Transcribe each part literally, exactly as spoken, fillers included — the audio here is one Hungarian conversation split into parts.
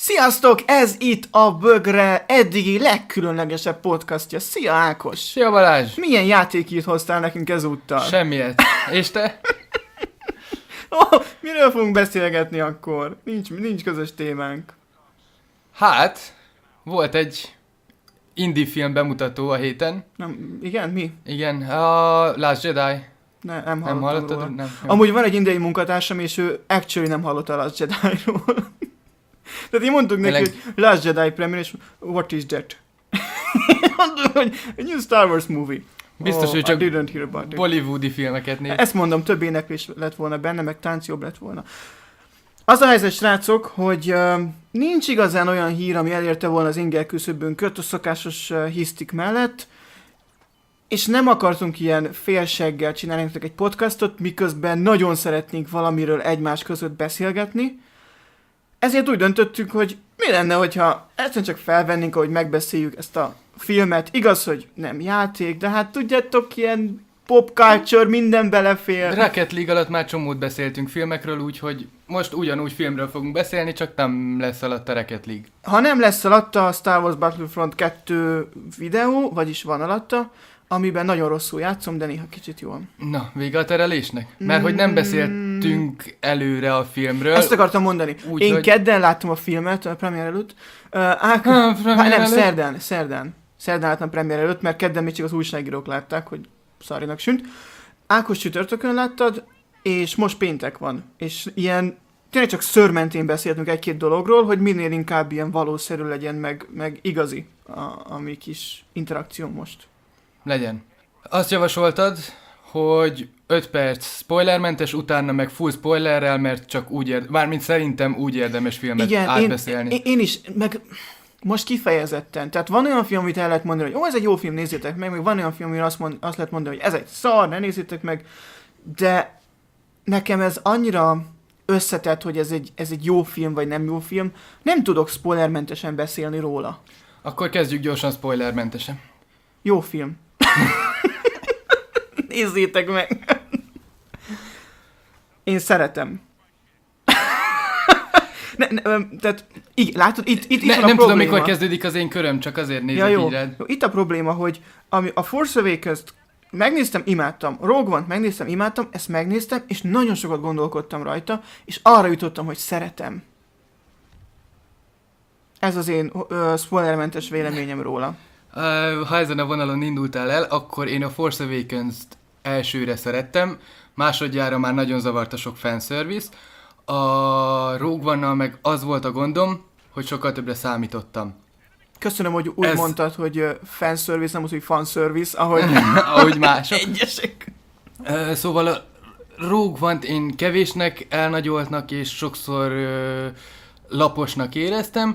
Sziasztok! Ez itt a Bögre eddigi legkülönlegesebb podcastja. Szia Ákos! Szia Balázs! Milyen játékírt hoztál nekünk ezúttal? Semmiet. És te? Oh, miről fogunk beszélgetni akkor? Nincs, nincs közös témánk. Hát, volt egy indie film bemutató a héten. Nem, igen, mi? Igen, a Last Jedi. Ne, nem hallottam Nem hallottad? róla. Nem. Amúgy van egy indiai munkatársam, és ő actually nem hallott a Last Jedi-ról. Tehát én mondtuk neki, Tényleg? hogy Last Jedi premiere, és what is that? Mondtuk, hogy a new Star Wars movie. Biztos, oh, hogy csak I didn't hear about it. bollywoodi filmeket néz. Ezt mondom, több éneklés lett volna benne, meg tánc jobb lett volna. Az a helyzet, srácok, hogy uh, nincs igazán olyan hír, ami elérte volna az inger küszöbünket a szokásos uh, hisztik mellett, és nem akartunk ilyen félseggel csinálni nektek egy podcastot, miközben nagyon szeretnénk valamiről egymás között beszélgetni. Ezért úgy döntöttük, hogy mi lenne, hogyha egyszerűen csak felvennénk, ahogy megbeszéljük ezt a filmet. Igaz, hogy nem játék, de hát tudjátok, ilyen pop culture, minden belefér. Rocket League alatt már csomót beszéltünk filmekről, úgyhogy most ugyanúgy filmről fogunk beszélni, csak nem lesz alatt a Rocket League. Ha nem lesz alatta a Star Wars Battlefront kettő videó, vagyis van alatta, amiben nagyon rosszul játszom, de néha kicsit jól. Na, vége a terelésnek? Mert hogy nem beszéltünk előre a filmről. Ezt akartam mondani. Úgy, Én hogy... kedden láttam a filmet, a premier előtt. Uh, Ák... Ha, premier hát nem, előtt? szerdán, szerdán. Szerdán láttam premier előtt, mert kedden még csak az újságírók látták, hogy szarinak sünt. Ákos csütörtökön láttad, és most péntek van. És ilyen, tényleg csak szőrmentén beszéltünk egy-két dologról, hogy minél inkább ilyen valószerű legyen, meg, meg igazi a, a mi kis interakció most. Legyen. Azt javasoltad, hogy öt perc spoilermentes, utána meg full spoilerrel, mert csak úgy érdemes, mármint szerintem úgy érdemes filmet Igen, átbeszélni. Én, én is, meg most kifejezetten. Tehát van olyan film, amit el lehet mondani, hogy ó, ez egy jó film, nézzétek meg, meg van olyan film, amire azt, mond, azt lehet mondani, hogy ez egy szar, ne nézzétek meg, de nekem ez annyira összetett, hogy ez egy, ez egy jó film, vagy nem jó film, nem tudok spoilermentesen beszélni róla. Akkor kezdjük gyorsan spoilermentesen. Jó film. Nézzétek meg! Én szeretem. ne, ne, tehát, így, látod, itt, itt, itt ne, van a nem probléma. tudom, mikor kezdődik az én köröm, csak azért nézek ja, jó. így rád. Jó, itt a probléma, hogy ami a Force Awakens-t megnéztem, imádtam. Rogue One-t megnéztem, imádtam, ezt megnéztem, és nagyon sokat gondolkodtam rajta, és arra jutottam, hogy szeretem. Ez az én uh, spoilermentes véleményem róla. Uh, ha ezen a vonalon indultál el, akkor én a Force Awakens-t elsőre szerettem, másodjára már nagyon zavart a sok fanservice. A Rogue One-nal meg az volt a gondom, hogy sokkal többre számítottam. Köszönöm, hogy úgy Ez... mondtad, hogy uh, fanservice, nem az, hogy fanservice, ahogy, ahogy mások. egyesek. Uh, szóval a Rogue One-t én kevésnek, elnagyoltnak és sokszor uh, laposnak éreztem.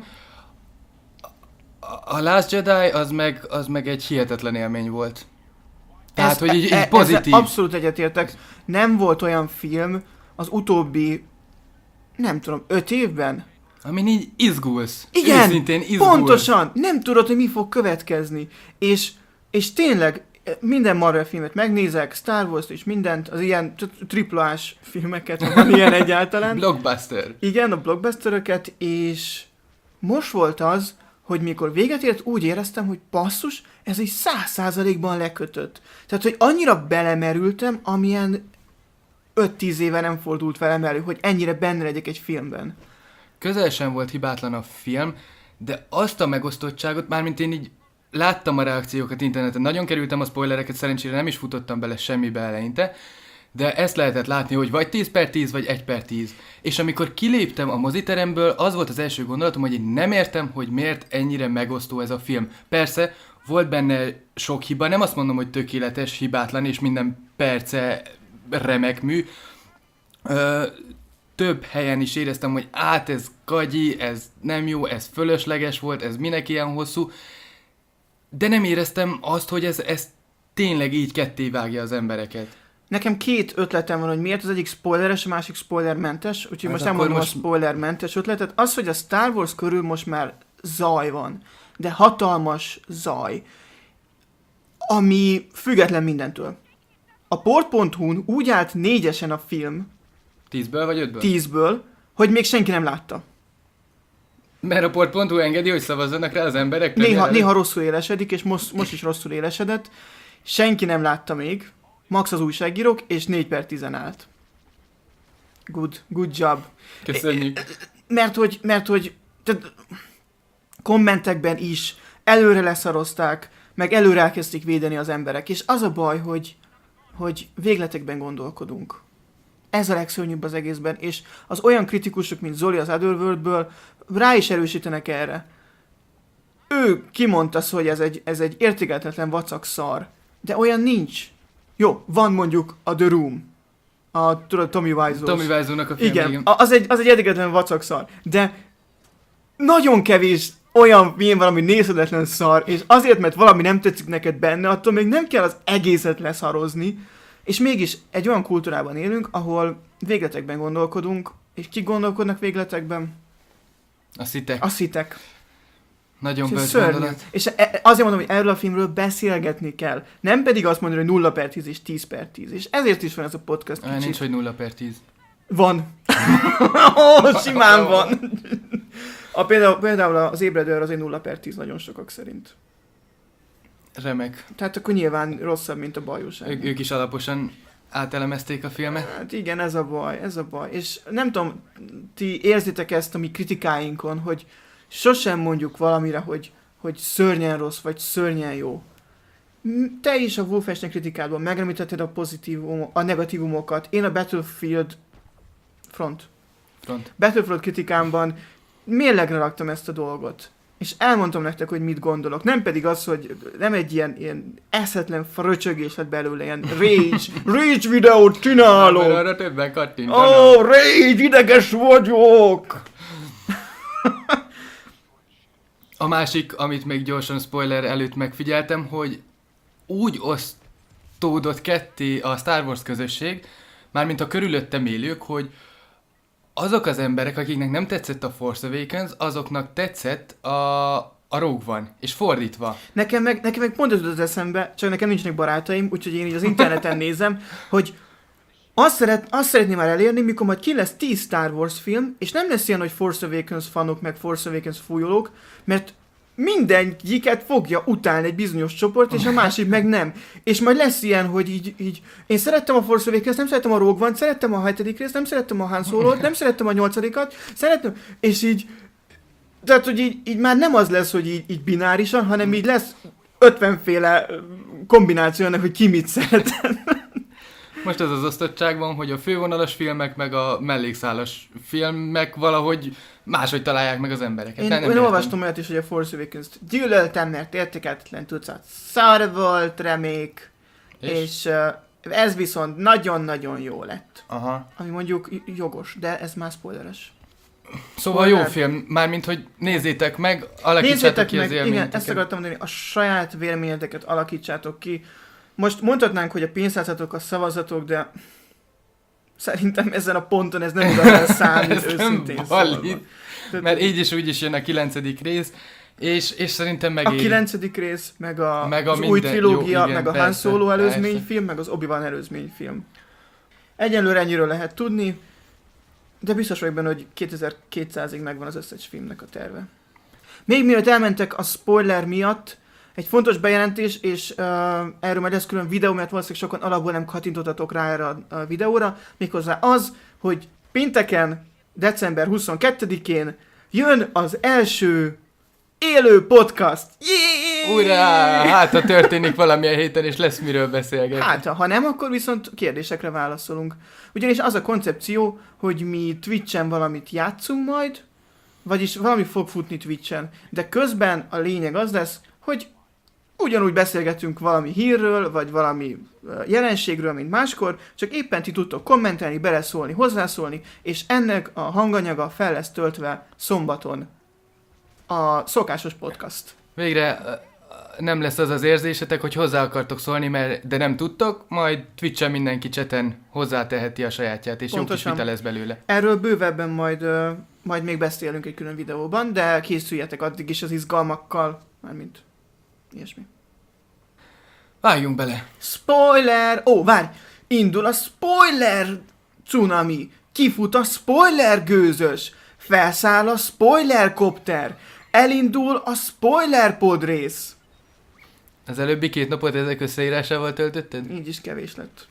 A Last Jedi az meg, az meg egy hihetetlen élmény volt. Tehát, Ez, hogy így, e, így pozitív. Abszolút egyetértek. Nem volt olyan film az utóbbi, nem tudom, öt évben? Amin így izgulsz. Igen, Őszintén izgulsz. pontosan. Nem tudod, hogy mi fog következni. És, és tényleg minden Marvel filmet megnézek, Star Wars-t és mindent, az ilyen triplás filmeket, ha van ilyen egyáltalán. Blockbuster. Igen, a blockbusteröket, és most volt az, hogy mikor véget ért, úgy éreztem, hogy basszus, ez egy száz százalékban lekötött. Tehát, hogy annyira belemerültem, amilyen öt-tíz éve nem fordult velem elő, hogy ennyire benne legyek egy filmben. Közel sem volt hibátlan a film, de azt a megosztottságot, mármint én így láttam a reakciókat interneten, nagyon kerültem a spoilereket, szerencsére nem is futottam bele semmibe eleinte, de ezt lehetett látni, hogy vagy tíz per tíz, vagy egy per tíz. És amikor kiléptem a moziteremből, az volt az első gondolatom, hogy én nem értem, hogy miért ennyire megosztó ez a film. Persze, volt benne sok hiba, nem azt mondom, hogy tökéletes, hibátlan, és minden perce remek mű. Ö, több helyen is éreztem, hogy át ez gagyi, ez nem jó, ez fölösleges volt, ez minek ilyen hosszú, de nem éreztem azt, hogy ez, ez tényleg így ketté vágja az embereket. Nekem két ötletem van, hogy miért, az egyik spoileres, a másik spoilermentes, úgyhogy Ez most nem akkor mondom most- a spoilermentes ötletet. Az, hogy a Star Wars körül most már zaj van, de hatalmas zaj, ami független mindentől. A port pont hu-n úgy állt négyesen a film, Tízből vagy ötből? tízből, hogy még senki nem látta. Mert a port pont hu engedi, hogy szavazzanak rá az emberek. Néha, néha rosszul élesedik, és most, most is rosszul élesedett. Senki nem látta még. Max az újságírók, és négy per tíz állt. Good, good job. Köszönjük. Mert hogy, mert hogy tehát, kommentekben is előre leszarozták, meg előre elkezdték védeni az emberek. És az a baj, hogy, hogy végletekben gondolkodunk. Ez a legszörnyűbb az egészben, és az olyan kritikusok, mint Zoli az Otherworldből rá is erősítenek erre. Ő kimondta, hogy ez egy, ez egy értékelhetetlen vacak szar, de olyan nincs. Jó, van mondjuk a The Room, a tudod, Tommy Wiseau. Tommy Wiseau-nak a film, igen. igen. Az egy, az egy értékelhetetlen vacak szar, de nagyon kevés olyan milyen valami nézhetetlen szar, és azért, mert valami nem tetszik neked benne, attól még nem kell az egészet leszarozni. És mégis egy olyan kultúrában élünk, ahol végletekben gondolkodunk, és kik gondolkodnak végletekben? A szitek. A szitek. Nagyon És bölcs szörnyű. gondolat. És e- azért mondom, hogy erről a filmről beszélgetni kell. Nem pedig azt mondani, hogy nulla per tíz és tíz per tíz. És ezért is van ez a podcast Olyan kicsit. nincs, hogy nulla per tíz. Van. oh, simán van. A, például, például az ébredőr azért nulla per tíz nagyon sokak szerint. Remek. Tehát akkor nyilván rosszabb, mint a bajóság. Ő, ők is alaposan átelemezték a filmet. Hát igen, ez a baj, ez a baj. És nem tudom, ti érzitek ezt a mi kritikáinkon, hogy sosem mondjuk valamire, hogy, hogy szörnyen rossz, vagy szörnyen jó. Te is a Wolfenstein kritikádban megemlítetted a pozitívum, a negatívumokat. Én a Battlefield Front. Front. Battlefield kritikámban mérlegre raktam ezt a dolgot. És elmondtam nektek, hogy mit gondolok. Nem pedig az, hogy nem egy ilyen, ilyen eszetlen fröcsögés lett belőle, ilyen rage, rage videót csinálok. Mert arra többen kattintanak. Oh, rage, ideges vagyok! A másik, amit még gyorsan spoiler előtt megfigyeltem, hogy úgy osztódott ketté a Star Wars közösség, mármint a körülöttem élők, hogy azok az emberek, akiknek nem tetszett a Force Awakens, azoknak tetszett a, a Rogue One, és fordítva. Nekem meg, nekem meg pont ez jutott az eszembe, csak nekem nincsenek barátaim, úgyhogy én így az interneten nézem, hogy azt, szeret, azt szeretném már elérni, mikor majd ki lesz tíz Star Wars film, és nem lesz ilyen, hogy Force Awakens fanok, meg Force Awakens fújolók, mert mindegyiket fogja utálni egy bizonyos csoport, és a másik meg nem. És majd lesz ilyen, hogy így, így én szerettem a Force Awakens, nem szerettem a Rogue One, szerettem a hetedik részt, nem szerettem a Han Solo-t, nem szerettem a nyolcadikat, szerettem, és így, tehát, hogy így, így már nem az lesz, hogy így, így binárisan, hanem így lesz ötvenféle kombináció ennek, hogy ki mit szeret. Most ez az osztottság van, hogy a fővonalas filmek, meg a mellékszálas filmek valahogy máshogy találják meg az embereket. Én, nem én értem. olvastam olyat is, hogy a Force Awakens-t gyűlöltem, mert értékelhetetlen tucat szar volt, remék, és, És? és uh, ez viszont nagyon-nagyon jó lett. Aha. Ami mondjuk j- jogos, de ez már spoileres. Szóval jó film, mármint hogy nézzétek meg, alakítsátok Nézzétek ki meg, az igen, élményeteket. ezt akartam mondani, a saját véleményeteket alakítsátok ki. Most mondhatnánk, hogy a pénztárcatok a szavazatok, de szerintem ezen a ponton ez nem igazán számít, Ez nem őszintén valid. szólva. Tehát Mert így is úgy is jön a kilencedik rész, és, és szerintem a megéri. kilencedik rész, meg, a, Meg a az új minden- trilógia, jó, igen, meg a Han persze, Solo persze. előzményfilm, meg az Obi-Wan előzményfilm. Egyelőre ennyiről lehet tudni, de biztos vagyok benne, hogy kétezer-kétszázig megvan az összes filmnek a terve. Még mielőtt elmentek a spoiler miatt, egy fontos bejelentés, és uh, erről majd lesz külön videó, mert valószínűleg sokan alapból nem kattintottatok rá erre a, a videóra, méghozzá az, hogy pénteken, december huszonkettedikén jön az első élő podcast. Yeah! Ura, hát ha történik valami a héten, és lesz miről beszélgetni. Hát, ha nem, akkor viszont kérdésekre válaszolunk. Ugyanis az a koncepció, hogy mi Twitchen valamit játszunk majd, vagyis valami fog futni Twitchen, de közben a lényeg az lesz, hogy ugyanúgy beszélgetünk valami hírről, vagy valami jelenségről, mint máskor, csak éppen ti tudtok kommentelni, beleszólni, hozzászólni, és ennek a hanganyaga fel lesz töltve szombaton a szokásos podcast. Végre ö, nem lesz az az érzésetek, hogy hozzá akartok szólni, mert, de nem tudtok, majd Twitch-en mindenki cseten hozzáteheti a sajátját, és Pontosan. jó kis vita lesz belőle. Erről bővebben majd, ö, majd még beszélünk egy külön videóban, de készüljetek addig is az izgalmakkal, mármint ilyesmi. Vágjunk bele! Spoiler! Ó, várj! Indul a spoiler cunami! Kifut a spoiler gőzös! felszáll a spoilerkopter, elindul a spoilerpod rész. Az előbbi két napot ezek összeírásával töltötted? Így is kevés lett.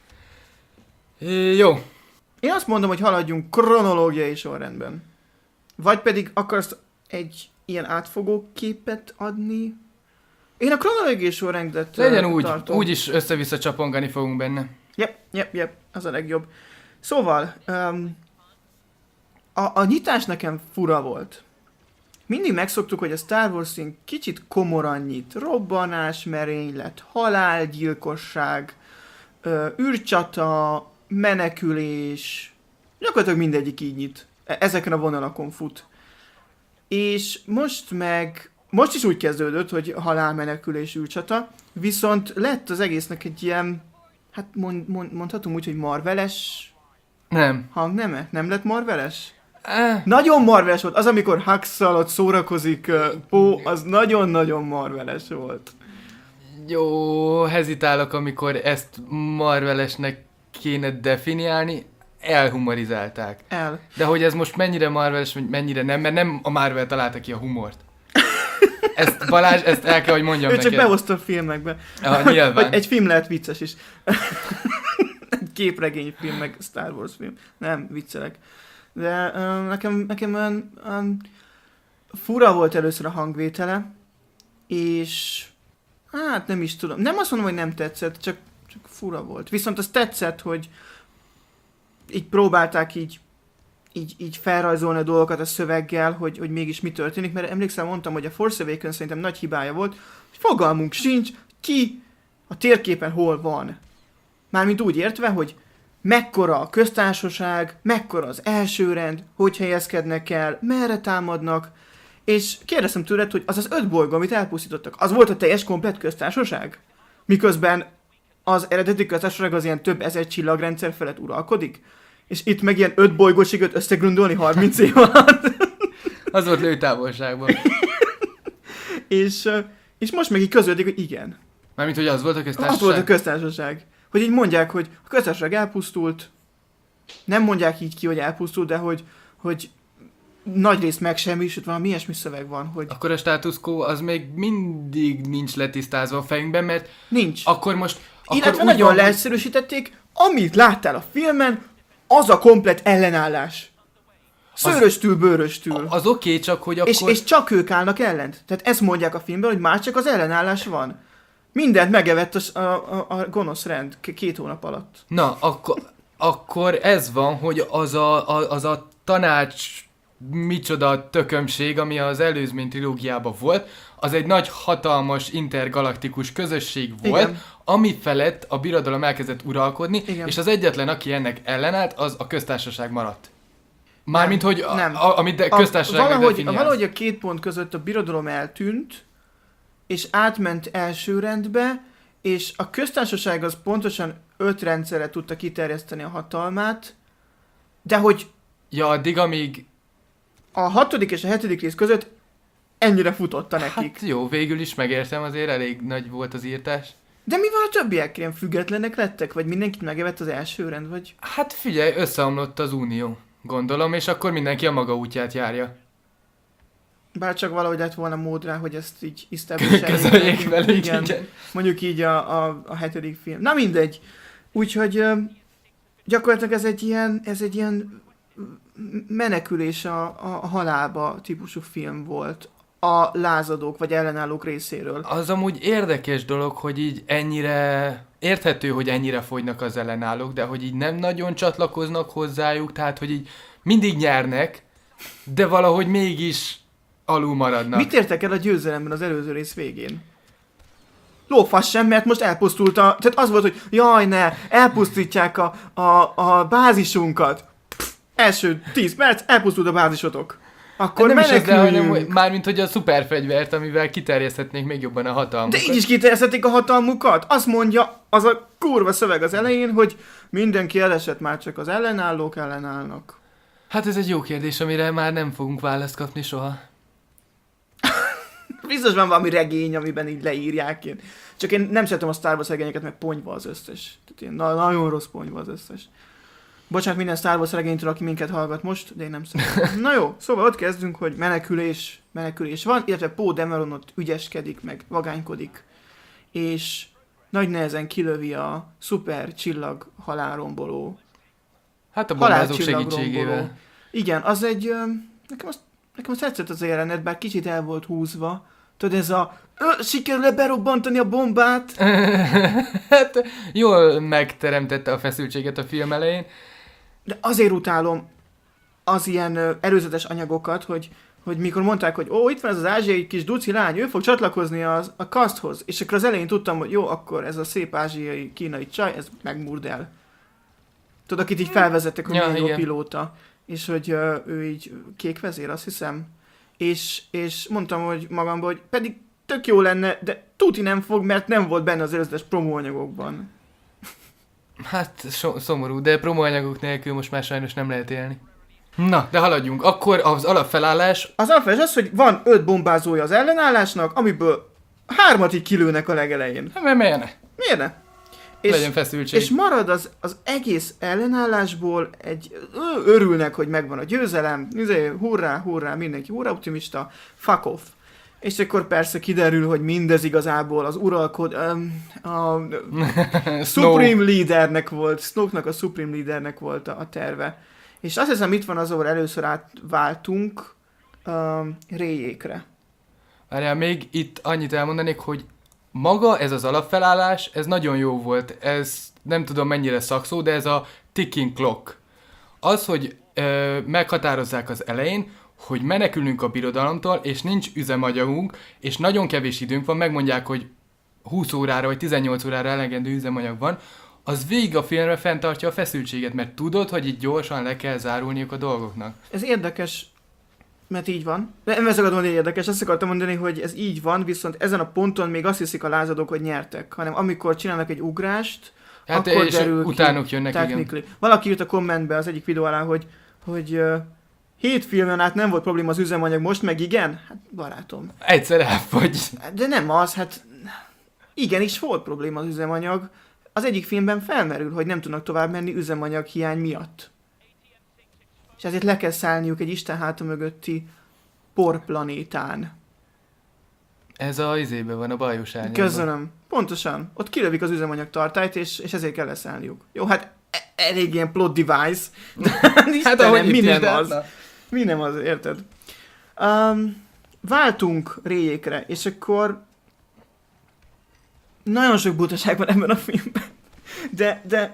É, jó. Én azt mondom, hogy haladjunk kronológiai sorrendben. Vagy pedig akarsz egy ilyen átfogó képet adni? Én a kronológiai sorrendet Legyen úgy, tartom. úgyis össze-vissza csapongani fogunk benne. Jep, jep, jep, az a legjobb. Szóval, um, a, a nyitás nekem fura volt. Mindig megszoktuk, hogy a Star Wars ilyen kicsit komoran nyit. Robbanás, merénylet, halálgyilkosság, ö, űrcsata, menekülés. Gyakorlatilag mindegyik így nyit. E- Ezeken a vonalakon fut. És most meg, most is úgy kezdődött, hogy halál, menekülés, űrcsata, viszont lett az egésznek egy ilyen, hát mond, mond, mondhatom úgy, hogy marveles Nem. hangneme? Nem lett marveles? Eh, Nagyon marveles volt. Az, amikor Hux-szal ott szórakozik uh, Pó, az nagyon-nagyon marveles volt. jó, hezitálok, amikor ezt Marvelesnek kéne definiálni, elhumorizálták. El. De hogy ez most mennyire Marveles, vagy mennyire nem, mert nem a Marvel találta ki a humort. Ezt Balázs, ezt el kell, hogy mondjam Ő neked. csak behozta a filmekbe. Ah, nyilván. Vagy egy film lehet vicces is. Egy képregényfilm, meg Star Wars film. Nem, viccelek. De um, nekem, nekem olyan, um, fura volt először a hangvétele, és hát nem is tudom. Nem azt mondom, hogy nem tetszett, csak, csak fura volt. Viszont az tetszett, hogy így próbálták így, így, így felrajzolni a dolgokat a szöveggel, hogy, hogy mégis mi történik, mert emlékszem, mondtam, hogy a Force Awakens szerintem nagy hibája volt, hogy fogalmunk sincs, ki a térképen hol van. Mármint úgy értve, hogy mekkora a köztársaság, mekkora az elsőrend, hogy helyezkednek el, merre támadnak, és kérdeztem tőled, hogy az az öt bolygó, amit elpusztítottak, az volt a teljes komplet köztársaság? Miközben az eredeti köztársaság az ilyen több ezer csillagrendszer felett uralkodik? És itt meg ilyen öt bolygót sikerült összegrundolni harminc év alatt. Az volt lőtávolságban. és, és most meg így közöldik, hogy igen. Mármint, hogy az volt a Az köztársaság? volt a köztársaság. Hogy így mondják, hogy a köztársaság elpusztult, nem mondják így ki, hogy elpusztult, de hogy, hogy nagy rész megsemmisült, valami ilyesmi szöveg van, hogy Akkor a status quo az még mindig nincs letisztázva a fejünkben, mert nincs. akkor most... Akkor Illetve úgy nagyon van, hogy- leegyszerűsítették, amit láttál a filmen, az a komplet ellenállás. Szőröstül, bőröstül. Az oké, okay, csak hogy akkor... És, és csak ők állnak ellent. Tehát ezt mondják a filmben, hogy már csak az ellenállás van. Mindent megevett a, a, a gonosz rend k- két hónap alatt. Na, akkor, akkor ez van, hogy az a, a, az a tanács micsoda tökömség, ami az előzmény trilógiában volt, az egy nagy, hatalmas, intergalaktikus közösség volt, Igen. ami felett a birodalom elkezdett uralkodni, Igen. és az egyetlen, aki ennek ellenállt, az a köztársaság maradt. Mármint, hogy a, nem. A, amit de, köztársaságnak valahogy, definiálsz. valahogy a két pont között a birodalom eltűnt, és átment első rendbe, és a köztársaság az pontosan öt rendszerre tudta kiterjeszteni a hatalmát, de hogy Ja, addig, amíg... a hatodik és a hetedik rész között ennyire futotta nekik. Hát jó, végül is megértem, azért elég nagy volt az írtás. De mi van a többiek? Ilyen függetlenek lettek? Vagy mindenkit megevett az első rend? Vagy... Hát figyelj, összeomlott az unió, gondolom, és akkor mindenki a maga útját járja. Bár csak valahogy lett volna mód rá, hogy ezt így Kezeljék velünk, igen. igen. Mondjuk így a, a, a hetedik film. Na mindegy. Úgyhogy ö, gyakorlatilag ez egy ilyen, ez egy ilyen menekülés a, a, a halálba típusú film volt. A lázadók vagy ellenállók részéről. Az amúgy érdekes dolog, hogy így ennyire... Érthető, hogy ennyire fogynak az ellenállók, de hogy így nem nagyon csatlakoznak hozzájuk, tehát hogy így mindig nyernek, de valahogy mégis alul maradnak. Mit értek el a győzelemben az előző rész végén? Lófasz sem, mert most elpusztult a... Tehát az volt, hogy jaj ne, elpusztítják a, a, a bázisunkat. Pff, első tíz perc, elpusztult a bázisotok. Akkor nem is ez, de, hanem, meneküljünk. hogy mármint, hogy a szuperfegyvert, amivel kiterjeszthetnék még jobban a De hatalmukat. így is kiterjesztették a hatalmukat. Azt mondja az a kurva szöveg az elején, hogy mindenki elesett, már csak az ellenállók ellenállnak. Hát ez egy jó kérdés, amire már nem fogunk választ kapni soha. Biztos van valami regény, amiben így leírják én. Csak én nem szeretem a Star Wars regényeket, mert ponyva az összes. Tehát ilyen na- nagyon rossz ponyva az összes. Bocsánat minden Star Wars regénytől, aki minket hallgat most, de én nem szeretem. Na jó, szóval ott kezdünk, hogy menekülés, menekülés van, illetve Poe Dameron ott ügyeskedik, meg vagánykodik, és nagy nehezen kilövi a szuper csillag halálromboló. Hát a bombázók segítségével. Igen, az egy, nekem azt, nekem azt tetszett az a jelenet, bár kicsit el volt húzva. Tudod, ez a sikerül-e berobbantani a bombát? Hát jól megteremtette a feszültséget a film elején. De azért utálom az ilyen ö, előzetes anyagokat, hogy, hogy mikor mondták, hogy ó, itt van ez az ázsiai kis duci lány, ő fog csatlakozni az, a kaszthoz, és akkor az elején tudtam, hogy jó, akkor ez a szép ázsiai kínai csaj, ez megmurd el. Tudod, akit így felvezettek, hogy Ja, milyen jó igen. pilóta, és hogy ö, ő így kék vezér, azt hiszem. És, és mondtam, hogy magamban, hogy pedig tök jó lenne, de tuti nem fog, mert nem volt benne az előzetes promóanyagokban. Hát so- szomorú, de promóanyagok nélkül most már sajnos nem lehet élni. Na, de haladjunk. Akkor az alapfelállás... Az alapvető az, hogy van öt bombázója az ellenállásnak, amiből hármat így kilőnek a legelején. Hát mert miért ne? Miért ne? Legyen feszültség. És marad az, az egész ellenállásból egy... ö, Örülnek, hogy megvan a győzelem, izé, hurrá, hurrá, mindenki hurrá, optimista, fuck off. És akkor persze kiderül, hogy mindez igazából az uralkod... Um, a Supreme Leadernek volt, Snoke-nak a Supreme Leadernek volt a, a terve. És azt hiszem, itt van az, ahol először átváltunk um, Rey-ékre. Várjál, még itt annyit elmondanék, hogy maga ez az alapfelállás, ez nagyon jó volt. Ez nem tudom mennyire szakszó, de ez a ticking clock. Az, hogy ö, meghatározzák az elején, hogy menekülünk a birodalomtól, és nincs üzemanyagunk, és nagyon kevés időnk van, megmondják, hogy húsz órára vagy tizennyolc órára elegendő üzemanyag van, az végig a filmre fenntartja a feszültséget, mert tudod, hogy itt gyorsan le kell zárulniuk a dolgoknak. Ez érdekes, mert így van. De nem ezt akartam mondani, hogy érdekes, azt akartam mondani, hogy ez így van, viszont ezen a ponton még azt hiszik a lázadók, hogy nyertek, hanem amikor csinálnak egy ugrást, Hát akkor és derül utánuk ki, jönnek, technically. Igen. Valaki írt a kommentbe az egyik videó alá, hogy, hogy uh, hét filmen át nem volt probléma az üzemanyag, most meg igen? Hát barátom. Egyszer elfogy. De nem az, hát igenis volt probléma az üzemanyag. Az egyik filmben felmerül, hogy nem tudnak tovább menni üzemanyag hiány miatt. És ezért le kell szállniuk egy Isten háta mögötti porplanétán. Ez a izébe van, a bajos árnyékban. Köszönöm. Pontosan. Ott kilövik az üzemanyag tartályt, és, és ezért kell leszállniuk. Jó, hát e- elég ilyen plot device. Hát ahogy mi itt is, nem de az. na. Mi nem az, érted? Um, váltunk Rey-ékre, és akkor nagyon sok butaság van ebben a filmben. De, de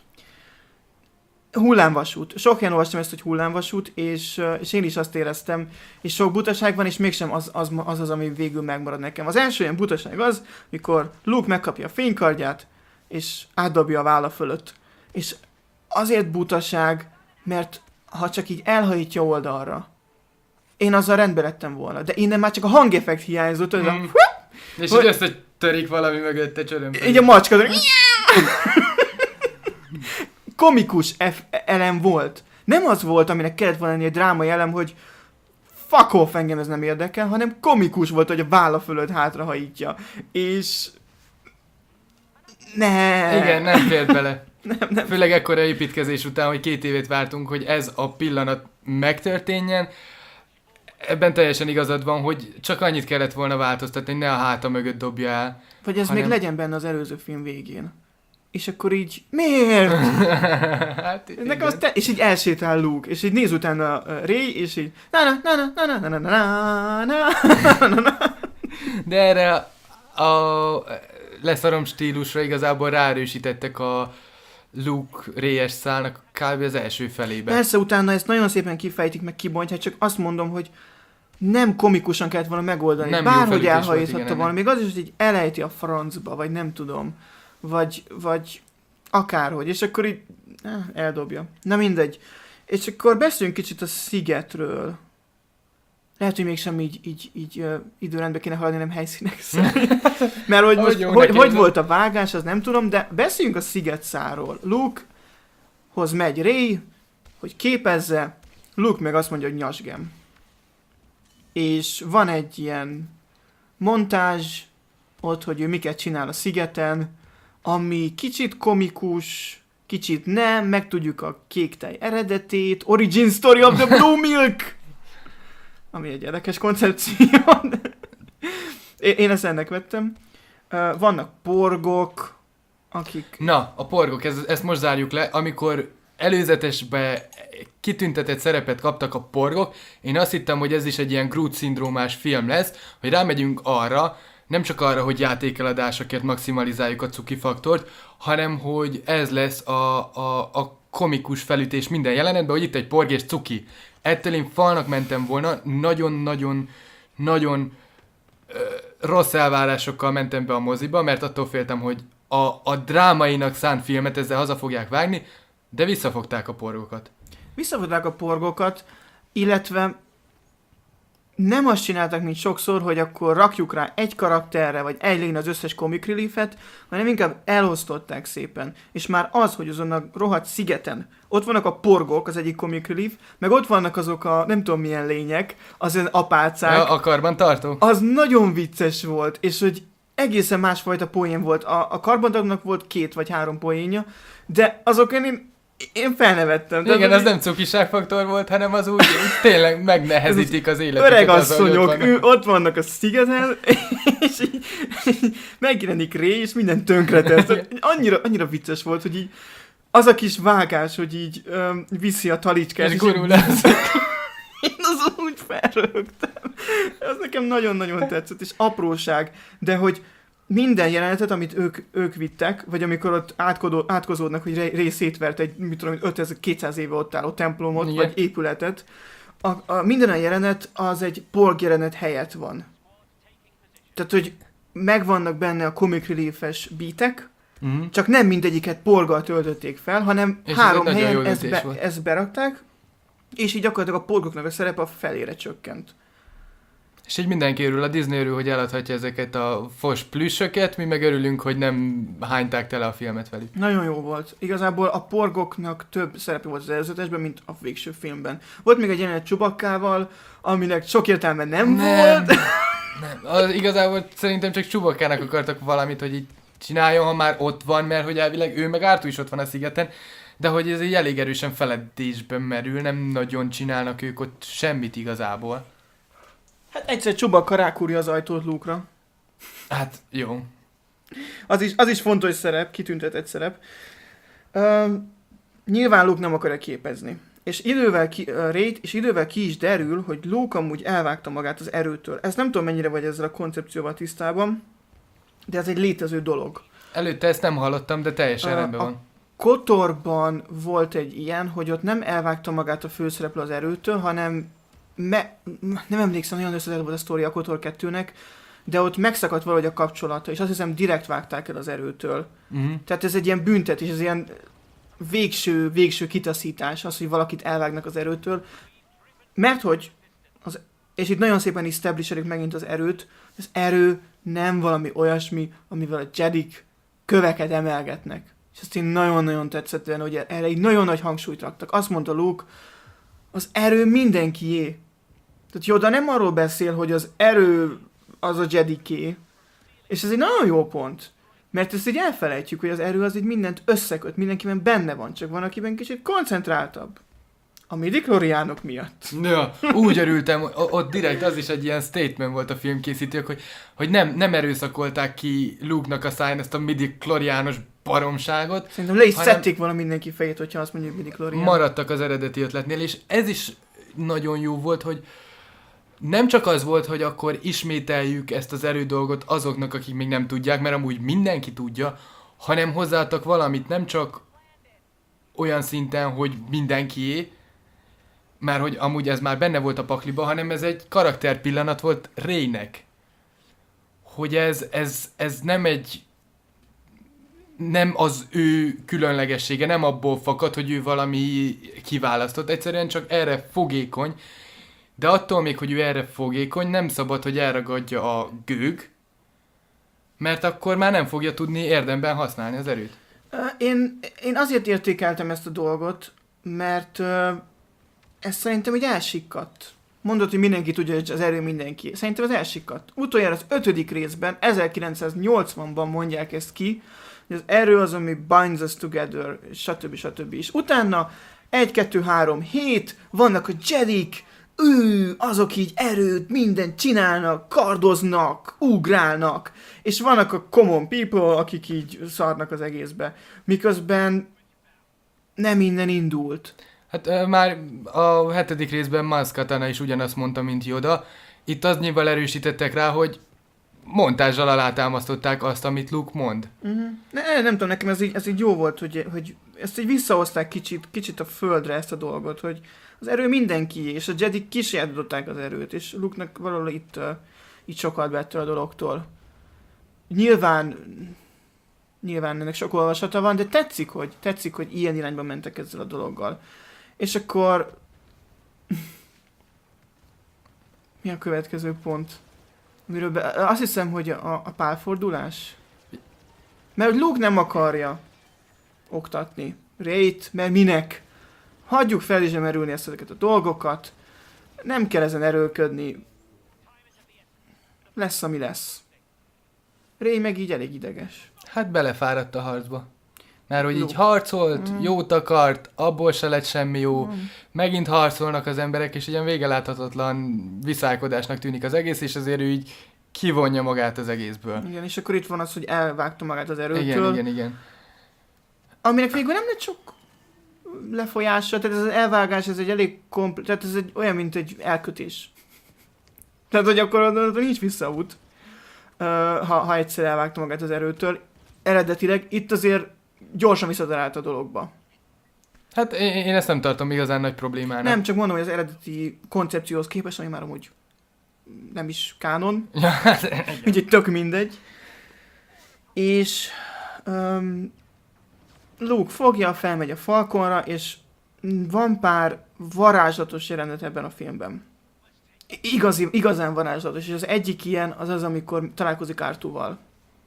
hullámvasút. Sok helyen olvastam ezt, hogy hullámvasút, és, és én is azt éreztem, és sok butaság van, és mégsem az az, az, az ami végül megmarad nekem. Az első ilyen butaság az, mikor Luke megkapja a fénykardját, és átdobja a válla fölött. És azért butaság, mert ha csak így elhajítja oldalra, én azzal rendbe lettem volna. De innen már csak a hangeffekt hiányzott, hogy Mm. a... És Hogy- így összetörik valami mögötte csöröm. Így a macska, komikus F elem volt. Nem az volt, aminek kellett volna lenni egy drámai elem, hogy fuck off, engem ez nem érdekel, hanem komikus volt, hogy a válla fölött hátrahajítja. És... Ne. Igen, nem fért bele. Nem, nem. Főleg ekkora építkezés után, hogy két évet vártunk, hogy ez a pillanat megtörténjen. Ebben teljesen igazad van, hogy csak annyit kellett volna változtatni, hogy ne a háta mögött dobja el. Vagy ez hanem... még legyen benne az előző film végén. És akkor így, miért? Hát, Nekem igen. az te- és így elsétál Luke, és így néz utána uh, Rey, és így na na na na na na na na na na na. De erre a leszarom stílusra igazából ráerősítettek a Luke Reyes szálnak kb. Az első felében. Persze utána ezt nagyon szépen kifejtik, meg kibontják, csak azt mondom, hogy nem komikusan kellett volna megoldani. Nem jó Bárhogy felütés volt, elhajíthatta igen, volna. ennek. Még az is, hogy így elejti a francba, vagy nem tudom. Vagy, vagy akárhogy. És akkor így eh, eldobja. Na mindegy. És akkor beszéljünk kicsit a szigetről. Lehet, hogy mégsem így, így, így uh, időrendbe kéne haladni, nem helyszínek szerint. Mert hogy most, Hogy jó hogy, neki hogy ez a- volt a vágás, az nem tudom, de beszéljünk a szigetszáról. Luke-hoz megy Rey, hogy képezze, Luke meg azt mondja, hogy nyasgem. És van egy ilyen montázs ott, hogy ő miket csinál a szigeten, ami kicsit komikus, kicsit nem, megtudjuk a kék tej eredetét, Origin Story of the Blue Milk, ami egy érdekes koncepció. Én ezt ennek vettem. Vannak porgok, akik... Na, a porgok, ez, ezt most zárjuk le, amikor előzetesbe kitüntetett szerepet kaptak a porgok, én azt hittem, hogy ez is egy ilyen Groot-szindrómás film lesz, hogy rámegyünk arra, nem csak arra, hogy játékeladásokért maximalizáljuk a cuki faktort, hanem hogy ez lesz a, a, a komikus felütés minden jelenetben, hogy itt egy porg és cuki. Ettől én falnak mentem volna, nagyon-nagyon nagyon ö, rossz elvárásokkal mentem be a moziba, mert attól féltem, hogy a, a drámainak szánt filmet ezzel haza fogják vágni, de visszafogták a porgokat. Visszafogták a porgokat, illetve nem azt csináltak, mint sokszor, hogy akkor rakjuk rá egy karakterre, vagy egy lényen az összes comic reliefet, hanem inkább elosztották szépen. És már az, hogy azon a rohadt szigeten ott vannak a porgok, az egyik comic relief, meg ott vannak azok a nem tudom milyen lények, az apácák. Ja, a karbantartó. Az nagyon vicces volt, és hogy egészen másfajta poén volt. A, a karbantartónak volt két vagy három poénja, de azokon én Én felnevettem. Igen, az nem cukiságfaktor volt, hanem az úgy, úgy tényleg megnehezítik az életüket. Öreg asszonyok, ott, ő, ott vannak a szigeten, és így, így megjelenik Ré, és minden tönkretesz. Annyira, annyira vicces volt, hogy így az a kis vágás, hogy így öm, viszi a talicskát. És gurul lesz. Én azon úgy felrögtem. Az nekem nagyon-nagyon tetszett, és apróság, de hogy minden jelenetet, amit ők, ők vittek, vagy amikor ott átkodó, átkozódnak, hogy Ré szétvert egy, mit tudom, ötezer-kétszáz éve ott álló templomot, igen, vagy épületet, a, a, minden a jelenet az egy porg jelenet helyett van. Tehát, hogy megvannak benne a comic relief-es beatek, uh-huh, csak nem mindegyiket porggal töltötték fel, hanem és három helyen ezt, be, ezt berakták, és így gyakorlatilag a porgoknak a szerepe a felére csökkent. És így mindenki örül a Disney örül, hogy eladhatja ezeket a fos plüssöket, mi meg örülünk, hogy nem hányták tele a filmet velük. Nagyon jó volt. Igazából a porgoknak több szerepe volt az előzetesben, mint a végső filmben. Volt még egy jelenet Chewbaccával, aminek sok értelme nem, nem volt. Nem, az igazából szerintem csak Chewbacca-nak akartak valamit, hogy így csináljon, ha már ott van, mert hogy elvileg ő meg Artu is ott van a szigeten, de hogy ez így elég erősen feledésben merül, nem nagyon csinálnak ők ott semmit igazából. Hát egyszer Chewbacca rákúrja az ajtót Luke-ra. Hát jó. Az is, az is fontos szerep, kitüntetett szerep. Uh, nyilván Luke nem akarja képezni. És idővel ki, uh, Rey-t, és idővel ki is derül, hogy Luke amúgy elvágta magát az erőtől. Ezt nem tudom, mennyire vagy ezzel a koncepcióval tisztában, de ez egy létező dolog. Előtte ezt nem hallottam, de teljesen uh, rendben van. A Kotorban volt egy ilyen, hogy ott nem elvágta magát a főszereplő az erőtől, hanem Me, nem emlékszem, nagyon összetett volt a sztori a Kotor kettőnek, de ott megszakadt valahogy a kapcsolata, és azt hiszem direkt vágták el az erőtől. Uh-huh. Tehát ez egy ilyen büntetés, ez ilyen végső, végső kitaszítás, az, hogy valakit elvágnak az erőtől. Mert hogy, az, és itt nagyon szépen establish-elik megint az erőt, az erő nem valami olyasmi, amivel a Jedik köveket emelgetnek. És ezt én nagyon-nagyon tetszett, hogy erre egy nagyon nagy hangsúlyt raktak. Azt mondta Luke, az erő mindenkié. Tehát Yoda nem arról beszél, hogy az erő az a Jediké. És ez egy nagyon jó pont. Mert ezt így elfelejtjük, hogy az erő az így mindent összeköt, mindenkiben benne van, csak van, akiben kicsit koncentráltabb. A midi-chloriánok miatt. Ja, úgy örültem, ott direkt az is egy ilyen statement volt a filmkészítők, hogy, hogy nem, nem erőszakolták ki Luke-nak a száján ezt a midi-chloriános baromságot. Szerintem le is szedték volna mindenki fejét, hogyha azt mondjuk midi-chlorián. Maradtak az eredeti ötletnél, és ez is nagyon jó volt, hogy nem csak az volt, hogy akkor ismételjük ezt az erődolgot azoknak, akik még nem tudják, mert amúgy mindenki tudja, hanem hozzáadtak valamit, nem csak olyan szinten, hogy mindenkié, mert hogy amúgy ez már benne volt a pakliba, hanem ez egy karakterpillanat volt Reynek. Hogy ez, ez, ez nem egy nem az ő különlegessége, nem abból fakad, hogy ő valami kiválasztott, egyszerűen csak erre fogékony, de attól még, hogy ő erre fogékony, nem szabad, hogy elragadja a gőg, mert akkor már nem fogja tudni érdemben használni az erőt. Én, én azért értékeltem ezt a dolgot, mert uh, ez szerintem egy elsikkadt. Mondod, hogy mindenki tudja, hogy az erő mindenki. Szerintem az elsikkadt. Utoljára az ötödik részben, ezerkilencszáznyolcvanban mondják ezt ki, hogy az erő az, ami binds us together, stb. stb. És utána egy, kettő, három, hét, vannak a Jedik, ő, azok így erőt, mindent csinálnak, kardoznak, ugrálnak, és vannak a common people, akik így szarnak az egészbe. Miközben nem innen indult. Hát ö, már a hetedik részben Maz Katana is ugyanazt mondta, mint Yoda. Itt az nyilván erősítettek rá, hogy montázsal alátámasztották azt, amit Luke mond. Uh-huh. Ne, nem tudom, nekem ez így, ez így jó volt, hogy, hogy ezt így visszahozták kicsit, kicsit a földre ezt a dolgot, hogy az erő mindenki, és a Jedi kísérletadották az erőt, és Luke-nak valahol itt, uh, itt sokat vett a dologtól. Nyilván, nyilván ennek sok olvasata van, de tetszik, hogy, tetszik, hogy ilyen irányba mentek ezzel a dologgal. És akkor... Mi a következő pont? Miről be... Azt hiszem, hogy a, a pálfordulás. Mert Luke nem akarja oktatni Rey-t, mert minek? Hagyjuk fel is merülni ezeket a dolgokat. Nem kell ezen erőlködni. Lesz, ami lesz. Rey meg így elég ideges. Hát belefáradt a harcba. Mert hogy így Luke. harcolt, Mm. jót akart, abból se lett semmi jó. Mm. Megint harcolnak az emberek, és ilyen végeláthatatlan viszálkodásnak tűnik az egész, és azért ő így kivonja magát az egészből. Igen, és akkor itt van az, hogy elvágta magát az erőtől. Igen, igen, igen. Aminek végül nem lett sok lefolyása, tehát ez az elvágás, ez egy elég kompl... tehát ez egy olyan, mint egy elkötés. Tehát, hogy akkor oda nincs visszaút, uh, ha, ha egyszer elvágta magát az erőtől. Eredetileg itt azért gyorsan visszatalált a dologba. Hát én, én ezt nem tartom igazán nagy problémának. Nem, csak mondom, hogy az eredeti koncepcióhoz képest, ami már amúgy nem is kánon, Ja, hát, úgyhogy tök mindegy. És um, Luke fogja, felmegy a Falconra, és van pár varázslatos jelenet ebben a filmben. I- Igazi, igazán varázslatos, és az egyik ilyen az az, amikor találkozik Artúval.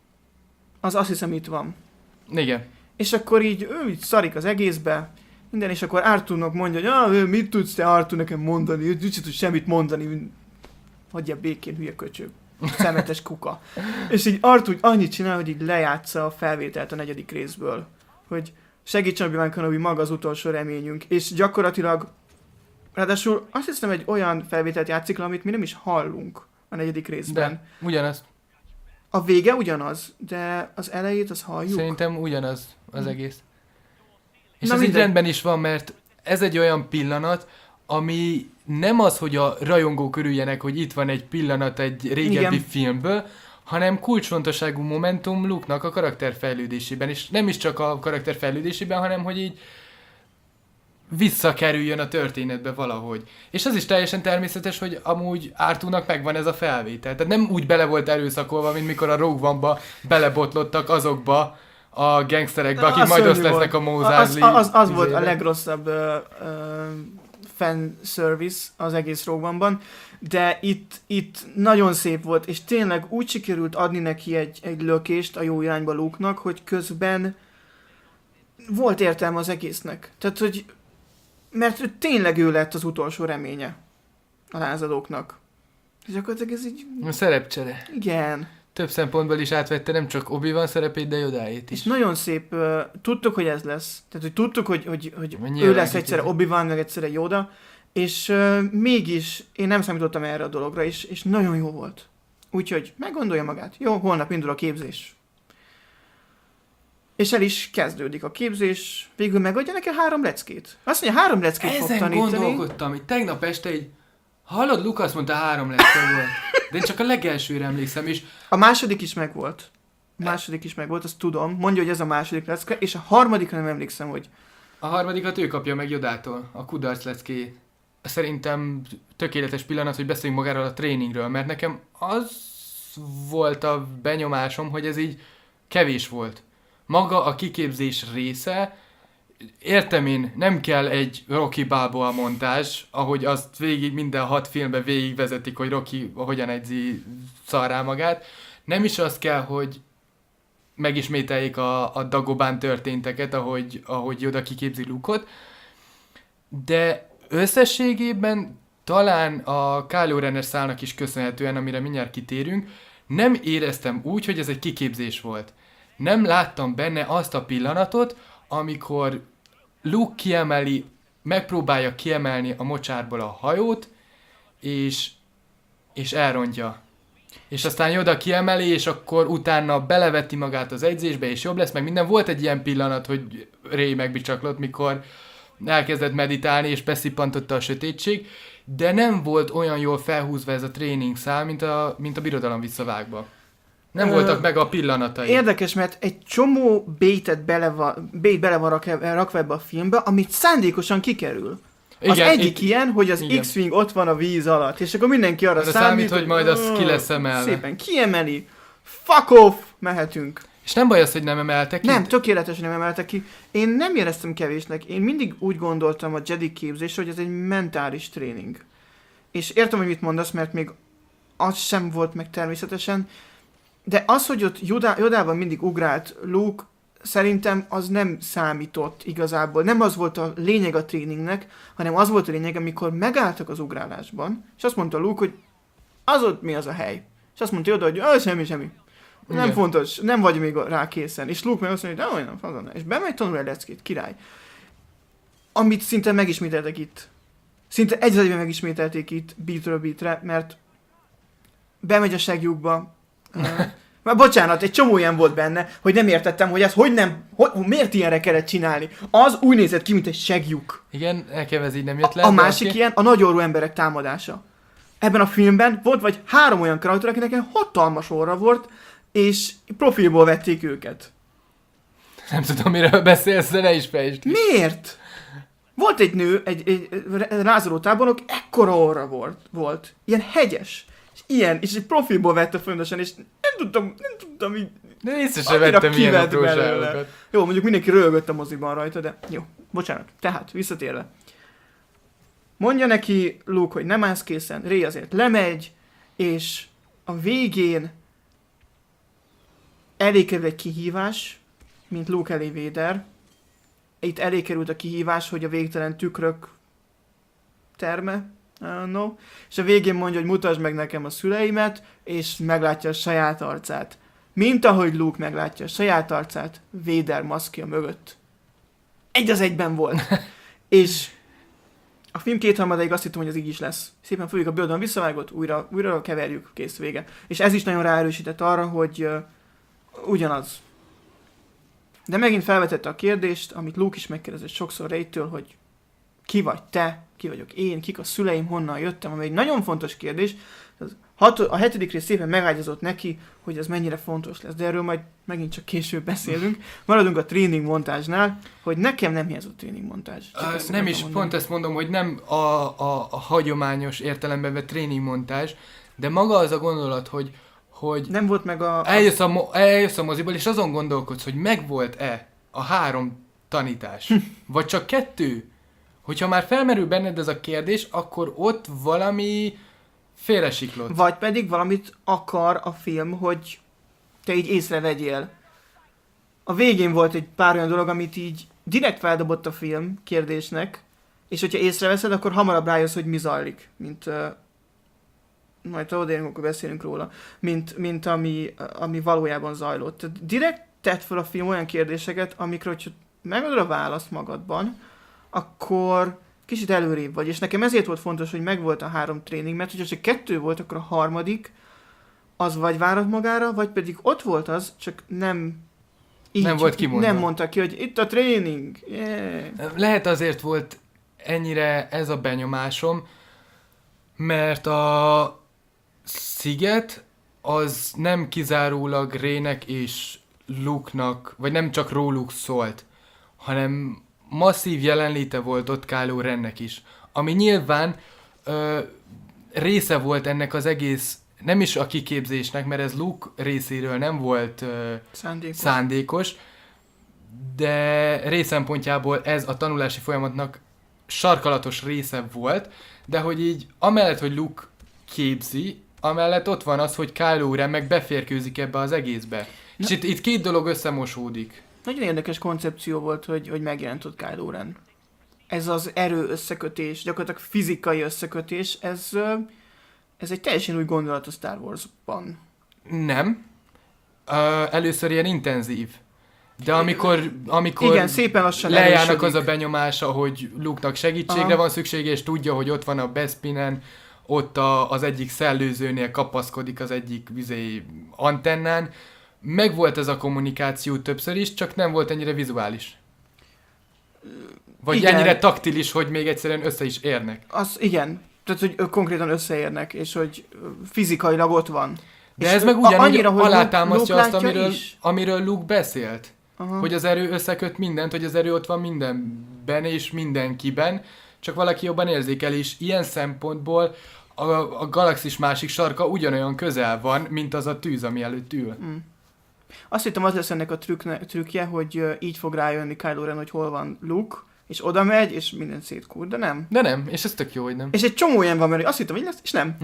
Az azt hiszem itt van. igen. És akkor így ő így szarik az egészbe, minden, és akkor Artúrnak mondja, hogy ah, mit tudsz te Artúr nekem mondani, ő nincs tud semmit mondani, hagyja békén, hülye köcsög, szemetes kuka. És így Artúr annyit csinál, hogy így lejátsza a felvételt a negyedik részből, hogy segítsen Obi-Wan Kenobi, maga az utolsó reményünk, és gyakorlatilag, ráadásul azt hiszem egy olyan felvételt játszik le, amit mi nem is hallunk a negyedik részben. De ugyanaz. A vége ugyanaz, de az elejét az halljuk. Szerintem ugyanaz az Hm. egész. És Na ez így mindegy. rendben is van, mert ez egy olyan pillanat, ami nem az, hogy a rajongók örüljenek, hogy itt van egy pillanat egy régebbi Igen. filmből, hanem kulcsfontosságú momentum Luke-nak a karakterfejlődésében, és nem is csak a karakterfejlődésében, hanem hogy így visszakerüljön a történetbe valahogy. És az is teljesen természetes, hogy amúgy Artúrnak megvan ez a felvétel. Tehát nem úgy bele volt erőszakolva, mint mikor a Rogue One-ba belebotlottak azokba a gangsterekbe, akik Az majd szörnyű azt lesznek volt. a Mozárli. Az, az, az volt a izébe. legrosszabb uh, uh, fan service az egész Rogue One-ban, de itt, itt nagyon szép volt, és tényleg úgy sikerült adni neki egy, egy lökést a jó irányba Luke-nak, hogy közben volt értelme az egésznek. Tehát, hogy mert ő tényleg ő lett az utolsó reménye a lázadóknak. És gyakorlatilag ez így... A szerepcsere. Igen. Több szempontból is átvette nem csak Obi-Wan szerepét, de Yodáét is. És nagyon szép, uh, tudtuk, hogy ez lesz. Tehát, hogy tudtuk, hogy, hogy, hogy Nyilván ő lesz ki egyszerre tudja. Obi-Wan, meg egyszerre Yoda, és uh, mégis én nem számítottam erre a dologra, és, és nagyon jó volt. Úgyhogy meggondolja magát. Jó, holnap indul a képzés. És el is kezdődik a képzés. Végül megadja neki három leckét. Azt mondja, három leckét fog Ezen tanítani. gondolkodtam, hogy tegnap este így, hallod, Luke azt mondta három lecke volt. De én csak a legelsőre emlékszem, és A második is megvolt. A második is megvolt, azt tudom. Mondja, hogy ez a második lecke, és a harmadikra nem emlékszem, hogy a harmadikat ő kapja meg Jodától, a kudarc leckéjét. Szerintem tökéletes pillanat, hogy beszéljünk magáról a tréningről, mert nekem az volt a benyomásom, hogy ez így kevés volt. Maga a kiképzés része, értem én, nem kell egy Rocky Balboa montázs, ahogy azt végig minden hat filmben végigvezetik, hogy Rocky hogyan edzi szarrá magát. Nem is az kell, hogy megismételjék a, a Dagobán történteket, ahogy, ahogy Yoda kiképzi Luke-ot, de összességében talán a Kylo Ren-es szálnak is köszönhetően, amire mindjárt kitérünk, nem éreztem úgy, hogy ez egy kiképzés volt. nem láttam benne azt a pillanatot, amikor Luke kiemeli, megpróbálja kiemelni a mocsárból a hajót, és, és elrontja. És aztán oda kiemeli, és akkor utána beleveti magát az edzésbe, és jobb lesz, meg minden. Volt egy ilyen pillanat, hogy Rey megbicsaklott, mikor elkezdett meditálni, és beszippantotta a sötétség, de nem volt olyan jól felhúzva ez a tréning szál, mint a, mint a Birodalom visszavágva. Nem Ö, voltak meg a pillanatai. Érdekes, mert egy csomó baitet bele van, bait bele van rak, rakva ebbe a filmbe, amit szándékosan kikerül. Az igen, egyik itt, ilyen, hogy az igen. X-Wing ott van a víz alatt, és akkor mindenki arra számít, számít, hogy majd az ki lesz emelve. Szépen kiemeli. Fuck off! Mehetünk. És nem baj az, hogy nem emeltek ki? Nem, tökéletesen nem emeltek ki. Én nem éreztem kevésnek. Én mindig úgy gondoltam a Jedi képzésre, hogy ez egy mentális tréning. És értem, hogy mit mondasz, mert még az sem volt meg természetesen, de az, hogy ott Yoda, Jodában mindig ugrált Luke, szerintem az nem számított igazából. Nem az volt a lényeg a tréningnek, hanem az volt a lényeg, amikor megálltak az ugrálásban, és azt mondta Luke, hogy az ott mi az a hely. És azt mondta Yoda, hogy ah, semmi, semmi. Nem igen. fontos, nem vagy még rá készen. És Luke meg azt mondja, hogy de olyan, fazon. És bemegy tanulni a leckét, király. Amit szinte megismételtek itt. Szinte egy egyben megismételték itt beatről beatre, mert bemegy a segjukba. Már bocsánat, egy csomó ilyen volt benne, hogy nem értettem, hogy ez hogy nem, hogy, miért ilyenre kellett csinálni. Az úgy nézett ki, mint egy segjuk. Igen, nekem ez így nem jött le. A, a másik aki... ilyen, a nagyorrú emberek támadása. Ebben a filmben volt vagy három olyan karakter, akinek hatalmas orra volt, és profilból vették őket. Nem tudom, miről beszélsz, de ne is fejtsd. Miért? Volt egy nő, egy, egy rázoló tábornok, ekkora orra volt, volt. Ilyen hegyes. És ilyen, és egy profilból vette folyamatosan, és nem tudtam, nem tudtam így... De észre sem vettem ilyen apróságokat. Jó, mondjuk mindenki röhögött a moziban rajta, de jó, bocsánat. Tehát, visszatérve. Mondja neki Luke, hogy nem állsz készen, Rey azért lemegy, és a végén elé kerül egy kihívás, mint Luke elé Vader. Itt elé került a kihívás, hogy a végtelen tükrök terme, no. És a végén mondja, hogy mutasd meg nekem a szüleimet, és meglátja a saját arcát. Mint ahogy Luke meglátja a saját arcát, Vader maszkja mögött. Egy az egyben volt. És a film kétharmadáig azt hittem, hogy az így is lesz. Szépen fogjuk a Birodalom visszavágott, újra, újra keverjük, kész, vége. És ez is nagyon ráerősített arra, hogy uh, ugyanaz. De megint felvetette a kérdést, amit Luke is megkérdezett sokszor Rey-től, hogy ki vagy te, ki vagyok én, kik a szüleim, honnan jöttem, ami egy nagyon fontos kérdés. A hetedik rész szépen megágyazott neki, hogy ez mennyire fontos lesz, de erről majd megint csak később beszélünk. Maradunk a tréning montázsnál, hogy nekem nem hiányzott tréning montázs. Uh, nem is, mondani. Pont ezt mondom, hogy nem a, a, a hagyományos értelemben vett tréning montázs, de maga az a gondolat, hogy hogy nem volt meg a... Eljössz a, mo- eljössz a moziból, és azon gondolkodsz, hogy megvolt-e a három tanítás, vagy csak kettő. Hogyha már felmerül benned ez a kérdés, akkor ott valami félresiklott. Vagy pedig valamit akar a film, hogy te így észrevegyél. A végén volt egy pár olyan dolog, amit így direkt feldobott a film kérdésnek, és hogyha észreveszed, akkor hamarabb rájössz, hogy mi zajlik, mint... Uh, majd odaérünk, akkor beszélünk róla, mint, mint ami, ami valójában zajlott. Tehát direkt tett fel a film olyan kérdéseket, amikre, hogyha megadod a választ magadban, akkor kicsit előrébb vagy. És nekem ezért volt fontos, hogy megvolt a három tréning, mert hogyha csak kettő volt, akkor a harmadik az vagy várat magára, vagy pedig ott volt az, csak nem így, nem volt kimondva. Nem mondta ki, hogy itt a tréning. Yeah. Lehet azért volt ennyire ez a benyomásom, mert a sziget az nem kizárólag Reynek és Luke-nak, vagy nem csak róluk szólt, hanem masszív jelenléte volt ott Kylo Rennek is, ami nyilván ö, része volt ennek az egész, nem is a kiképzésnek, mert ez Luke részéről nem volt ö, szándékos. szándékos, de részempontjából ez a tanulási folyamatnak sarkalatos része volt, de hogy így amellett, hogy Luke képzi, amellett ott van az, hogy Kylo Ren meg beférkőzik ebbe az egészbe. Na, és itt, itt két dolog összemosódik. Nagyon érdekes koncepció volt, hogy, hogy megjelent ott Kylo Ren. Ez az erő összekötés, gyakorlatilag fizikai összekötés, ez, ez egy teljesen új gondolat a Star Wars-ban. Nem. Uh, először ilyen intenzív. De amikor, amikor igen, szépen lassan lejárnak erősödik. az a benyomása, hogy Luke-nak segítségre Aha. van szüksége, és tudja, hogy ott van a Bespinen, ott a, az egyik szellőzőnél kapaszkodik az egyik vizé antennán. Megvolt ez a kommunikáció többször is, csak nem volt ennyire vizuális. Vagy igen. ennyire taktilis, hogy még egyszerűen össze is érnek. Az, igen. Tehát, hogy konkrétan összeérnek, és hogy fizikailag ott van. De és ez meg a- ugyanúgy annyira, hogy alátámasztja Luke azt, látja amiről, is. amiről Luke beszélt. Aha. Hogy az erő összeköt mindent, hogy az erő ott van mindenben és mindenkiben, csak valaki jobban érzékel, és ilyen szempontból a, a galaxis másik sarka ugyanolyan közel van, mint az a tűz, ami előtt ül. Mm. Azt hittem, az lesz ennek a trükkne, trükkje, hogy uh, így fog rájönni Kylo Ren, hogy hol van Luke, és oda megy, és minden szétkur, de nem. De nem, és ez tök jó, hogy nem. És egy csomó ilyen van, mert azt hittem, hogy lesz, és nem.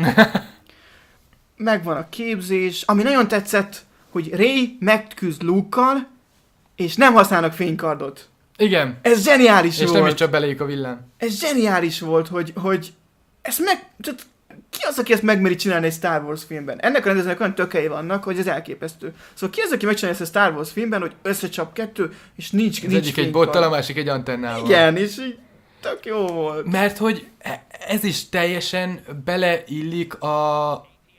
Megvan a képzés, ami nagyon tetszett, hogy Rey megküzd Luke-kal, és nem használnak fénykardot. Igen, Ez zseniális és volt. nem is csak beléjük a villám. Ez zseniális volt, hogy, hogy ezt meg... Tehát ki az, aki ezt megmeri csinálni egy Star Wars filmben? Ennek a rendezőnek olyan tökei vannak, hogy ez elképesztő. Szóval ki az, aki megcsinálja ezt a Star Wars filmben, hogy összecsap kettő, és nincs, Az nincs egyik egy fénykard. bottal, a másik egy antennával. Igen, és így tök jó volt. Mert hogy e- ez is teljesen beleillik a,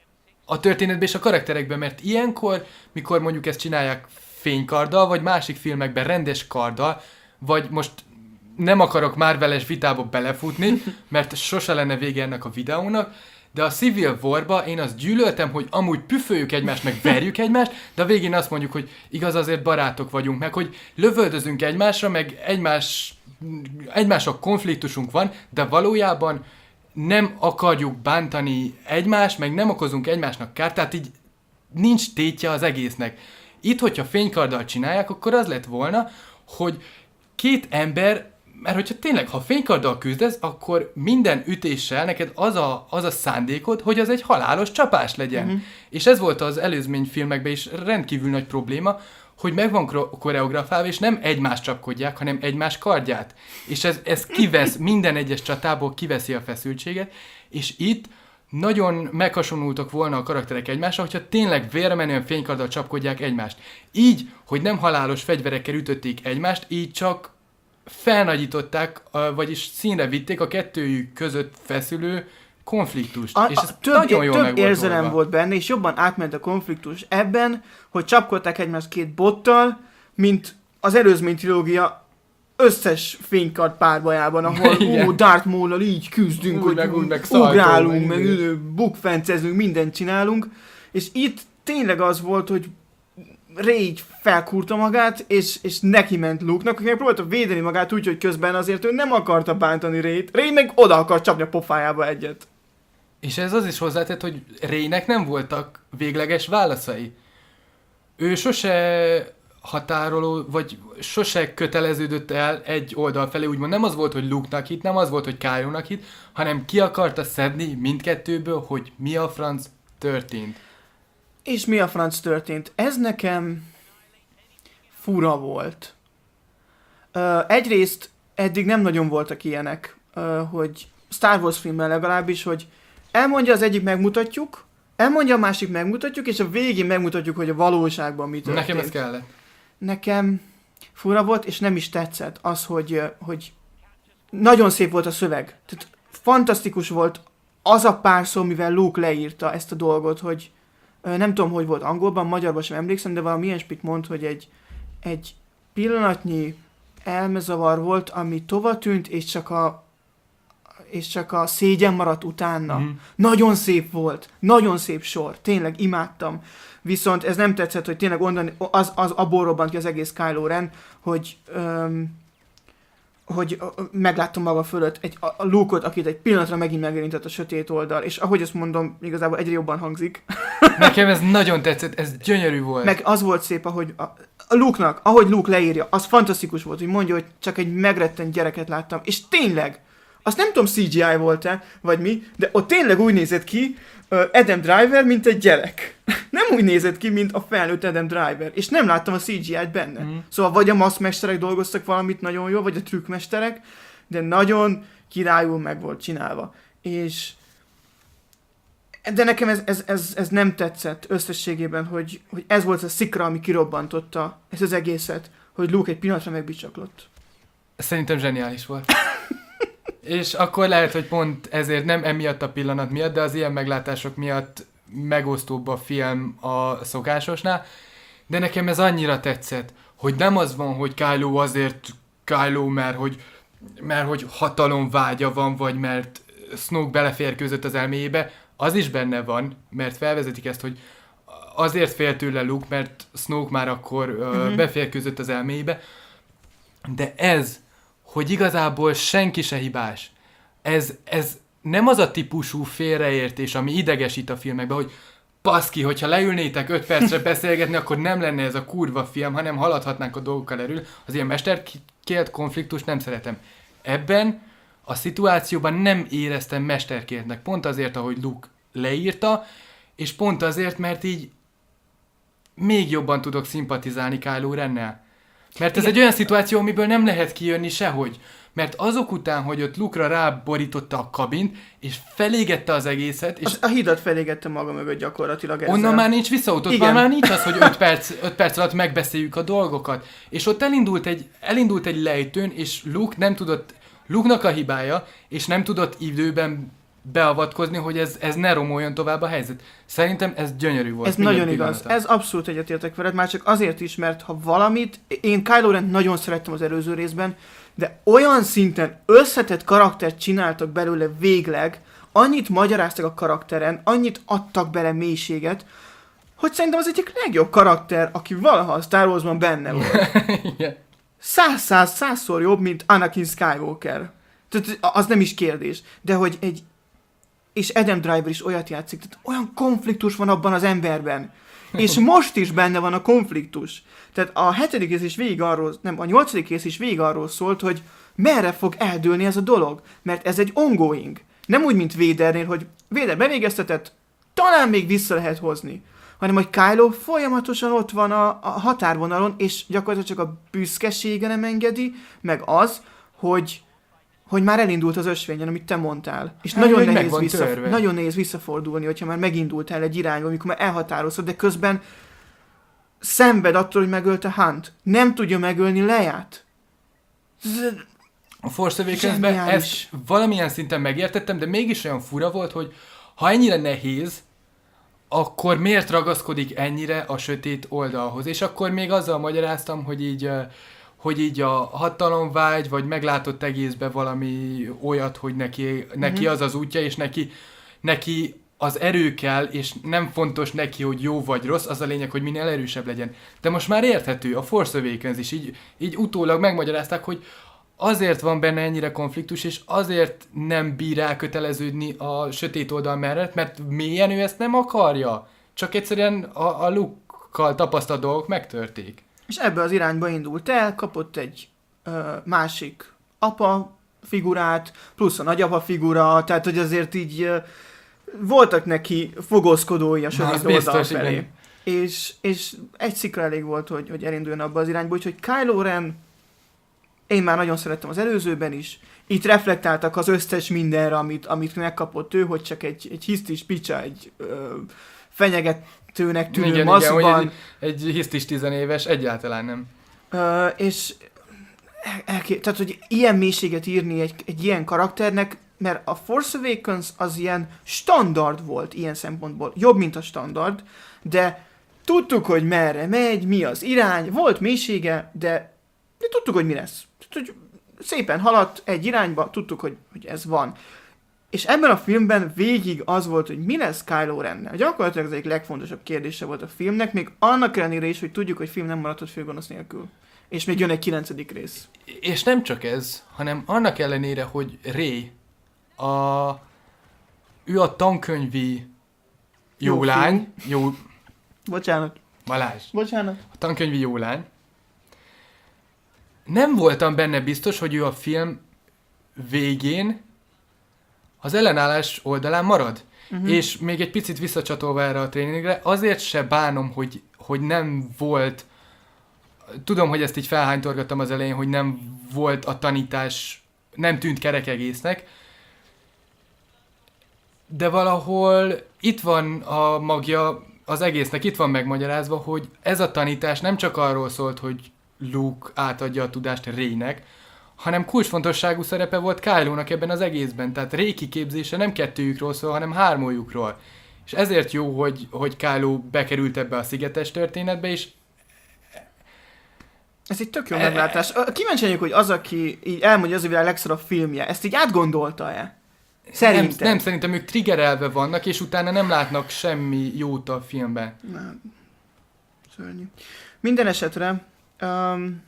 a történetbe és a karakterekbe, mert ilyenkor, mikor mondjuk ezt csinálják fénykarddal, vagy másik filmekben rendes karddal, vagy most nem akarok Marvel-es vitába belefutni, mert sose lenne vége ennek a videónak, de a Civil War-ba én azt gyűlöltem, hogy amúgy püföljük egymást, meg verjük egymást, de a végén azt mondjuk, hogy igaz, azért barátok vagyunk, meg hogy lövöldözünk egymásra, meg egymás, egymással konfliktusunk van, de valójában nem akarjuk bántani egymást, meg nem okozunk egymásnak kárt, tehát így nincs tétje az egésznek. Itt, hogyha fénykarddal csinálják, akkor az lett volna, hogy két ember, mert hogyha tényleg, ha fénykarddal küzdesz, akkor minden ütéssel neked az a, az a szándékod, hogy az egy halálos csapás legyen. Mhm. És ez volt az előzmény filmekben is rendkívül nagy probléma, hogy meg van kro- koreografálva, és nem egymást csapkodják, hanem egymás kardját. És ez, ez kivesz, minden egyes csatából kiveszi a feszültséget, és itt nagyon meghasonlultak volna a karakterek egymásra, hogyha tényleg vérmenően fénykarddal csapkodják egymást. Így, hogy nem halálos fegyverekkel ütötték egymást, így csak felnagyították, a- vagyis színre vitték a kettőjük között feszülő konfliktust. A, és a, ez több, nagyon jól meg több volt érzelem oldva. volt benne, és jobban átment a konfliktus ebben, hogy csapkodták egymást két bottal, mint az előzmény trilógia összes fénykard párbajában, ahol Igen. ú, Darth Maul-nal így küzdünk, Úgy hogy meg úgy, meg ugrálunk, szaltó, meg, meg meg bukfencezünk, mindent csinálunk, és itt tényleg az volt, hogy Rey így felkúrta magát, és, és neki ment Luke-nak, aki próbálta védeni magát úgy, hogy közben azért ő nem akarta bántani Rey-t. Rey meg oda akart csapni a pofájába egyet. És ez az is hozzátett, hogy Reynek nem voltak végleges válaszai. Ő sose határoló, vagy sose köteleződött el egy oldal felé, úgymond nem az volt, hogy Luke-nak hit, nem az volt, hogy Kylo-nak hit, hanem ki akarta szedni mindkettőből, hogy mi a franc történt. És mi a franc történt? Ez nekem fura volt. Uh, egyrészt eddig nem nagyon voltak ilyenek, uh, hogy Star Wars filmben legalábbis, hogy elmondja az egyik, megmutatjuk, elmondja a másik, megmutatjuk, és a végén megmutatjuk, hogy a valóságban mi történt. Nekem ez kellett. Nekem fura volt, és nem is tetszett az, hogy, uh, hogy nagyon szép volt a szöveg. Tehát fantasztikus volt az a pár szó, mivel Luke leírta ezt a dolgot, hogy nem tudom, hogy volt angolban, magyarban sem emlékszem, de valami ilyesmit mond, hogy egy, egy pillanatnyi elmezavar volt, ami tova tűnt, és csak a, és csak a szégyen maradt utána. Mhm. Nagyon szép volt, nagyon szép sor, tényleg imádtam. Viszont ez nem tetszett, hogy tényleg onnan, az, az abból robbant ki az egész Kylo Ren, hogy öm, hogy ö, megláttam maga fölött egy, a, a Luke-ot, akit egy pillanatra megint megérintett a sötét oldal, és ahogy azt mondom, igazából egyre jobban hangzik. Nekem ez nagyon tetszett, ez gyönyörű volt. Meg az volt szép, ahogy a, a Luke-nak, ahogy Luke leírja, az fantasztikus volt, hogy mondja, hogy csak egy megrettent gyereket láttam, és tényleg, azt nem tudom cé gé í volt-e, vagy mi, de ott tényleg úgy nézett ki uh, Adam Driver, mint egy gyerek. Nem úgy nézett ki, mint a felnőtt Adam Driver, és nem láttam a cé gé í-t benne. Mm. Szóval vagy a maszkmesterek dolgoztak valamit nagyon jól, vagy a trükkmesterek, de nagyon királyul meg volt csinálva. És de nekem ez, ez, ez, ez nem tetszett összességében, hogy, hogy ez volt a szikra, ami kirobbantotta ezt az egészet, hogy Luke egy pillanatra megbicsaklott. Szerintem zseniális volt. És akkor lehet, hogy pont ezért nem emiatt a pillanat miatt, de az ilyen meglátások miatt megosztóbb a film a szokásosnál, de nekem ez annyira tetszett, hogy nem az van, hogy Kylo azért Kylo, mert hogy, mert hogy hatalomvágya van, vagy mert Snoke beleférkőzött az elméjébe, az is benne van, mert felvezetik ezt, hogy azért fél tőle Luke, mert Snoke már akkor uh, uh-huh. beférkőzött az elméjébe, de ez, hogy igazából senki se hibás, ez, ez nem az a típusú félreértés, ami idegesít a filmekben, hogy baszki, hogyha leülnétek öt percre beszélgetni, akkor nem lenne ez a kurva film, hanem haladhatnánk a dolgokkal erről. Az ilyen mesterkélt konfliktust nem szeretem. Ebben a szituációban nem éreztem mesterkéltnek, pont azért, ahogy Luke leírta, és pont azért, mert így még jobban tudok szimpatizálni Kylo Rennel. Mert ez Igen. egy olyan szituáció, amiből nem lehet kijönni sehogy. Mert azok után, hogy ott Luke-ra ráborította a kabint, és felégette az egészet, és... Az, a hidat felégette maga mögött gyakorlatilag ezzel. Onnan már nincs visszaút, ott már, már nincs az, hogy öt perc, öt perc alatt megbeszéljük a dolgokat. És ott elindult egy, elindult egy lejtőn, és Luke nem tudott, Luke-nak a hibája, és nem tudott időben beavatkozni, hogy ez, ez ne romoljon tovább a helyzet. Szerintem ez gyönyörű volt. Ez nagyon igaz. Ez abszolút egyetértek veled, már csak azért is, mert ha valamit, én Kylo Ren nagyon szerettem az előző részben, de olyan szinten összetett karaktert csináltak belőle végleg, annyit magyaráztak a karakteren, annyit adtak bele mélységet, hogy szerintem az egyik legjobb karakter, aki valaha a Star Warsban benne volt. Száz, száz, százszor jobb, mint Anakin Skywalker. Tehát az nem is kérdés. De hogy egy... És Adam Driver is olyat játszik, tehát olyan konfliktus van abban az emberben. És most is benne van a konfliktus. Tehát a hetedik rész is végig arról, nem, a nyolcadik rész is végig arról szólt, hogy merre fog eldőlni ez a dolog. Mert ez egy ongoing. Nem úgy, mint Vadernél, hogy Vader bevégeztetett, talán még vissza lehet hozni. Hanem, hogy Kylo folyamatosan ott van a, a határvonalon, és gyakorlatilag csak a büszkesége nem engedi, meg az, hogy, hogy már elindult az ösvényen, amit te mondtál. És hát, nagyon, nehéz vissza, nagyon nehéz visszafordulni, hogyha már megindultál egy irányba, amikor már elhatározod, de közben szenved attól, hogy megölte Hunt. Nem tudja megölni Leiát. A Force Awakens-ben ezt valamilyen szinten megértettem, de mégis olyan fura volt, hogy ha ennyire nehéz, akkor miért ragaszkodik ennyire a sötét oldalhoz? És akkor még azzal magyaráztam, hogy így, hogy így a hatalomvágy, vagy meglátott egészben valami olyat, hogy neki, neki mm-hmm. az az útja, és neki, neki az erő kell, és nem fontos neki, hogy jó vagy rossz, az a lényeg, hogy minél erősebb legyen. De most már érthető, a Force Awakens is így, így utólag megmagyarázták, hogy azért van benne ennyire konfliktus, és azért nem bír elköteleződni a sötét oldal mellett, mert mélyen ő ezt nem akarja. Csak egyszerűen a, a Luke-kal tapasztalt dolgok megtörték. És ebbe az irányba indult el, kapott egy ö, másik apa figurát, plusz a nagyapa figura, tehát hogy azért így ö, voltak neki fogózkodói a sötét oldal biztos, felé. És, és egy szikra elég volt, hogy, hogy elinduljon abba az irányba, úgyhogy Kylo Ren, én már nagyon szerettem az előzőben is. Itt reflektáltak az összes mindenre, amit, amit megkapott ő, hogy csak egy, egy hisztis picsa, egy ö, fenyegetőnek tűnő igen, maszkban. Igen, egy, egy hisztis tizenéves, egyáltalán nem. Ö, és elké- tehát, hogy ilyen mélységet írni egy, egy ilyen karakternek, mert a Force Awakens az ilyen standard volt ilyen szempontból. Jobb, mint a standard, de tudtuk, hogy merre megy, mi az irány, volt mélysége, de de tudtuk, hogy mi lesz. Hogy szépen haladt egy irányba, tudtuk, hogy, hogy ez van. És ebben a filmben végig az volt, hogy mi lesz Kylo Rennel. Gyakorlatilag ez egyik legfontosabb kérdése volt a filmnek, még annak ellenére is, hogy tudjuk, hogy film nem maradhat főgonosz nélkül. És még jön egy kilencedik rész. És nem csak ez, hanem annak ellenére, hogy Rey, a, ő a tankönyvi jó, jó lány, jó... Bocsánat. Balázs. Bocsánat. A tankönyvi jó lány. Nem voltam benne biztos, hogy ő a film végén az ellenállás oldalán marad. Uh-huh. És még egy picit visszacsatolva erre a tréningre, azért se bánom, hogy, hogy nem volt, tudom, hogy ezt így felhánytorgattam az elején, hogy nem volt a tanítás, nem tűnt kerek egésznek. de valahol itt van a magja az egésznek, itt van megmagyarázva, hogy ez a tanítás nem csak arról szólt, hogy Luke átadja a tudást Rey-nek, hanem kulcsfontosságú szerepe volt Kylo-nak ebben az egészben. Tehát Rey kiképzése nem kettőjükről szól, hanem hármójukról. És ezért jó, hogy, hogy Kylo bekerült ebbe a szigetes történetbe, és ez egy tök jó meglátás. Kíváncsi vagyok, hogy az, aki így elmondja, az a világ legszorabb filmje, ezt így átgondolta-e? Szerintem. Nem, nem, szerintem ők triggerelve vannak, és utána nem látnak semmi jót a filmben. Nem. Szörnyű. Minden esetre um,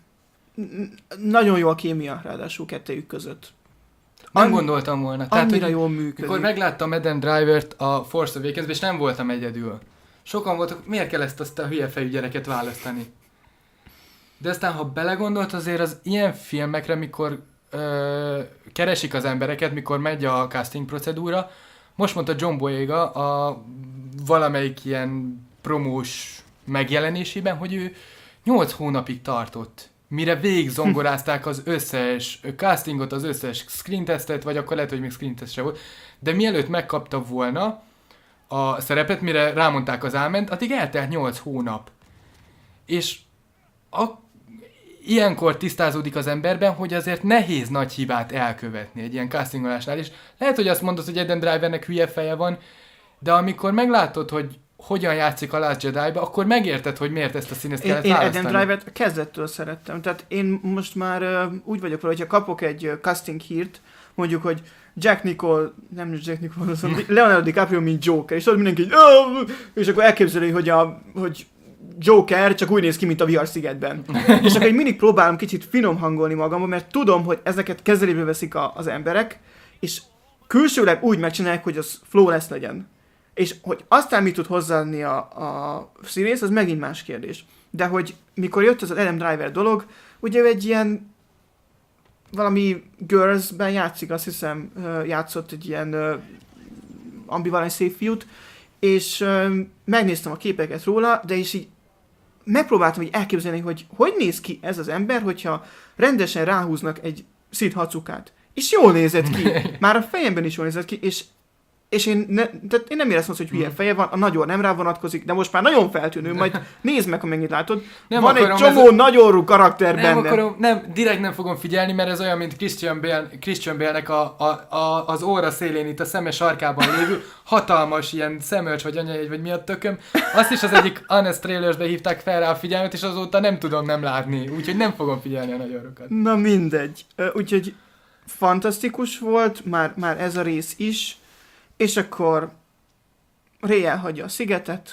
nagyon jó a kémia, ráadásul kettejük között. Nem An- gondoltam volna. Tehát, annyira jól működik. Mikor megláttam Adam Drivert a Force Awakens-ben, és nem voltam egyedül. Sokan voltak, miért kell ezt azt a hülye fejű gyereket választani? De aztán, ha belegondolt, azért az ilyen filmekre, mikor ö, keresik az embereket, mikor megy a casting procedúra, most mondta John Boyega a valamelyik ilyen promós megjelenésében, hogy ő nyolc hónapig tartott, mire végigzongorázták az összes castingot, az összes screen testet, vagy akkor lehet, hogy még screen test se volt, de mielőtt megkapta volna a szerepet, mire rámondták az áment, addig eltelt nyolc hónap. És a, ilyenkor tisztázódik az emberben, hogy azért nehéz nagy hibát elkövetni egy ilyen castingolásnál, és lehet, hogy azt mondod, hogy Adam Drivernek hülye feje van, de amikor meglátod, hogy hogyan játszik a Last Jedi-ba, akkor megérted, hogy miért ezt a színeszt kellett én, én választani. Adam Drivert kezdettől szerettem. Tehát én most már uh, úgy vagyok vele, hogyha kapok egy uh, casting hírt, mondjuk, hogy Jack Nicol, nem Jack Nicholson, Leonardo DiCaprio, mint Joker, és ott mindenki így, és akkor elképzeli, hogy, a, hogy Joker csak úgy néz ki, mint a viharszigetben. És akkor én mindig próbálom kicsit finom hangolni magamban, mert tudom, hogy ezeket kezelébe veszik a, az emberek, és külsőleg úgy megcsinálják, hogy az flawless legyen. És hogy aztán mit tud hozzáadni a, a színész, az megint más kérdés. De hogy mikor jött az Adam Driver dolog, ugye egy ilyen valami Girls-ben játszik, azt hiszem, játszott egy ilyen ambivalens szép fiút, és megnéztem a képeket róla, de is így megpróbáltam így elképzelni, hogy hogy néz ki ez az ember, hogyha rendesen ráhúznak egy Sid Hacukát. És jól nézett ki. Már a fejemben is jól nézett ki, és És én, ne, tehát én nem éreztem azt, hogy hülye feje van, a nagyon nem rá vonatkozik, de most már nagyon feltűnő, majd nézd meg, ha mennyit látod. Nem van egy csomó ez... nagyorú karakter nem benne. Akarom, nem, direkt nem fogom figyelni, mert ez olyan, mint Christian Bale, Christian Bale-nek a, a, a, az óra szélén, itt a szeme sarkában lévő hatalmas ilyen szemölcs, vagy anyajegy, vagy mi a tököm. Azt is az egyik Honest Trailers-be hívták fel rá a figyelmet, és azóta nem tudom nem látni, úgyhogy nem fogom figyelni a nagyorokat. Na mindegy. Úgyhogy fantasztikus volt, már, már ez a rész is. És akkor Rey elhagyja a szigetet.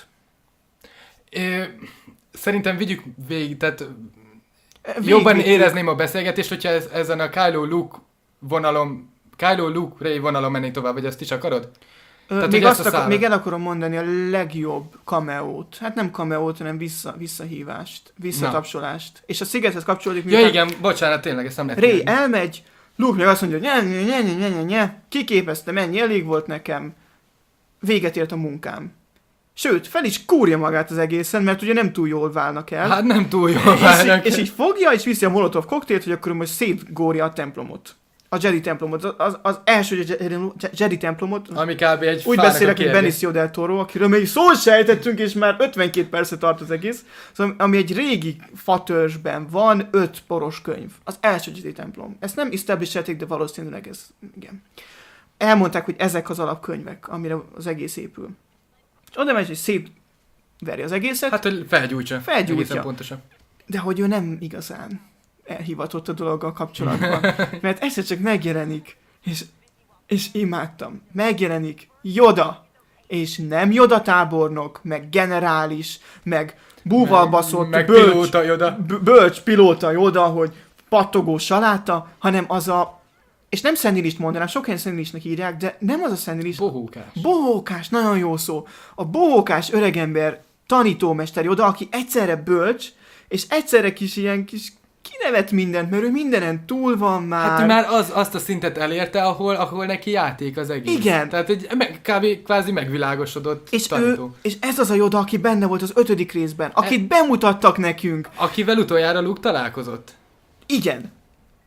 É, szerintem vigyük végig, tehát Vég, jobban vég, érezném a beszélgetést, hogyha ez, ezen a Kylo-Luke vonalon, Kylo-Luke-Rey vonalon menni tovább, vagy azt is akarod? Ö, Tehát, még, azt akar, még el akarom mondani a legjobb cameót. Hát nem cameót, hanem vissza, visszahívást, visszatapsolást. Na. És a szigethez kapcsolódik. Ja igen, bocsánat, tényleg, ezt nem lehet. Rey elmegy, Luke meg azt mondja, hogy nye, nye, nye, nye, nye, nye, kiképeztem, ennyi, elég volt nekem, véget ért a munkám. Sőt, fel is kúrja magát az egészen, mert ugye nem túl jól válnak el. Hát nem túl jól válnak és, és így fogja, és viszi a Molotov koktélt, hogy akkor most szétgórja a templomot. A Jedi templomot, az, az első Jedi templomot. Ami kb. Egy úgy beszélek, hogy Benicio del Toro, akiről még szót sejtettünk, és már ötvenkét percet tart az egész. Szóval, ami egy régi fatörzsben van, öt poros könyv. Az első Jedi templom. Ezt nem establishedték, de valószínűleg ez, igen. Elmondták, hogy ezek az alapkönyvek, amire az egész épül. És oda megy, hogy szétveri az egészet. Hát, hogy felgyújtsa. Felgyújtja. Pontosan. De hogy ő nem igazán elhivatott a dologgal kapcsolatban. Mert egyszer csak megjelenik, és, és imádtam. Megjelenik Yoda, és nem Yoda tábornok, meg generális, meg búval baszott, meg bölcs, pilóta Yoda. B- bölcs pilóta Yoda, hogy pattogó saláta, hanem az a, és nem szenilist mondanám, sok helyen szenilistnek írják, de nem az a szenilist. Bohókás. Bohókás, nagyon jó szó. A bohókás öregember tanítómester Yoda, aki egyszerre bölcs, és egyszerre kis ilyen kis kinevet mindent, mert ő mindenen túl van már. Hát ő már az, azt a szintet elérte, ahol, ahol neki játék az egész. Igen. Tehát egy meg, kb. Kvázi megvilágosodott és tanító. Ő, és ez az a Yoda, aki benne volt az ötödik részben, akit e... bemutattak nekünk. Akivel utoljára Luke találkozott. Igen.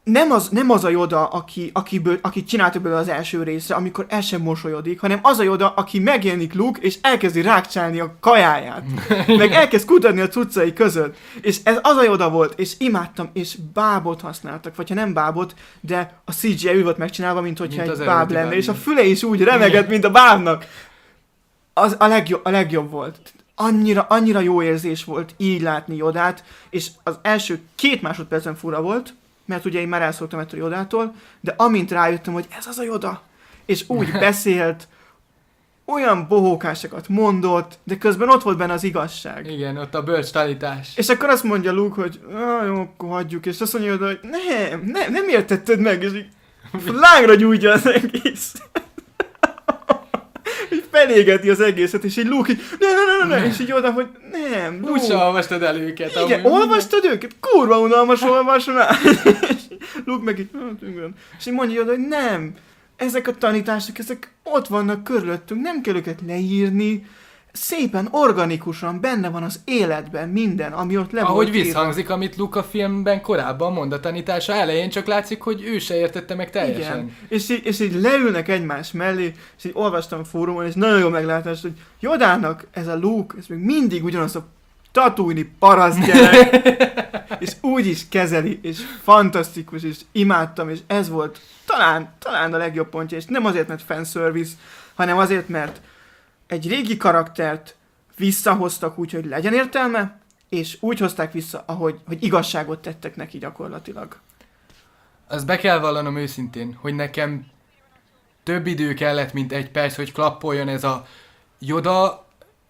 nem az, nem az a Yoda, aki, akiből, aki csinálta belőle az első részre, amikor el sem mosolyodik, hanem az a Yoda, aki megjelenik Luke, és elkezdi rákcsálni a kajáját. Meg elkezd kutatni a cuccai között. És ez az a Yoda volt, és imádtam, és bábot használtak, vagy ha nem bábot, de a cé gé í úgy volt megcsinálva, mint hogyha mint egy báb lenne, báb, és a füle is úgy remegett, mint a bábnak. Az a legjobb, a legjobb volt. Annyira, annyira jó érzés volt így látni Yodát, és az első két másodpercen fura volt, mert ugye én már elszóltam ettől Yodától, de amint rájöttem, hogy ez az a Yoda, és úgy beszélt, olyan bohókásokat mondott, de közben ott volt benne az igazság. Igen, ott a bölcs tanítás. És akkor azt mondja Luke, hogy jó, akkor hagyjuk, és azt mondja Yoda, hogy nem, nem, nem értetted meg, és így lángra gyújtja az egész. Így felégeti az egészet, és így Luke így, ne, ne, ne, ne, és így oda, hogy nem, Luke. Úgyse olvastad el őket. Igen, amúgy. Olvastad őket? Kurva unalmas olvasnál. Luke meg így, hát igen. És így mondja oda, hogy nem, ezek a tanítások, ezek ott vannak körülöttünk, nem kell őket leírni, szépen, organikusan benne van az életben minden, ami ott le ahogy volt visszhangzik, írva. Amit Luke a filmben korábban mond a tanítása elején, csak látszik, hogy ő se értette meg teljesen. Igen. És így, és így leülnek egymás mellé, és így olvastam a fórumon, és nagyon jó meglátás, hogy Yodának ez a Luke, ez még mindig ugyanaz a Tatooine-i paraszt gyerek, és úgy is kezeli, és fantasztikus, és imádtam, és ez volt talán, talán a legjobb pontja, és nem azért, mert fanservice, hanem azért, mert egy régi karaktert visszahoztak úgy, hogy legyen értelme, és úgy hozták vissza, ahogy hogy igazságot tettek neki gyakorlatilag. Azt be kell vallanom őszintén, hogy nekem több idő kellett, mint egy perc, hogy klappoljon ez a Yoda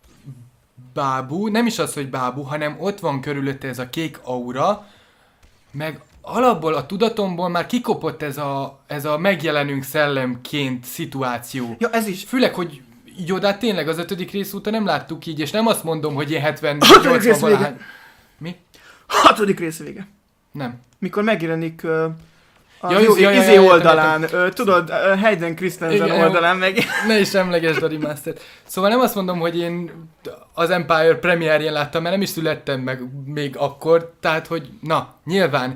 bábú, nem is az, hogy bábú, hanem ott van körülötte ez a kék aura, meg alapból a tudatomból már kikopott ez a, ez a megjelenünk szellemként szituáció. Ja, ez is. Főleg, hogy Yodát tényleg az ötödik rész óta nem láttuk így, és nem azt mondom, hogy én hetven Hatodik rész vége. Mi? Hatodik rész vége. Nem. Mikor megjelenik uh, az ja, jó, izé, ja, ja, izé ja, oldalán, értem, uh, tudod, uh, Hayden Christensen igen, oldalán meg. Ne is emlegesd a remaster-t. Szóval nem azt mondom, hogy én az Empire premierjén láttam, mert nem is születtem meg még akkor, tehát hogy na, nyilván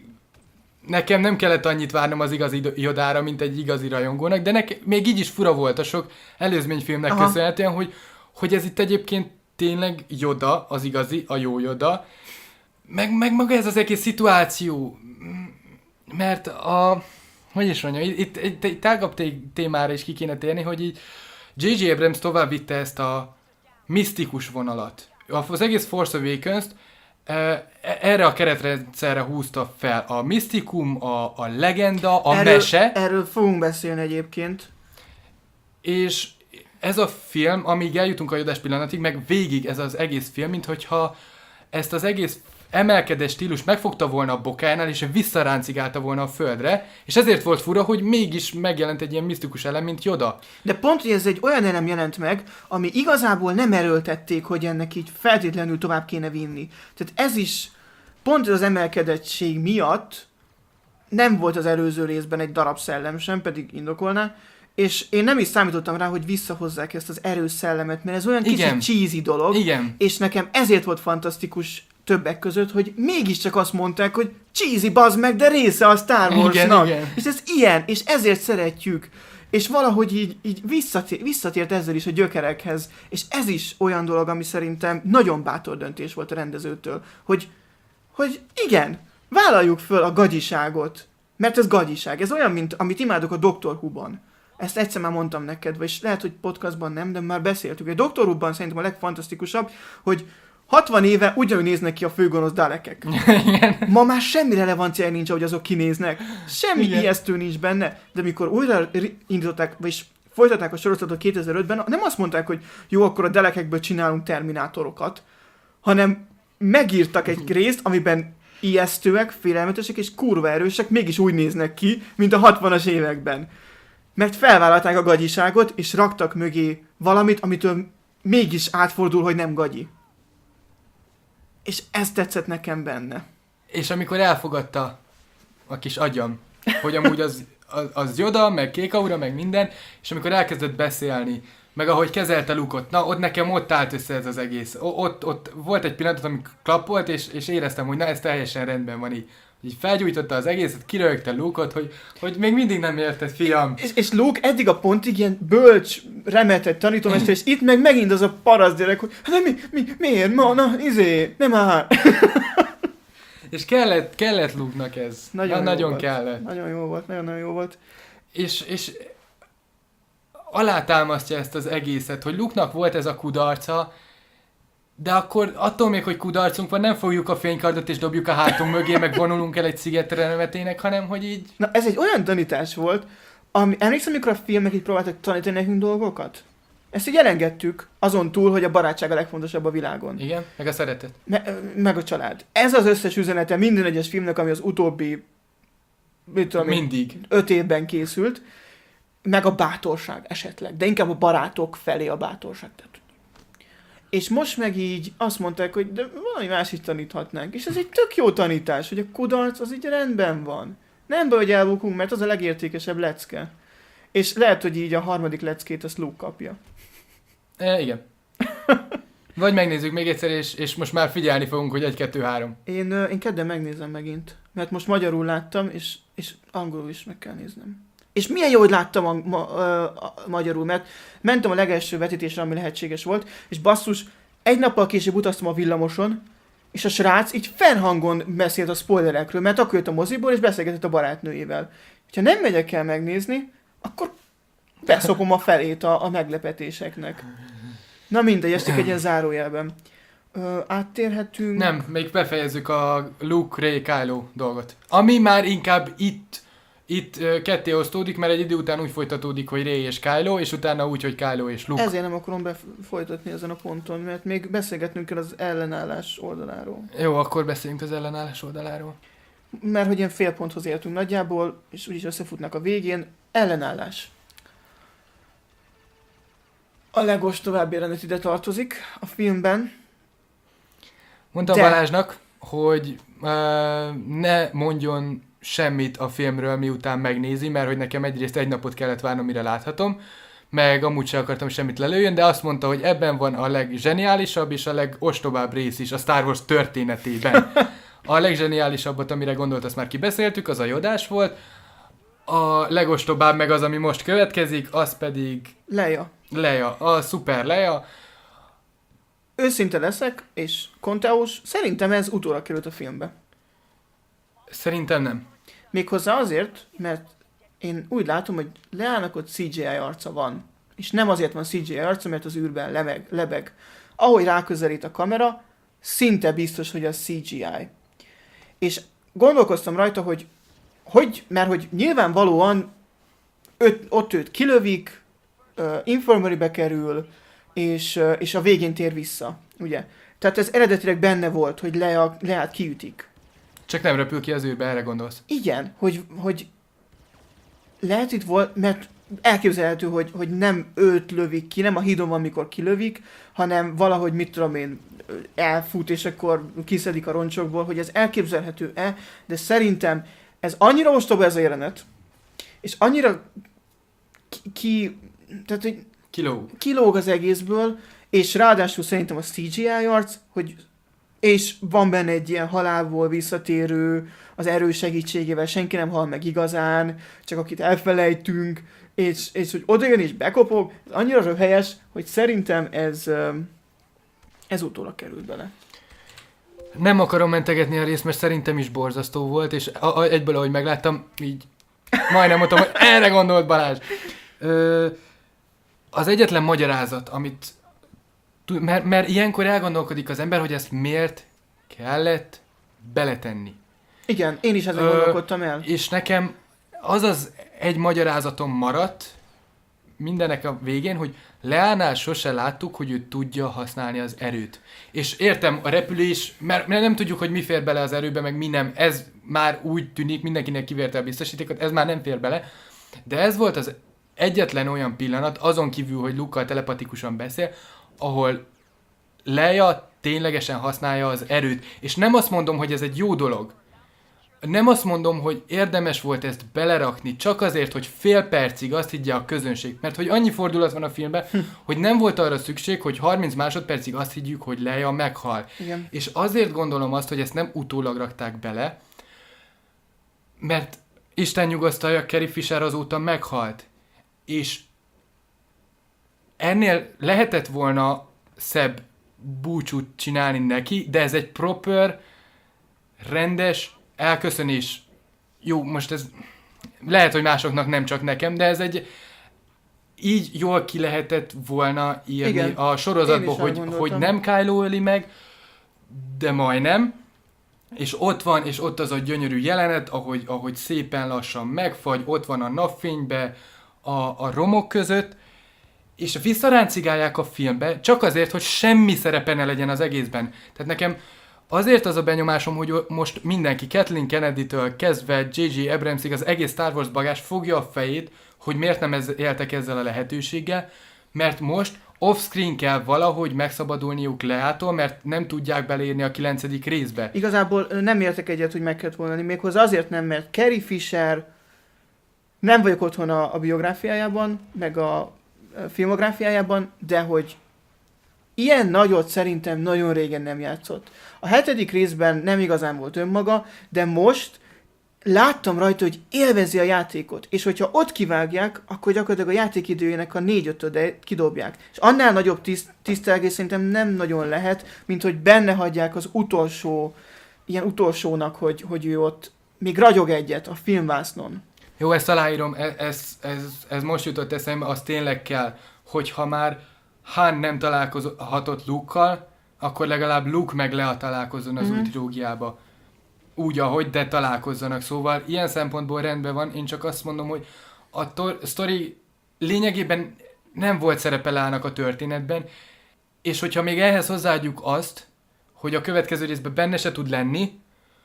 nekem nem kellett annyit várnom az igazi Yodára, mint egy igazi rajongónak, de nekem még így is fura volt a sok előzményfilmnek aha. köszönhetően, hogy, hogy ez itt egyébként tényleg Yoda, az igazi, a jó Yoda, meg, meg maga ez az egész szituáció, mert a, hogy is mondjam, itt egy tágabb témára is ki kéne térni, hogy így dzsé dzsé Abrams tovább vitte ezt a misztikus vonalat. Az egész Force Awakens-t erre a keretrendszerre húzta fel a misztikum, a, a legenda, a erről, mese. Erről fogunk beszélni egyébként. És ez a film, amíg eljutunk a Yodás pillanatig, meg végig ez az egész film, minthogyha ezt az egész emelkedés stílus megfogta volna a bokánál, és visszaráncigálta volna a földre, és ezért volt fura, hogy mégis megjelent egy ilyen misztikus elem, mint Yoda. De pont, hogy ez egy olyan elem jelent meg, ami igazából nem erőltették, hogy ennek így feltétlenül tovább kéne vinni. Tehát ez is pont az emelkedettség miatt nem volt az előző részben egy darab szellem sem, pedig indokolná, és én nem is számítottam rá, hogy visszahozzák ezt az erős szellemet, mert ez olyan kicsit cheesy dolog, igen. És nekem ezért volt fantasztikus többek között, hogy mégiscsak azt mondták, hogy cheesy, bazd meg, de része a Star Warsnak. Igen, igen. És ez ilyen, és ezért szeretjük. És valahogy így, így visszatért, visszatért ezzel is a gyökerekhez. És ez is olyan dolog, ami szerintem nagyon bátor döntés volt a rendezőtől, hogy, hogy igen, vállaljuk föl a gagyiságot. Mert ez gagyiság. Ez olyan, mint amit imádok a doktor Who-ban. Ezt egyszer már mondtam neked, vagy lehet, hogy podcastban nem, de már beszéltük. A doktor Who-ban szerintem a legfantasztikusabb, hogy hatvan éve ugyanúgy néznek ki a főgonosz dalekek. Ma már semmi relevanciája nincs, ahogy azok kinéznek. Semmi igen. ijesztő nincs benne. De mikor újra indították, vagyis folytatták a sorozatot kétezer-ötben, nem azt mondták, hogy jó, akkor a dalekekből csinálunk terminátorokat, hanem megírtak egy részt, amiben ijesztőek, félelmetesek és kurva erősek, mégis úgy néznek ki, mint a hatvanas években. Mert felvállalták a gagyiságot, és raktak mögé valamit, amitől mégis átfordul, hogy nem gagyi. És ez tetszett nekem benne. És amikor elfogadta a kis agyam, hogy amúgy az, az, az Yoda, meg kék aura, meg minden, és amikor elkezdett beszélni, meg ahogy kezelte Luke-ot, na ott nekem ott állt össze ez az egész. O- ott, ott volt egy pillanat, amikor klappolt, és, és éreztem, hogy na ez teljesen rendben van így. Így felgyújtotta az egészet, kirögte Luke-ot, hogy, hogy még mindig nem érted, fiam. És, és Luke eddig a pontig ilyen bölcs, remetett tanítómester, és itt meg megint az a parasz gyerek, hogy de mi, mi, miért, ma, na, izé, nem már. És kellett, kellett Luke-nak ez. Nagyon, Na, jó nagyon volt. kellett. Nagyon jó volt, nagyon-nagyon jó volt. És, és alátámasztja ezt az egészet, hogy Luke-nak volt ez a kudarca, de akkor attól még, hogy kudarcunk van, nem fogjuk a fénykardot és dobjuk a hátunk mögé, meg vonulunk el egy szigetre nevetének, hanem hogy így... Na, ez egy olyan tanítás volt, ami, emlékszem, amikor a filmek így próbáltak tanítani nekünk dolgokat? Ezt így elengedtük, azon túl, hogy a barátság a legfontosabb a világon. Igen, meg a szeretet. Me- meg a család. Ez az összes üzenete minden egyes filmnek, ami az utóbbi mit tudom, én, Mindig. öt évben készült, meg a bátorság esetleg, de inkább a barátok felé a bátorság. Tehát. És most meg így azt mondták, hogy de valami más is taníthatnánk. És ez egy tök jó tanítás, hogy a kudarc az így rendben van. Nem baj, hogy elbukunk, mert az a legértékesebb lecke. És lehet, hogy így a harmadik leckét azt Luke kapja. E, igen. Vagy megnézzük még egyszer, és, és most már figyelni fogunk, hogy egy, kettő, három. Én, ö, én kedden megnézem megint, mert most magyarul láttam, és, és angolul is meg kell néznem. És milyen jó, hogy láttam a, ma, ö, a, magyarul, mert mentem a legelső vetítésre, ami lehetséges volt, és basszus, egy nappal később utaztam a villamoson, és a srác így fennhangon beszélt a spoilerekről, mert akkor jött a moziból, és beszélgetett a barátnőjével. Ha nem megyek el megnézni, akkor beszopom a felét a, a meglepetéseknek. Na mindegy, ezt csak egy ilyen zárójelben. Ö, áttérhetünk... Nem, még befejezzük a Luke, Rey, Kylo dolgot. Ami már inkább itt, itt uh, ketté osztódik, mert egy idő után úgy folytatódik, hogy Rey és Kylo, és utána úgy, hogy Kylo és Luke. Ezért nem akarom befolytatni ezen a ponton, mert még beszélgetnünk kell az ellenállás oldaláról. Jó, akkor beszéljünk az ellenállás oldaláról. Mert hogy ilyen fél ponthoz értünk nagyjából, és úgyis összefutnak a végén. Ellenállás. A legostovább jelenet ide tartozik a filmben. Mondtam De- Balázsnak, hogy uh, ne mondjon semmit a filmről, miután megnézi, mert hogy nekem egyrészt egy napot kellett várnom, mire láthatom, meg amúgy sem akartam semmit lelőjön, de azt mondta, hogy ebben van a leggeniálisabb és a legostobább rész is a Star Wars történetében. A leggeniálisabbat, amire gondolt, azt már kibeszéltük, az a Jodás volt. A legostobább meg az, ami most következik, az pedig Leia. Leia, a szuper Leia. Őszinte leszek, és konteós, szerintem ez utólag került a filmbe. Szerintem nem. Méghozzá azért, mert én úgy látom, hogy Leának ott cé gé í arca van. És nem azért van cé gé í arca, mert az űrben lebeg. lebeg. Ahogy ráközelít a kamera, szinte biztos, hogy az cé gé í. És gondolkoztam rajta, hogy, hogy mert hogy nyilvánvalóan öt, ott őt kilövik, uh, infirmary-be kerül, és, uh, és a végén tér vissza, ugye? Tehát ez eredetileg benne volt, hogy Lea, Leát kiütik. Csak nem repül ki az űrbe, erre gondolsz. Igen, hogy, hogy lehet itt volt, mert elképzelhető, hogy, hogy nem őt lövik ki, nem a hídon van, mikor kilövik, hanem valahogy, mit tudom én, elfut, és akkor kiszedik a roncsokból, hogy ez elképzelhető-e, de szerintem ez annyira ostoba ez a jelenet, és annyira ki, ki tehát, hogy Kiló. kilóg az egészből, és ráadásul szerintem a cé gé í arc, hogy és van benne egy ilyen halálból visszatérő, az erő segítségével senki nem hal meg igazán, csak akit elfelejtünk, és, és hogy odajön és bekopog, ez annyira röhelyes, hogy szerintem ez, öm, ez utólag került bele. Nem akarom mentegetni a részt, mert szerintem is borzasztó volt, és a, a, egyből, ahogy megláttam, így majdnem mondtam, hogy erre gondolt Balázs. Ö, az egyetlen magyarázat, amit... Mert, mert ilyenkor elgondolkodik az ember, hogy ezt miért kellett beletenni. Igen, én is ezen Ö, gondolkodtam el. És nekem az az egy magyarázatom maradt mindenek a végén, hogy Leánál sose láttuk, hogy ő tudja használni az erőt. És értem, a repülés, mert, mert nem tudjuk, hogy mi fér bele az erőbe, meg mi nem. Ez már úgy tűnik, mindenkinek kivérte a biztosítékot, ez már nem fér bele. De ez volt az egyetlen olyan pillanat, azon kívül, hogy Luke-kal telepatikusan beszél, ahol Leia ténylegesen használja az erőt. És nem azt mondom, hogy ez egy jó dolog. nem azt mondom, hogy érdemes volt ezt belerakni, csak azért, hogy fél percig azt higgye a közönség. Mert hogy annyi fordulat van a filmben, hogy nem volt arra szükség, hogy harminc másodpercig azt higgyük, hogy Leia meghal. Igen. És azért gondolom azt, hogy ezt nem utólag rakták bele, mert Isten nyugosztalja, Carrie Fisher azóta meghalt. És ennél lehetett volna szebb búcsút csinálni neki, de ez egy proper, rendes elköszönés. Jó, most ez lehet, hogy másoknak nem csak nekem, de ez egy így jól ki lehetett volna írni Igen. a sorozatból, hogy, hogy nem Kylo öli meg, de majdnem, és ott van, és ott az a gyönyörű jelenet, ahogy, ahogy szépen lassan megfagy, ott van a napfénybe, a, a romok között, és visszaráncigálják a filmbe, csak azért, hogy semmi szerepe ne legyen az egészben. Tehát nekem azért az a benyomásom, hogy most mindenki Kathleen Kennedy-től kezdve J J Abramsig az egész Star Wars bagás fogja a fejét, hogy miért nem ez, éltek ezzel a lehetőséggel, mert most off-screen kell valahogy megszabadulniuk Leától, mert nem tudják beleírni a kilencedik részbe. Igazából nem értek egyet, hogy meg kellett volna lenni, méghozzá azért nem, mert Carrie Fisher, nem vagyok otthon a, a biográfiájában, meg a filmográfiájában, de hogy ilyen nagyot szerintem nagyon régen nem játszott. A hetedik részben nem igazán volt önmaga, de most láttam rajta, hogy élvezi a játékot, és hogyha ott kivágják, akkor gyakorlatilag a játékidőjének a négy-ötöde kidobják. És annál nagyobb tiszt, tisztelgés szerintem nem nagyon lehet, mint hogy benne hagyják az utolsó, ilyen utolsónak, hogy, hogy ő ott még ragyog egyet a filmvásznon. Jó, ezt aláírom, ez, ez, ez, ez most jutott eszembe, az tényleg kell, hogyha már Han nem találkozhatott Luke-kal, akkor legalább Luke meg Leia találkozzon az mm-hmm. új trilógiába. Úgy, ahogy, de találkozzanak. Szóval ilyen szempontból rendben van, én csak azt mondom, hogy a tor- sztori lényegében nem volt szerepe Leának a történetben, és hogyha még ehhez hozzáadjuk azt, hogy a következő részben benne se tud lenni,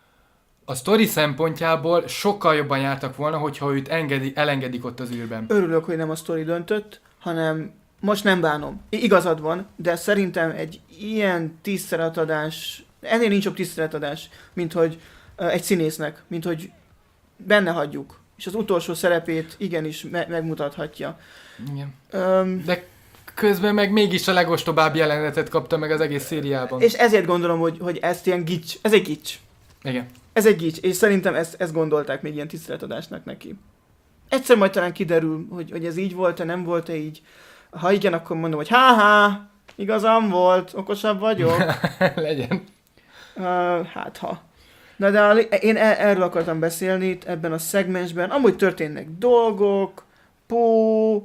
a sztori szempontjából sokkal jobban jártak volna, hogyha őt engedi, elengedik ott az űrben. Örülök, hogy nem a sztori döntött, hanem most nem bánom. I- igazad van, de szerintem egy ilyen tiszteletadás, ennél nincs jobb tiszteletadás, mint hogy uh, egy színésznek, mint hogy benne hagyjuk. És az utolsó szerepét igenis me- megmutathatja. Igen. Um, de közben meg mégis a legostobább jelenetet kapta meg az egész szériában. És ezért gondolom, hogy, hogy ezt ilyen gics, ez egy gics. Igen. Ez egy gics, és szerintem ezt, ezt gondolták még ilyen tiszteletadásnak neki. Egyszer majd talán kiderül, hogy, hogy ez így volt-e, nem volt-e így. Ha igen, akkor mondom, hogy há-há, igazam volt, okosabb vagyok. Legyen. Uh, hát ha. Na de a, én e- erről akartam beszélni itt ebben a szegmensben. Amúgy történnek dolgok, Pó,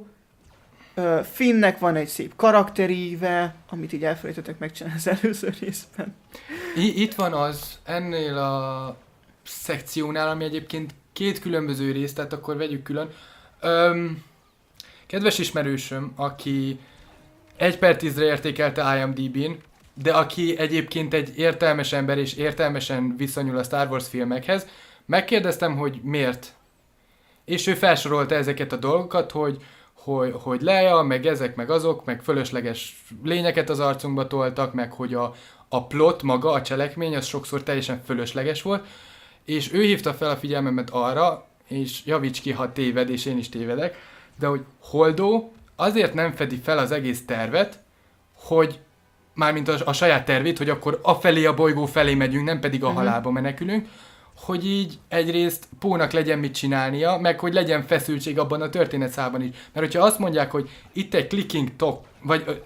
uh, Finnnek van egy szép karakteríve, amit így elfelejtettek megcsinálni az előző részben. I- itt van az, ennél a szekciónál, ami egyébként két különböző rész, tehát akkor vegyük külön. Öm, kedves ismerősöm, aki egy per tízre értékelte I M D B-n, de aki egyébként egy értelmes ember és értelmesen viszonyul a Star Wars filmekhez, megkérdeztem, hogy miért. És ő felsorolta ezeket a dolgokat, hogy, hogy, hogy Leia, meg ezek, meg azok, meg fölösleges lényeket az arcunkba toltak, meg hogy a, a plot maga, a cselekmény, az sokszor teljesen fölösleges volt, és ő hívta fel a figyelmemet arra, és javíts ki, ha téved, és én is tévedek, de hogy Holdo azért nem fedi fel az egész tervet, hogy mármint a, a saját tervét, hogy akkor afelé a bolygó felé megyünk, nem pedig a uh-huh. halálba menekülünk, hogy így egyrészt Pónak legyen mit csinálnia, meg hogy legyen feszültség abban a történetszában is. Mert hogyha azt mondják, hogy itt egy clicking tok, vagy... Uh,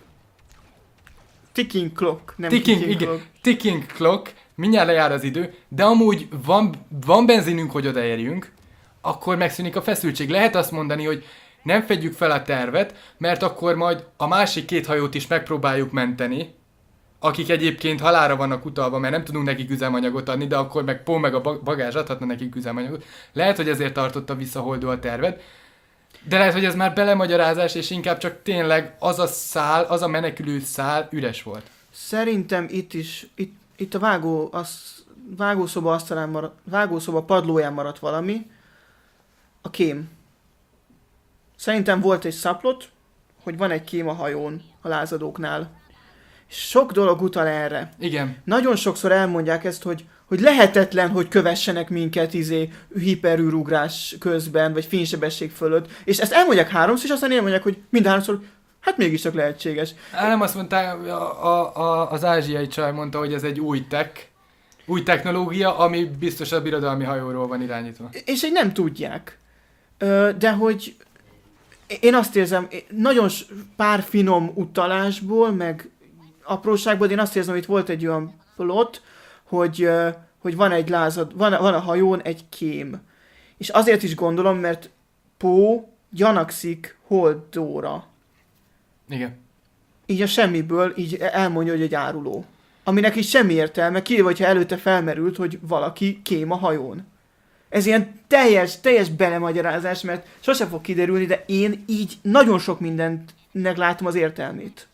ticking clock, nem ticking, ticking igen, clock. Ticking clock, mindjárt lejár az idő, de amúgy van, van benzinünk, hogy odaérjünk, akkor megszűnik a feszültség. Lehet azt mondani, hogy nem fedjük fel a tervet, mert akkor majd a másik két hajót is megpróbáljuk menteni, akik egyébként halálra vannak utalva, mert nem tudunk nekik üzemanyagot adni, de akkor meg Pó meg a bagázs adhatna nekik üzemanyagot. Lehet, hogy ezért tartotta vissza Holdo a tervet, de lehet, hogy ez már belemagyarázás, és inkább csak tényleg az a szál, az a menekülő szál üres volt. Szerintem itt is, itt, itt a vágó, az, vágószoba asztalán maradt, vágószoba padlóján maradt valami, a kém. Szerintem volt egy szaplot, hogy van egy kém a hajón, a lázadóknál. Sok dolog utal erre. Igen. Nagyon sokszor elmondják ezt, hogy, hogy hogy lehetetlen, hogy kövessenek minket izé hiperűrugrás közben, vagy fénysebesség fölött. És ezt elmondják háromszor, és aztán elmondják, hogy mind háromszor, hát mégiscsak lehetséges. Nem azt mondták, a, a, a, az ázsiai csaj mondta, hogy ez egy új tech, új technológia, ami biztos a birodalmi hajóról van irányítva. És hogy nem tudják. De hogy én azt érzem, nagyon pár finom utalásból, meg apróságból, én azt érzem, hogy itt volt egy olyan plot, hogy, hogy van egy lázad, van, van a hajón egy kém. És azért is gondolom, mert Poe gyanakszik Holdóra. Igen. Így a semmiből így elmondja, hogy egy áruló. Aminek is semmi értelme, kivéve, hogyha előtte felmerült, hogy valaki kém a hajón. Ez ilyen teljes, teljes belemagyarázás, mert sose fog kiderülni, de én így nagyon sok mindentnek látom az értelmét.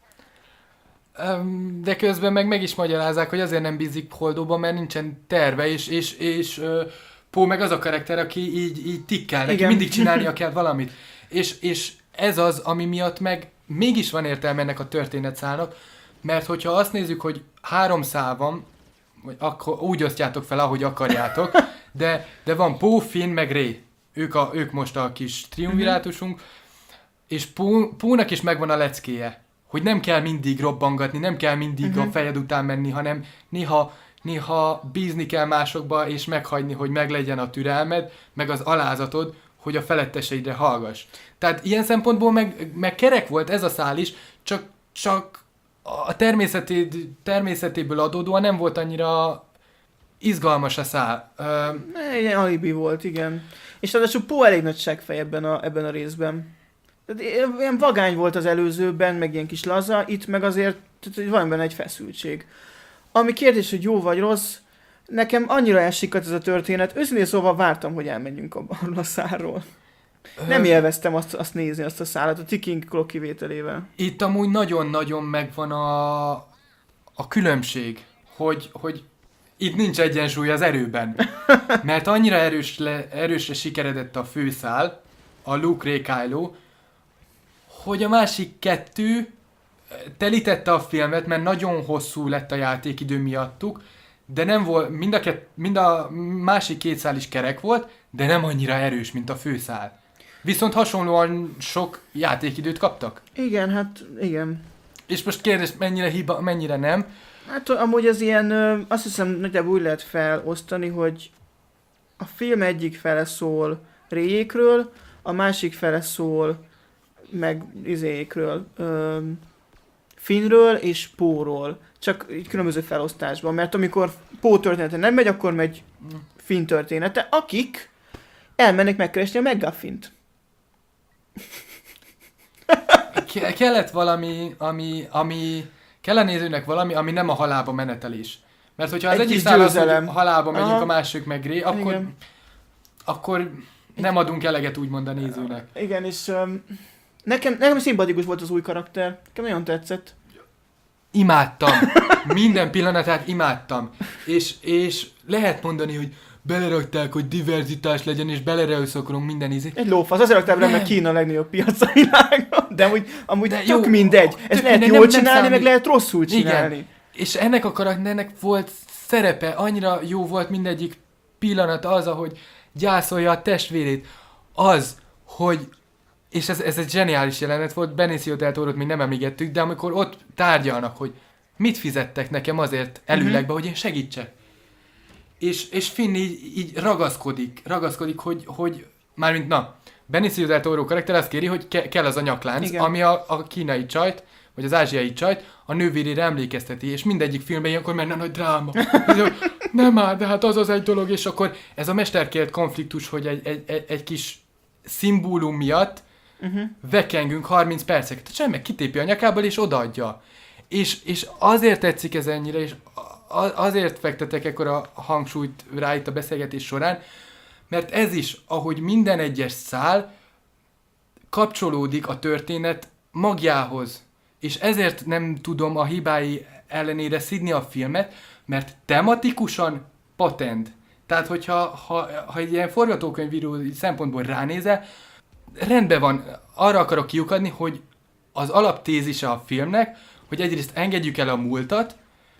De közben meg meg is magyarázzák, hogy azért nem bízik Holdóban, mert nincsen terve, és, és, és uh, Poe meg az a karakter, aki így, így tikkel, neki Igen. mindig csinálnia kell valamit. És, és ez az, ami miatt meg mégis van értelme ennek a történetszálnak, mert hogyha azt nézzük, hogy három szál van, vagy akkor úgy osztjátok fel, ahogy akarjátok, de, de van Poe, Finn, meg Rey. Ők, a, ők most a kis triumvirátusunk, és Poe, Poe-nak is megvan a leckéje, hogy nem kell mindig robbangatni, nem kell mindig uh-huh. a fejed után menni, hanem néha, néha bízni kell másokba, és meghagyni, hogy meglegyen a türelmed, meg az alázatod, hogy a feletteseidre hallgass. Tehát ilyen szempontból meg, meg kerek volt ez a szál is, csak, csak a természetéből adódóan nem volt annyira izgalmas a szál. Uh, Egy alibi volt, igen. És ráadásul Poe elég nagy seggfej ebben a, ebben a részben. Tehát ilyen vagány volt az előzőben, meg ilyen kis laza, itt meg azért tehát van benne egy feszültség. Ami kérdés, hogy jó vagy rossz, nekem annyira elsikat ez a történet, őszintén szóval vártam, hogy elmenjünk arról a szálról. Nem élveztem azt, azt nézni, azt a szállat, a Ticking Clock kivételével. Itt amúgy nagyon-nagyon megvan a, a különbség, hogy, hogy itt nincs egyensúly az erőben. Mert annyira erős le, erősre sikeredett a főszál, a Luke, Rey, Kylo, hogy a másik kettő telítette a filmet, mert nagyon hosszú lett a játékidő miattuk, de nem volt, mind a, kett, mind a másik két szál is kerek volt, de nem annyira erős, mint a főszál. Viszont hasonlóan sok játékidőt kaptak. Igen, hát igen. És most kérdés, mennyire hiba, mennyire nem? Hát amúgy ez ilyen, azt hiszem nagyjából úgy lehet felosztani, hogy a film egyik fele szól Reyékről, a másik fele szól meg izékről, Finnről és Poe-ról. Csak így különböző felosztásban, mert amikor Poe története nem megy, akkor megy Finn története, akik elmennek megkeresni a McGuffint. Ke- kellett valami, ami, ami kell a nézőnek valami, ami nem a halálba menetelés. Mert hogyha az egy egyik száll az, hogy győzelem. halálba megyünk, Aha. a másik meg Rey, akkor, akkor nem adunk eleget úgymond a nézőnek. Igen, és um, nekem, nekem szimpatikus volt az új karakter. Nekem nagyon tetszett. Imádtam. Minden pillanatát imádtam. És, és lehet mondani, hogy belerakták, hogy diverzitás legyen, és belereuszakolunk minden ízét. Egy lófasz, azért rakták bele, mert Kína a legnagyobb piac a világon. De amúgy, amúgy De tök jó, mindegy. Ezt tök lehet minden, jól nem- nem csinálni, meg számít. lehet rosszul csinálni. Igen. És ennek a karakternek volt szerepe, annyira jó volt mindegyik pillanata az, ahogy gyászolja a testvérét. Az, hogy, és ez, ez egy zseniális jelenet volt, Benicio del Toro-t még nem emlegettük, de amikor ott tárgyalnak, hogy mit fizettek nekem azért előlegbe, mm-hmm. hogy én segítsek. És, és Finn így, így ragaszkodik, ragaszkodik, hogy, hogy mármint na, Benicio del Toro karakter azt kéri, hogy ke- kell az a nyaklánc, Igen. ami a, a kínai csajt, vagy az ázsiai csajt a nővérére emlékezteti, és mindegyik filmben ilyenkor menne nagy dráma. Ez, nem már, de hát az az egy dolog, és akkor ez a mesterkélt konfliktus, hogy egy, egy, egy, egy kis szimbólum miatt uh-huh. vekengünk harminc perceket. Tehát semmi, kitépi a nyakából, és odaadja. És, és azért tetszik ez ennyire, és azért fektetek ekkora hangsúlyt rá itt a beszélgetés során, mert ez is, ahogy minden egyes szál kapcsolódik a történet magjához. És ezért nem tudom a hibái ellenére szidni a filmet, mert tematikusan patent. Tehát, hogyha ha, ha egy ilyen forgatókönyvíró szempontból ránézel, rendben van, arra akarok kiukadni, hogy az alaptézise a filmnek, hogy egyrészt engedjük el a múltat,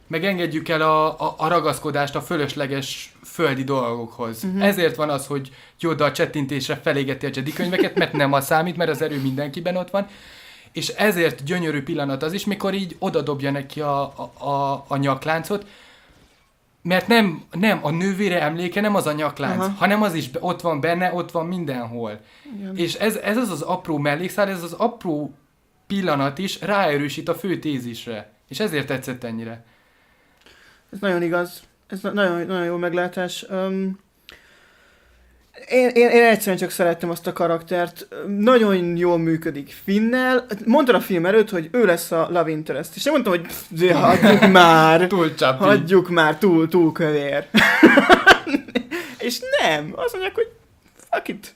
meg engedjük el a, a, a ragaszkodást a fölösleges földi dolgokhoz. Uh-huh. Ezért van az, hogy Yoda a csettintésre felégeti a Jedi könyveket, mert nem az számít, mert az erő mindenkiben ott van, és ezért gyönyörű pillanat az is, mikor így odadobja neki a, a, a, a nyakláncot, mert nem, nem a nővére emléke nem az a nyaklánc, aha, hanem az is ott van benne, ott van mindenhol. Igen. És ez, ez az az apró mellékszál, ez az apró pillanat is ráerősít a fő tézisre. És ezért tetszett ennyire. Ez nagyon igaz. Ez nagyon, nagyon jó meglátás. Um, én, én, én egyszerűen csak szerettem azt a karaktert. Nagyon jól működik Finnel. Mondtad a film előtt, hogy ő lesz a love interest. És én mondtam, hogy pff, hagyjuk már. Túl csapi. Hagyjuk már, túl, túl kövér. És nem. Azt mondják, hogy fuck it.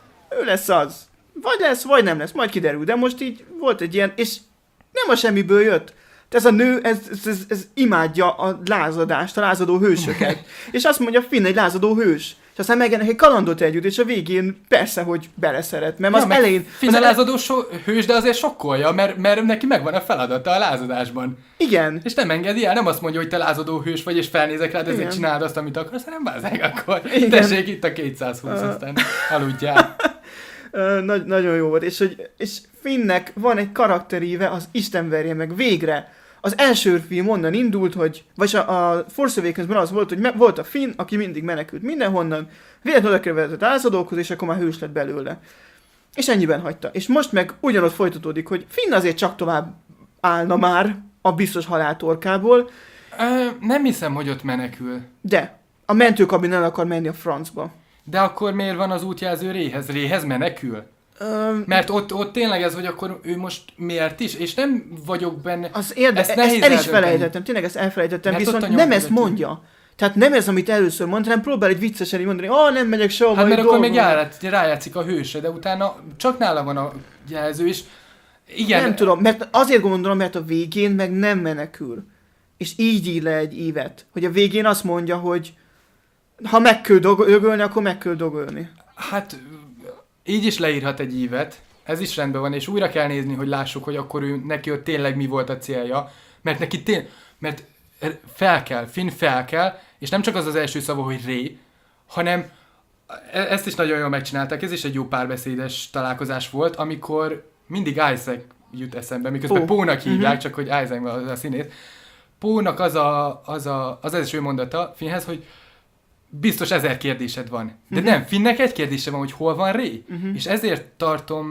Ő lesz az. Vagy lesz, vagy nem lesz. Majd kiderül. De most így volt egy ilyen, és nem a semmiből jött. Ez a nő, ez, ez, ez, ez imádja a lázadást, a lázadó hősöket. És azt mondja, Finn egy lázadó hős. És aztán megjelenik egy kalandot együtt, és a végén persze, hogy beleszeret. Mert ja, az elején... Finn a lázadó so- hős, de azért sokkolja, mert, mert neki megvan a feladata a lázadásban. Igen. És nem engedi el, nem azt mondja, hogy te lázadó hős vagy, és felnézek rád, ezért csináld azt, amit akarsz, hanem bázeg akkor. Igen. Tessék itt a kétszázhúsz, uh. aztán aludjál. Uh, nagy, nagyon jó volt, és, hogy, és Finnnek van egy karakteríve, az Isten verje meg végre. Az első film onnan indult, hogy, vagy a, a Force Awakens-ben az volt, hogy me, volt a Finn, aki mindig menekült mindenhonnan, véletlenül odakerülhetett lázadókhoz, és akkor már hős lett belőle. És ennyiben hagyta. És most meg ugyanott folytatódik, hogy Finn azért csak tovább állna már a biztos haláltorkából. Ö, nem hiszem, hogy ott menekül. De. A mentőkabin el akar menni a francba. De akkor miért van az útjelző Réhez? Réhez menekül? Um, Mert ott, ott tényleg ez, hogy akkor ő most miért is, és nem vagyok benne... Az érdekes, ezt, ezt el is felejtettem, tényleg ezt elfelejtettem, mert viszont nem ezt mondja. Tehát nem ez, amit először mondta, hanem próbál egy viccesen így mondani, ah, nem megyek sehova. Hát mert akkor még járát, rájátszik a hősre, de utána csak nála van a jelző, és igen. Nem tudom, mert azért gondolom, mert a végén meg nem menekül. És így ír le egy ívet, hogy a végén azt mondja, hogy ha meg kell dögölni, akkor meg kell dögölni. Hát... Így is leírhat egy ívet, ez is rendben van, és újra kell nézni, hogy lássuk, hogy akkor ő, neki ott tényleg mi volt a célja, mert neki tényleg, mert fel kell, Finn fel kell, és nem csak az az első szava, hogy Rey, hanem ezt is nagyon jól megcsinálták, ez is egy jó párbeszédes találkozás volt, amikor mindig Isaac jut eszembe, miközben oh. Pónak hívják, uh-huh. csak hogy Isaac van a színész. Pónak az, a, az, a, az első mondata Finnhez, hogy biztos ezer kérdésed van. De uh-huh. nem, Finnnek egy kérdése van, hogy hol van Rey. Uh-huh. És ezért tartom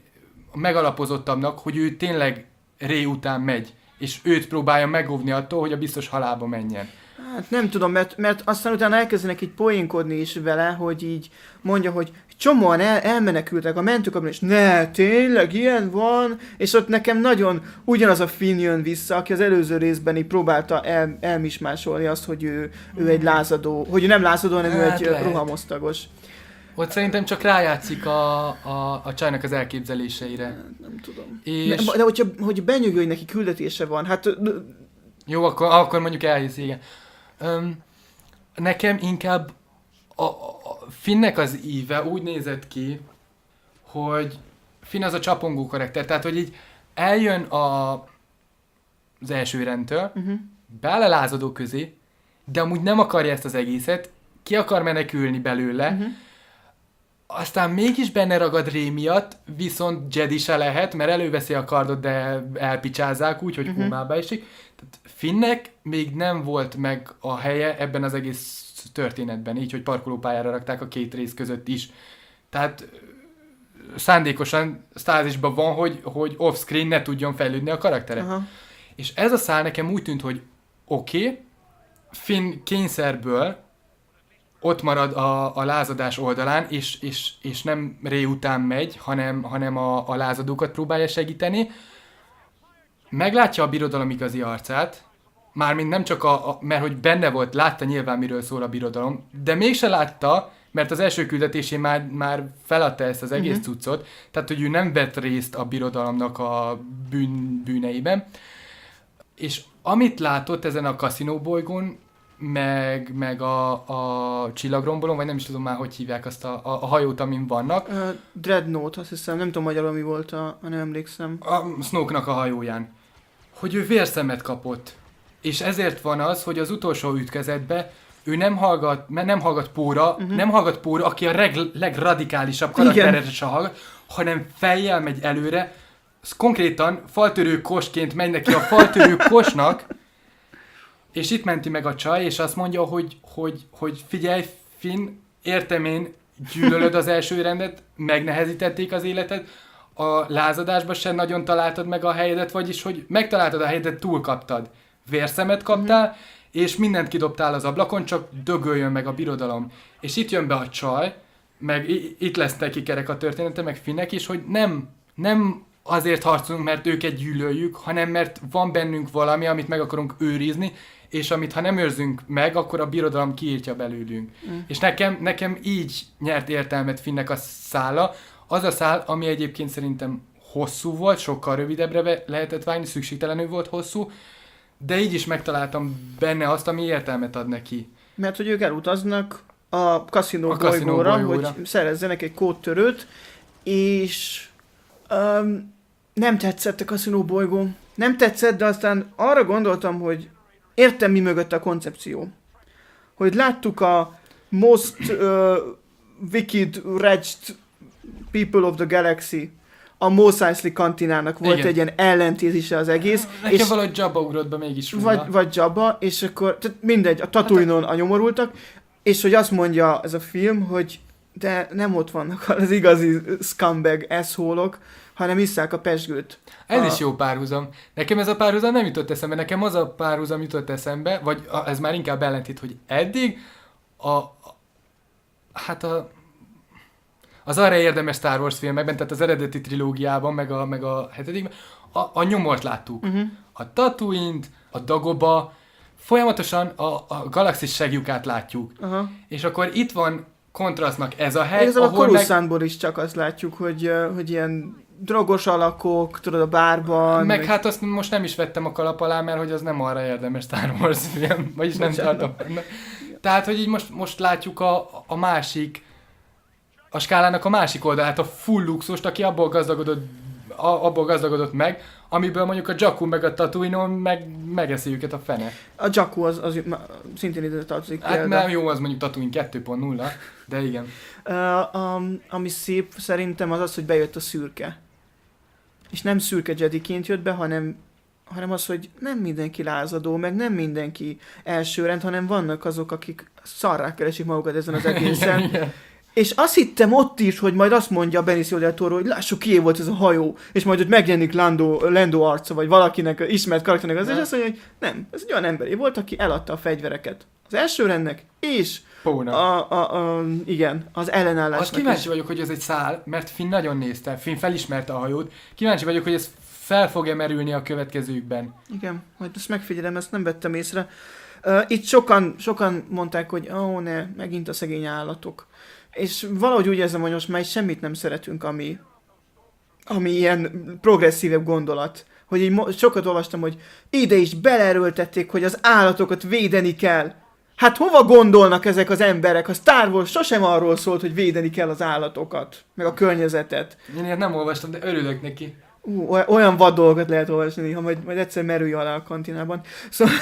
megalapozottabbnak, hogy ő tényleg Rey után megy. És őt próbálja megóvni attól, hogy a biztos halálba menjen. Hát nem tudom, mert, mert aztán utána elkezdenek így poénkodni is vele, hogy így mondja, hogy csomóan el, elmenekültek a mentőkabin, és ne, tényleg ilyen van, és ott nekem nagyon ugyanaz a Finn jön vissza, aki az előző részben így próbálta el, elmismásolni azt, hogy ő, ő egy lázadó, hogy ő nem lázadó, hanem hát ő egy lehet. rohamosztagos. Ott szerintem csak rájátszik a, a, a csajnak az elképzeléseire. Nem, nem tudom. És... De, de hogyha, hogy benyögő, hogy neki küldetése van, hát... Jó, akkor, akkor mondjuk elhiszi, igen. Um, nekem inkább a, a Finnnek az íve úgy nézett ki, hogy Finn az a csapongó karakter, tehát hogy így eljön a, az első rendtől, uh-huh. beáll a lázadó közé, de amúgy nem akarja ezt az egészet, ki akar menekülni belőle, uh-huh. aztán mégis benne ragad Rey miatt, viszont Jedi se lehet, mert előveszi a kardot, de elpicsázzák úgy, hogy uh-huh. kómába esik. Tehát Finnnek még nem volt meg a helye ebben az egész történetben, így, hogy parkolópályára rakták a két rész között is. Tehát szándékosan stázisban van, hogy, hogy off-screen ne tudjon fejlődni a karaktere. Uh-huh. És ez a szál nekem úgy tűnt, hogy oké, okay, Finn kényszerből ott marad a, a lázadás oldalán, és, és, és nem Rey után megy, hanem, hanem a, a lázadókat próbálja segíteni. Meglátja a birodalom igazi arcát, mármint nem csak a, a, mert hogy benne volt, látta nyilván miről szól a birodalom, de mégse látta, mert az első küldetésén már, már feladta ezt az egész uh-huh. cuccot, tehát hogy ő nem vett részt a birodalomnak a bűn, bűneiben. És amit látott ezen a kaszinóbolygón, meg, meg a, a csillagrombolón, vagy nem is tudom már, hogy hívják azt a, a, a hajót, amin vannak. Uh, Dreadnought, azt hiszem, nem tudom magyarul mi volt, a, nem emlékszem. A Snoke-nak a hajóján. Hogy ő vérszemet kapott. és ezért van az, hogy az utolsó ütközetben ő nem hallgat, mert nem hallgat Póra, uh-huh. nem hallgat Póra, aki a reg, legradikálisabb karakterre se hallgat, hanem fejjel megy előre, az konkrétan faltörő kosként megy neki a faltörő kosnak, és itt menti meg a csaj, és azt mondja, hogy, hogy, hogy figyelj, Finn, értem én, gyűlölöd az első rendet, megnehezítették az életed, a lázadásban sem nagyon találtad meg a helyedet, vagyis, hogy megtaláltad a helyedet, túlkaptad. Vérszemet kaptál, mm. és mindent kidobtál az ablakon, csak dögöljön meg a birodalom. És itt jön be a csaj, meg itt lesz neki kerek a története, meg Finnnek is, hogy nem, nem azért harcolunk, mert őket gyűlöljük, hanem mert van bennünk valami, amit meg akarunk őrizni, és amit ha nem őrzünk meg, akkor a birodalom kiírtja belőlünk. Mm. És nekem, nekem így nyert értelmet Finnnek a szála, az a szál, ami egyébként szerintem hosszú volt, sokkal rövidebbre lehetett vágni, szükségtelenül volt hosszú, de így is megtaláltam benne azt, ami értelmet ad neki. Mert hogy ők elutaznak a kaszinó bolygóra, hogy szerezzenek egy kódtörőt, és um, nem tetszett a kaszinó bolygó. Nem tetszett, de aztán arra gondoltam, hogy értem mi mögött a koncepció. Hogy láttuk a most uh, wicked, wretched people of the galaxy, a Mos Eisley kantinának volt igen. egy ilyen ellentézise az egész. Nekem és valahogy Jabba ugrott be mégis. Vagy, vagy Jabba, és akkor tehát mindegy, a Tatooine-on a nyomorultak, és hogy azt mondja ez a film, hogy de nem ott vannak az igazi scumbag asshole-ok, hanem isszák a pezsgőt. Ez a... is jó párhuzam. Nekem ez a párhuzam nem jutott eszembe, nekem az a párhuzam jutott eszembe, vagy a, ez már inkább ellentét, hogy eddig a, a hát a az arra érdemes Star Wars filmekben, tehát az eredeti trilógiában, meg a, meg a hetedikben, a, a nyomort láttuk. Uh-huh. A Tatooine-t, a Dagobah, folyamatosan a, a galaxis segjukát látjuk. Uh-huh. És akkor itt van kontrasztnak ez a hely, ez ahol a Coruscantból meg... is csak azt látjuk, hogy, hogy ilyen drogos alakok, tudod, a bárban. Meg, meg hát azt most nem is vettem a kalap alá, mert hogy az nem arra érdemes Star Wars film, vagyis nem tartom. Tehát, hogy így most, most látjuk a, a másik a skálának a másik oldalát, a full luxust, aki abból gazdagodott, a, abból gazdagodott meg, amiből mondjuk a Jakku meg a Tatooine-on meg, megeszi őket a fene. A Jakku az, az szintén ide tartozik. Hát nem jó, az mondjuk Tatooine kettő pont nulla, de igen. Uh, um, ami szép szerintem az az, hogy bejött a szürke. És nem szürke Jediként jött be, hanem, hanem az, hogy nem mindenki lázadó, meg nem mindenki elsőrend, hanem vannak azok, akik szarrá keresik magukat ezen az egészen. igen, igen. És azt hittem ott is, hogy majd azt mondja Benicio del Toro, hogy lássuk, kié volt ez a hajó, és majd ott megjelenik Lando, Lando arca, vagy valakinek, ismert karakternek az, és azt mondja, hogy nem, ez egy olyan emberi volt, aki eladta a fegyvereket az elsőrendnek, és a, a, a, igen, az ellenállásnak. Azt kíváncsi is. vagyok, hogy ez egy szál, mert Finn nagyon nézte, Finn felismerte a hajót, kíváncsi vagyok, hogy ez fel fog-e merülni a következőkben. Igen, majd ezt megfigyelem, ezt nem vettem észre. Uh, itt sokan, sokan mondták, hogy ó, oh, ne, megint a szegény állatok. És valahogy úgy érzem, hogy most már semmit nem szeretünk, ami, ami ilyen progresszívebb gondolat. Hogy így mo- sokat olvastam, hogy ide is beleerőltették, hogy az állatokat védeni kell. Hát hova gondolnak ezek az emberek? A Star Wars sosem arról szólt, hogy védeni kell az állatokat, meg a környezetet. Én ilyet nem olvastam, de örülök neki. Ú, olyan vad dolgokat lehet olvasni, ha majd, majd egyszer merülj alá a kantinában. Szóval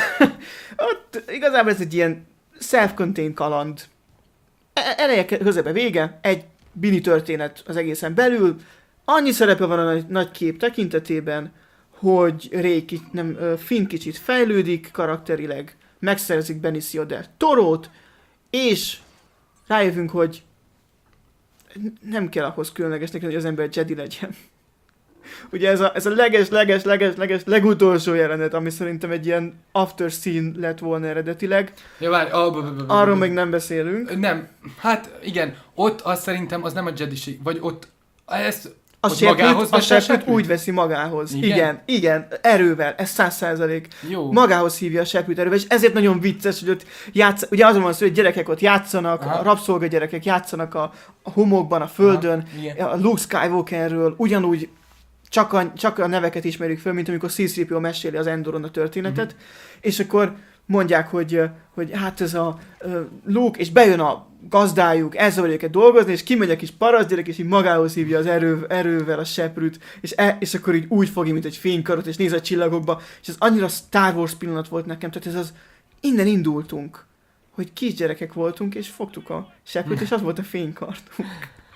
ott igazából ez egy ilyen self-contained kaland. Eleje, közepe, vége, egy bini történet az egészen belül. Annyi szerepe van a nagy, nagy kép tekintetében, hogy Rey ki, nem, Finn kicsit fejlődik karakterileg, megszerzik Benicio del Torót, és rájövünk, hogy nem kell ahhoz különlegesnek, hogy az ember Jedi legyen. Ugye ez a, ez a leges, leges, leges, leges, legutolsó jelenet, ami szerintem egy ilyen after scene lett volna eredetileg. Ja, várj, oh, arról még nem beszélünk. Nem, hát igen, ott az szerintem az nem a Jediség, vagy ott ezt a serpült, a serpült úgy veszi magához. Igen, igen, igen erővel, ez száz százalék. Magához hívja a serpült erővel, és ezért nagyon vicces, hogy ott játsz, ugye azon van szó, hogy gyerekek ott játszanak, aha, a rabszolga gyerekek játszanak a, a homokban, a földön, aha, a Luke Skywalkerről, ugyanúgy csak a, csak a neveket ismerjük föl, mint amikor C-三P O meséli az Endoron a történetet, uh-huh, és akkor mondják, hogy, hogy hát ez a uh, Luke, és bejön a gazdájuk, elzavarja őket dolgozni, és kimegy a kis parasztgyerek, és így magához hívja az erő, erővel a seprűt, és, e, és akkor így úgy fogja, mint egy fénykarot, és néz a csillagokba, és ez annyira Star Wars pillanat volt nekem, tehát ez az, innen indultunk, hogy kisgyerekek voltunk, és fogtuk a seprűt, és az volt a fénykartunk.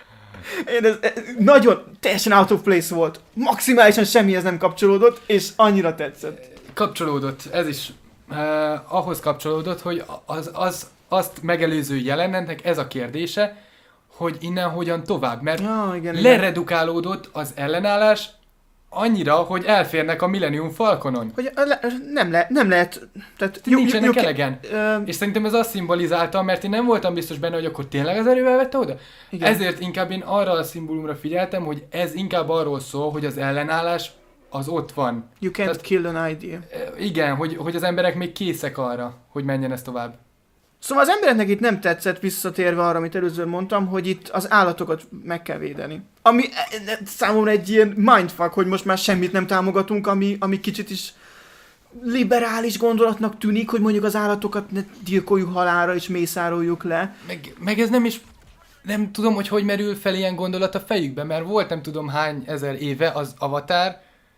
Én ez, ez nagyon, teljesen out of place volt, maximálisan semmihez nem kapcsolódott, és annyira tetszett. Kapcsolódott, ez is uh, ahhoz kapcsolódott, hogy az, az azt megelőző jelenetnek ez a kérdése, hogy innen hogyan tovább, mert ja, igen, leredukálódott az ellenállás annyira, hogy elférnek a Millennium Falconon. Hogy le, nem, le, nem lehet... Tehát jó, nincsenek jó, elegen. Ö... És szerintem ez azt szimbolizálta, mert én nem voltam biztos benne, hogy akkor tényleg az erővel vette oda. Igen. Ezért inkább én arra a szimbólumra figyeltem, hogy ez inkább arról szól, hogy az ellenállás az ott van. You can't Tehát, kill an idea. Igen, hogy, hogy az emberek még készek arra, hogy menjen ez tovább. Szóval az embereknek itt nem tetszett, visszatérve arra, amit előző mondtam, hogy itt az állatokat meg kell védeni. Ami számomra egy ilyen mindfuck, hogy most már semmit nem támogatunk, ami, ami kicsit is liberális gondolatnak tűnik, hogy mondjuk az állatokat ne gyilkoljuk halálra és mészároljuk le. Meg, meg ez nem is, nem tudom, hogy hogy merül fel ilyen gondolat a fejükbe, mert volt nem tudom hány ezer éve az Avatar,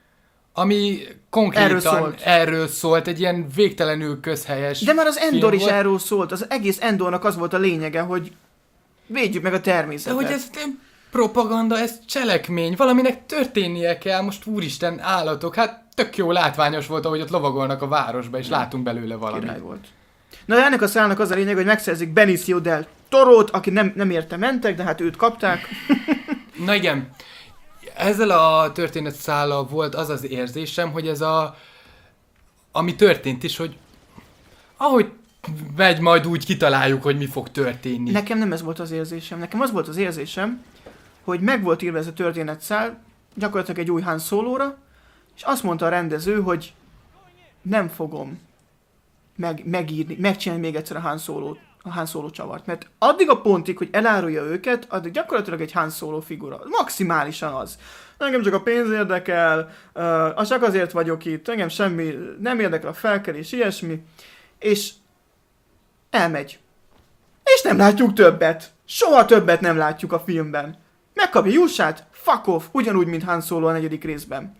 ami konkrétan erről szólt, erről szólt egy ilyen végtelenül közhelyes. De már az Endor is volt. Erről szólt, az egész Endornak az volt a lényege, hogy védjük meg a természetet. De hogy ez nem propaganda, ez cselekmény, valaminek történnie kell, most úristen állatok, hát tök jó látványos volt, ahogy ott lovagolnak a városba, és látunk belőle valamit. Király volt. Na de ennek a szállnak az a lényeg, hogy megszerzik Benicio del Torot, aki nem, nem érte mentek, de hát őt kapták. Na igen. Ezzel a történetszállal volt az az érzésem, hogy ez a... ami történt is, hogy ahogy megy, majd úgy kitaláljuk, hogy mi fog történni. Nekem nem ez volt az érzésem. Nekem az volt az érzésem, hogy meg volt írva ez a történetszál, gyakorlatilag egy új Han Solóra, és azt mondta a rendező, hogy nem fogom meg, megírni, megcsinálni még egyszer a Han Solót, a Han Solo csavart, mert addig a pontig, hogy elárulja őket, addig gyakorlatilag egy Han Solo figura. Maximálisan az. Engem csak a pénz érdekel, uh, csak azért vagyok itt, engem semmi nem érdekel a felkelés, ilyesmi, és elmegy. És nem látjuk többet. Soha többet nem látjuk a filmben. Megkapja Jussát, fuck off, ugyanúgy, mint Han Solo a negyedik részben.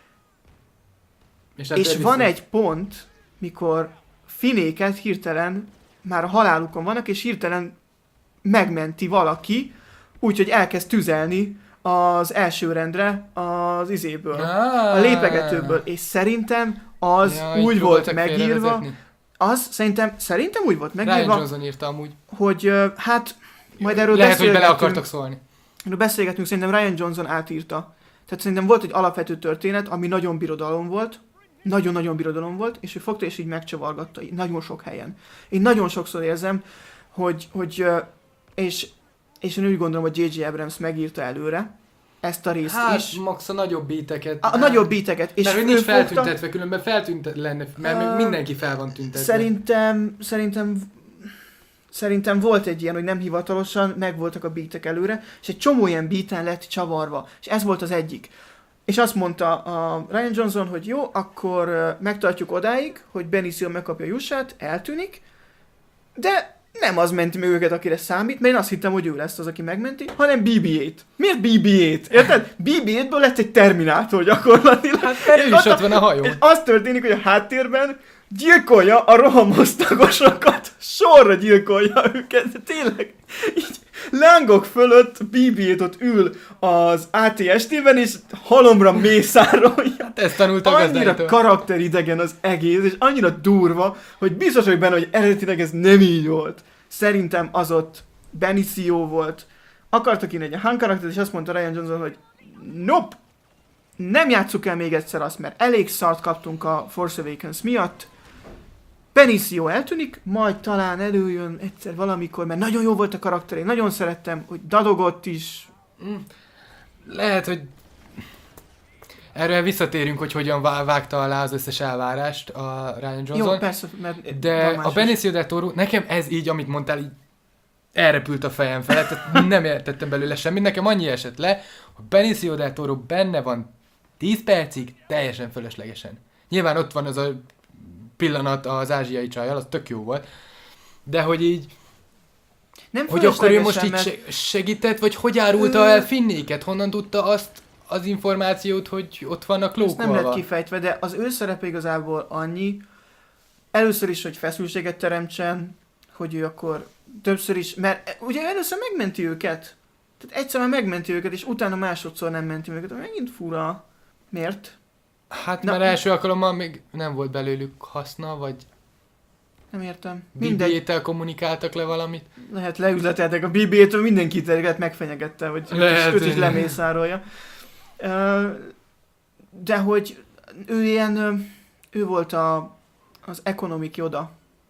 És, és van egy pont, mikor Finéket hirtelen már a halálukon vannak, és hirtelen megmenti valaki, úgyhogy elkezd tüzelni az első rendre az izéből, ah. a lépegetőből, és szerintem az ja, úgy volt megírva, az szerintem, szerintem úgy volt megírva, Rian Johnson írta amúgy, hogy hát majd erről lehet, hogy bele akartak szólni. Erről beszélgetünk, szerintem Rian Johnson átírta. Tehát szerintem volt egy alapvető történet, ami nagyon birodalom volt, nagyon-nagyon birodalom volt, és ő fogta és így megcsavargatta, így nagyon sok helyen. Én nagyon sokszor érzem, hogy, hogy és, és én úgy gondolom, hogy jé jé Abrams megírta előre ezt a részt hát, is. Hát max a nagyobb beateket. A, a nagyobb beateket. És mert ő nincs feltüntetve, fogta, különben feltüntet lenne, mert uh, mindenki fel van tüntetve. Szerintem, szerintem, szerintem volt egy ilyen, hogy nem hivatalosan megvoltak a beatek előre, és egy csomó ilyen beaten lett csavarva, és ez volt az egyik. És azt mondta a Rian Johnson, hogy jó, akkor uh, megtartjuk odáig, hogy Benicio megkapja Jussát, eltűnik, de nem az menti meg őket, akire számít, mert én azt hittem, hogy ő lesz az, aki megmenti, hanem bé bé eight. Miért bé bé eight? Érted? bé bé eightből lett egy Terminátor gyakorlatilag. Hát ő is ott van a hajón. És az történik, hogy a háttérben gyilkolja a rohamosztagosokat, sorra gyilkolja őket, de tényleg, így lángok fölött bé bé eight ott ül az á té es té-ben, és halomra mészárolja. Hát ezt tanultak az annyira karakteridegen az egész, és annyira durva, hogy biztos vagyok benne, hogy eredetileg ez nem így volt. Szerintem az ott Benicio volt. Akartak írni egy Han karaktert, és azt mondta Rian Johnson, hogy nope, nem játsszuk el még egyszer azt, mert elég szart kaptunk a Force Awakens miatt. Benicio eltűnik, majd talán előjön egyszer valamikor, mert nagyon jó volt a karakter, én nagyon szerettem, hogy dadogott is. Lehet, hogy erről visszatérünk, hogy hogyan vágta alá az összes elvárást a Rian Johnson. Jó, persze, mert de a Benicio del Toro, nekem ez így, amit mondtál, így elrepült a fejem felett, tehát nem értettem belőle semmit. Nekem annyi esett le, hogy Benicio del Toro benne van tíz percig, teljesen fölöslegesen. Nyilván ott van az a pillanat az ázsiai csajjal, az tök jó volt. De hogy így, Nem hogy akkor ő most fölöslegesen, így mert se- segített, vagy hogy árulta Ő- el Finnéket? Honnan tudta azt az információt, hogy ott vannak ezt nem lett lókolva? kifejtve, de az ő szerepe igazából annyi, először is, hogy feszültséget teremtsen, hogy ő akkor többször is, mert ugye először megmenti őket. Tehát egyszer már megmenti őket, és utána másodszor nem menti őket. Megint fura. Miért? Hát Na- mert első alkalommal még nem volt belőlük haszna, vagy Nem értem. Mindegy. bé bé é-tel kommunikáltak le valamit. Lehet leüzleteltek a bé bé é-től, mindenkit terület megfenyegette, hogy Lehet, őt is, őt is igen. lemészárolja. Ö, De hogy ő ilyen, ö, ő volt a, az economic Yoda,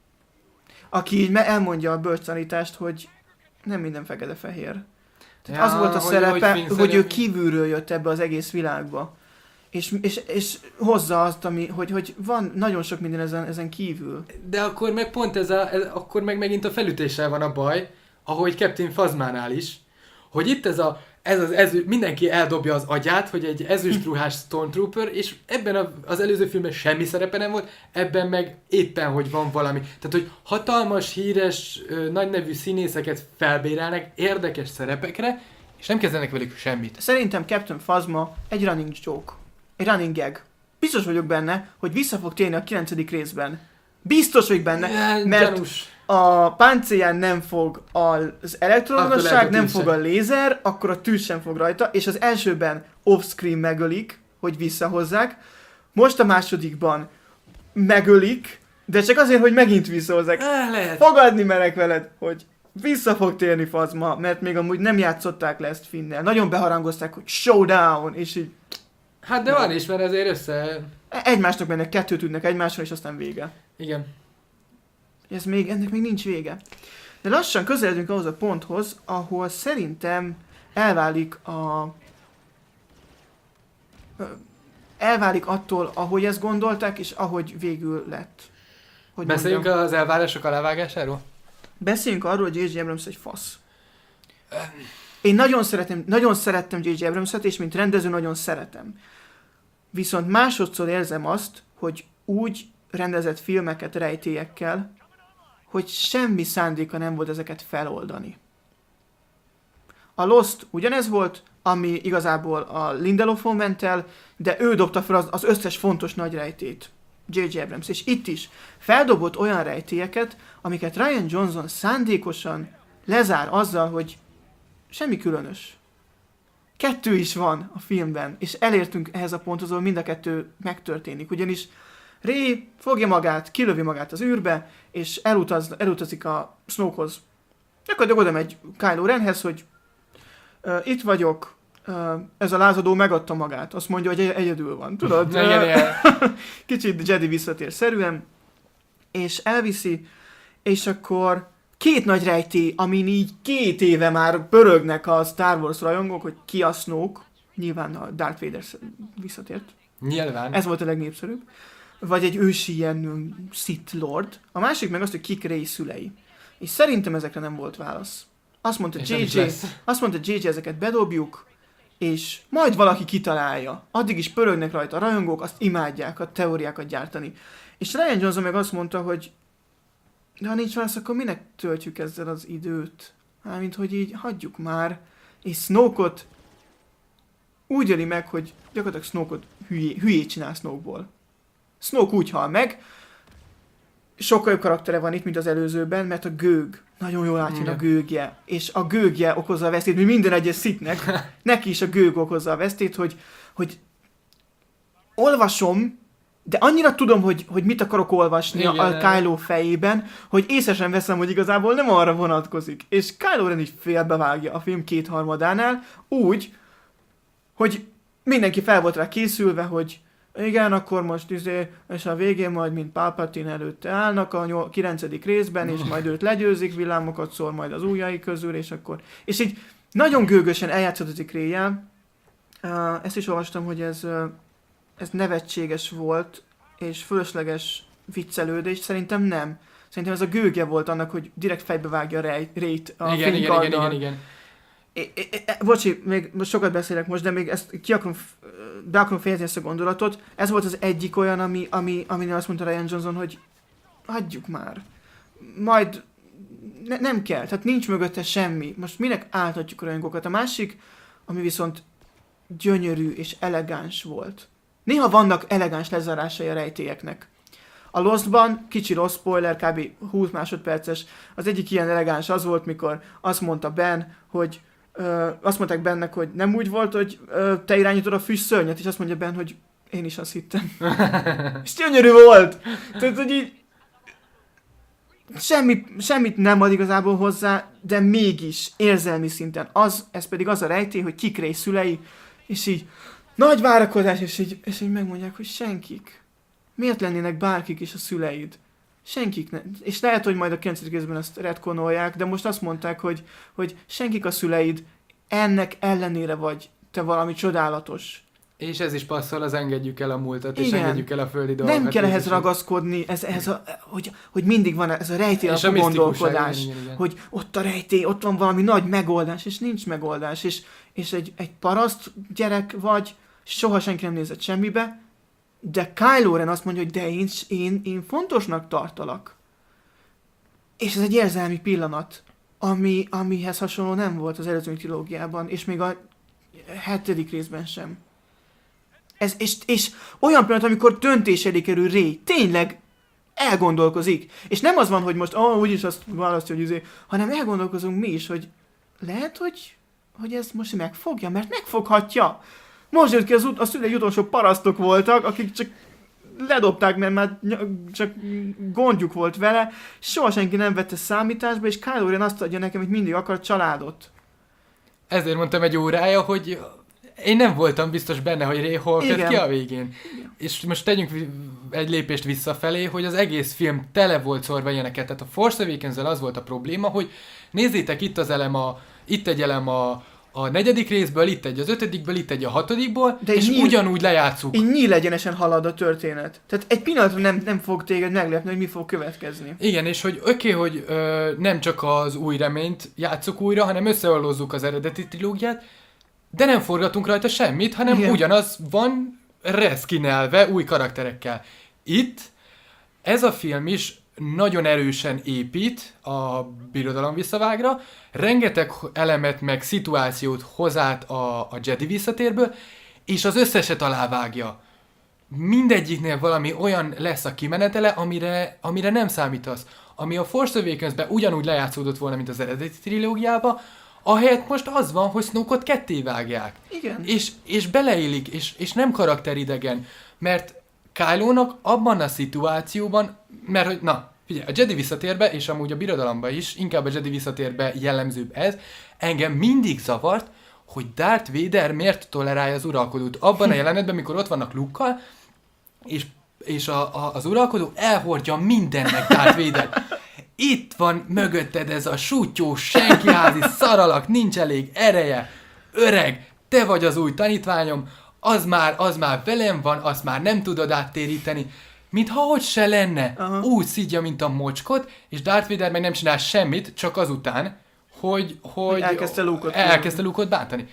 aki így me- elmondja a bölcstanítást, hogy nem minden fekete-fehér. Tehát Ja, az volt a hogy- szerepe, hogy hogy, Finn ő szerep- kívülről jött ebbe az egész világba. És, és, és hozza azt, ami, hogy, hogy van nagyon sok minden ezen, ezen kívül. De akkor meg pont ez a, ez, akkor meg megint a felütéssel van a baj, ahogy Captain Phasmánál is, hogy itt ez a, ez az ezü, mindenki eldobja az agyát, hogy egy ezüstruhás Stormtrooper, és ebben a, az előző filmben semmi szerepe nem volt, ebben meg éppen, hogy van valami. Tehát, hogy hatalmas, híres, ö, nagynevű színészeket felbérelnek érdekes szerepekre, és nem kezdenek velük semmit. Szerintem Captain Phasma egy running joke. Egy running gag. Biztos vagyok benne, hogy vissza fog térni a kilencedik részben. Biztos vagyok benne, Ja, mert gyanús. a páncélján nem fog az Akkor elektronosság, lehet a nem tűz fog sem. a lézer, akkor a tűz sem fog rajta, és az elsőben off-screen megölik, hogy visszahozzák, most a másodikban megölik, de csak azért, hogy megint visszahozzák. Eh, lehet. Fogadni merek veled, hogy vissza fog térni Phasma, mert még amúgy nem játszották le ezt Finnnel. Nagyon beharangozták, hogy showdown, és így Hát de van is, mert ezért össze... egymásnak mennek, kettőt ütnek egymásra, és aztán vége. Igen. Ez még, ennek még nincs vége. De lassan közeledünk ahhoz a ponthoz, ahol szerintem elválik a... ö, elválik attól, ahogy ezt gondolták, és ahogy végül lett. Hogy Beszéljünk mondjam. az elvárások alávágásáról? Beszéljünk arról, hogy jé jé. Abrams egy fasz. Én nagyon szeretem, nagyon szerettem jé jé. Abramset, és mint rendező nagyon szeretem. Viszont másodszor érzem azt, hogy úgy rendezett filmeket rejtélyekkel, hogy semmi szándéka nem volt ezeket feloldani. A Lost ugyanez volt, ami igazából a Lindelofon ment el, de ő dobta fel az, az összes fontos nagy rejtét. jé jé. Abrams. És itt is feldobott olyan rejtélyeket, amiket Rian Johnson szándékosan lezár azzal, hogy semmi különös. Kettő is van a filmben, és elértünk ehhez a ponthoz, ahol mind a kettő megtörténik. Ugyanis Rey fogja magát, kilövi magát az űrbe, és elutaz, elutazik a Snokehoz. Gyakorlatilag oda megy Kylo Renhez, hogy uh, itt vagyok, uh, ez a lázadó megadta magát. Azt mondja, hogy egy- egyedül van, tudod? Igen, igen. Kicsit Jedi visszatér szerűen, és elviszi, és akkor két nagy rejtély, amin így két éve már pörögnek a Star Wars rajongók, hogy ki a Snoke, nyilván a Darth Vader visszatért. Nyilván. Ez volt a legnépszerűbb. Vagy egy ősi ilyen um, Sith Lord. A másik meg azt, hogy kik Rey szülei. És szerintem ezekre nem volt válasz. Azt mondta És nem is jé jé, lesz. azt mondta jé jé, ezeket bedobjuk, és majd valaki kitalálja. Addig is pörögnek rajta a rajongók, azt imádják a teóriákat gyártani. És Rian Johnson meg azt mondta, hogy de ha nincs válasz, akkor minek töltjük ezzel az időt? Mármint, hogy így hagyjuk már. És Snoke-ot úgy öli meg, hogy gyakorlatilag Snoke-ot hülyé, hülyét csinál Snoke-ból. Snoke úgy hal meg, sokkal jobb karaktere van itt, mint az előzőben, mert a gőg. Nagyon jól átjön a Igen. gőgje. És a gőgje okozza a vesztét, mint minden egyes szitnek. Neki is a gőg okozza a vesztét, hogy, hogy olvasom, de annyira tudom, hogy, hogy mit akarok olvasni Igen, a, a Kylo fejében, hogy észre sem veszem, hogy igazából nem arra vonatkozik. És Kylo Ren is félbevágja a film kétharmadánál úgy, hogy mindenki fel volt rá készülve, hogy igen, akkor most izé, és a végén majd, mint Palpatine előtte állnak a nyol- kilencedik részben, és majd őt legyőzik, villámokat szól majd az ujjai közül, és akkor... És így nagyon gőgösen eljátszadozik Rey-jel. Uh, ezt is olvastam, hogy ez, uh, ez nevetséges volt, és fölösleges viccelődés. Szerintem nem. Szerintem ez a gőgje volt annak, hogy direkt fejbe vágja Rey- Rey-t a igen, igen, igen, fénykarddal. igen, igen. É, é, é, bocsi, még most sokat beszélek most, de még ezt ki akarom, be akarom fejezni ezt a gondolatot. Ez volt az egyik olyan, ami, ami, aminél azt mondta Rian Johnson, hogy hagyjuk már. Majd ne, nem kell, tehát nincs mögötte semmi. Most minek áltatjuk a rajongókat? A másik, ami viszont gyönyörű és elegáns volt. Néha vannak elegáns lezárásai a rejtélyeknek. A Lostban, kicsi rossz spoiler, kb. húsz másodperces, az egyik ilyen elegáns az volt, mikor azt mondta Ben, hogy ö, azt mondták Bennek, hogy nem úgy volt, hogy ö, te irányítod a füstszörnyet, és azt mondja Ben, hogy én is azt hittem. És gyönyörű volt! Tehát, hogy így semmi, semmit nem ad igazából hozzá, de mégis érzelmi szinten. Az, ez pedig az a rejtély, hogy kik Rey szülei, és így nagy várakozás, és így, és így megmondják, hogy senkik. Miért lennének bárkik is a szüleid? Senkik nem. És lehet, hogy majd a kilencedik részben ezt retkonolják, de most azt mondták, hogy, hogy senkik a szüleid, ennek ellenére vagy te valami csodálatos. És ez is passzol, az engedjük el a múltat, és Igen. engedjük el a földi dolgokat. Nem kell ehhez ragaszkodni, ez, ez a, hogy, hogy mindig van ez a rejtély És a a gondolkodás, igen, igen, igen. hogy ott a rejtély, ott van valami nagy megoldás, és nincs megoldás, és, és egy, egy paraszt gyerek vagy, soha senki nem nézett semmibe, de Kylo Ren azt mondja, hogy de én, én, én fontosnak tartalak. És ez egy érzelmi pillanat, ami, amihez hasonló nem volt az előző trilógiában, és még a hetedik részben sem. Ez, és, és olyan pillanat, amikor döntés elé kerül Rey, tényleg elgondolkozik. És nem az van, hogy most, ah, úgyis azt választja, hogy izé, hanem elgondolkozunk mi is, hogy lehet, hogy, hogy ez most megfogja, mert megfoghatja. Most jött ki az ut- a szülei utolsó parasztok voltak, akik csak ledobták, mert már csak gondjuk volt vele, soha senki nem vette számításba, és Kylo Ren azt adja nekem, hogy mindig akar családot. Ezért mondtam egy órája, hogy én nem voltam biztos benne, hogy Rey hol köt ki a végén. Igen. És most tegyünk egy lépést visszafelé, hogy az egész film tele volt szorva ilyeneket. Tehát a Force Awakens-zel az volt a probléma, hogy nézzétek, itt az elem a, itt egy elem a, a negyedik részből, itt egy az ötödikből, itt egy a hatodikból, de és nyíl, ugyanúgy lejátszuk. Így nyílegyenesen halad a történet. Tehát egy pillanatra nem, nem fog téged meglepni, hogy mi fog következni. Igen, és hogy oké, okay, hogy ö, nem csak az új reményt játsszuk újra, hanem összeollózzuk az eredeti trilógiát, de nem forgatunk rajta semmit, hanem igen. Ugyanaz van reszkinelve új karakterekkel. Itt ez a film is nagyon erősen épít a Birodalom visszavágra, rengeteg elemet meg szituációt hoz át a, a Jedi visszatérből, és az összeset alávágja. Mindegyiknél valami olyan lesz a kimenetele, amire, amire nem számítasz. Ami a Force Awakens-ben ugyanúgy lejátszódott volna, mint az eredeti trilógiában, ahelyett most az van, hogy Snoke-ot ketté vágják. Igen. És, és beleélik, és, és nem karakteridegen. Mert Kylo-nak abban a szituációban, mert hogy, na, figyelj, a Jedi visszatérbe, és amúgy a Birodalomban is, inkább a Jedi visszatérbe jellemzőbb ez, engem mindig zavart, hogy Darth Vader miért tolerálja az uralkodót. Abban a jelenetben, mikor ott vannak Luke-kal, és, és a, a, az uralkodó elhordja mindennek Darth Vader. Itt van mögötted ez a sútyó, senkiházi szaralak, nincs elég ereje, öreg, te vagy az új tanítványom, az már, az már velem van, azt már nem tudod áttéríteni, mintha hogy se lenne. Aha. Úgy szidja, mint a mocskot, és Darth Vader meg nem csinál semmit, csak azután, hogy, hogy elkezdte Luke-ot, elkezdte Luke-ot bántani.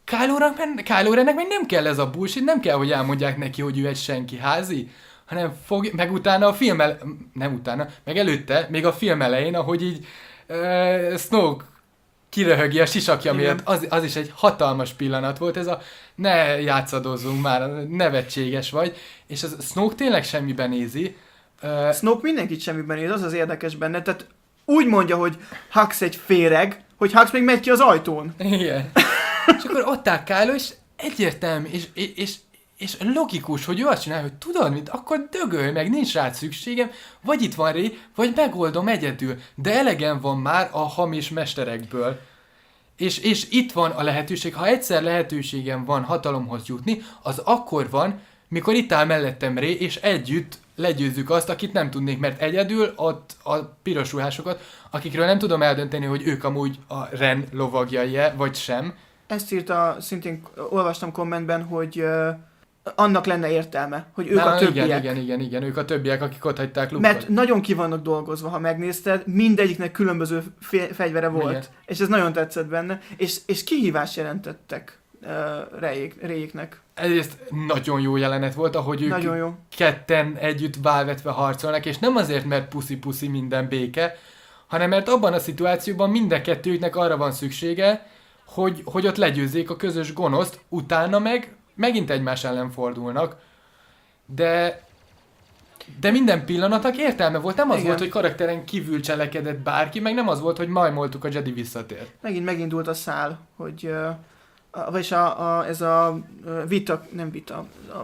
Kylo Rennek meg nem kell ez a bullshit, nem kell, hogy elmondják neki, hogy ő egy senkiházi, hanem fog, meg utána a film el, nem utána, meg előtte, még a film elején, ahogy így uh, Snoke kiröhögi a sisakja miatt, az, az is egy hatalmas pillanat volt, ez a ne játszadozzunk már, nevetséges vagy, és az Snoke tényleg semmiben nézi. Uh, Snoke mindenkit semmiben néz, az az érdekes benne, tehát úgy mondja, hogy Hux egy féreg, hogy Hux még megy ki az ajtón. Igen. És akkor ott áll Kylo, és egyértelmű, és, és, és És logikus, hogy ő azt csinálja, hogy tudod mit, akkor dögölj meg, nincs rád szükségem, vagy itt van Rey, vagy megoldom egyedül, de elegem van már a hamis mesterekből. És, és itt van a lehetőség, ha egyszer lehetőségem van hatalomhoz jutni, az akkor van, mikor itt áll mellettem Rey, és együtt legyőzzük azt, akit nem tudnék, mert egyedül ott a piros ruhásokat, akikről nem tudom eldönteni, hogy ők amúgy a Ren lovagjai-e, vagy sem. Ezt írta, szintén olvastam kommentben, hogy uh, annak lenne értelme, hogy ők Na, a többiek. Igen, igen, igen, igen, ők a többiek, akik ott hagyták Luke-ot. Mert nagyon ki vannak dolgozva, ha megnézted, mindegyiknek különböző fe- fegyvere volt. Igen. És ez nagyon tetszett benne. És, és kihívást jelentettek uh, rejék, rejéknek. Egyrészt nagyon jó jelenet volt, ahogy ők Nagyon jó. ketten együtt válvetve harcolnak, és nem azért, mert puszi-puszi minden béke, hanem mert abban a szituációban minden kettőjüknek arra van szüksége, hogy, hogy ott legyőzzék a közös gonoszt, utána meg megint egymás ellen fordulnak. De, de minden pillanatnak értelme volt. Nem az Igen. volt, hogy karakteren kívül cselekedett bárki, meg nem az volt, hogy majmoltuk a Jedi visszatér. Megint megindult a szál, hogy uh, a, vagyis a, a, ez a uh, vita, nem vita, a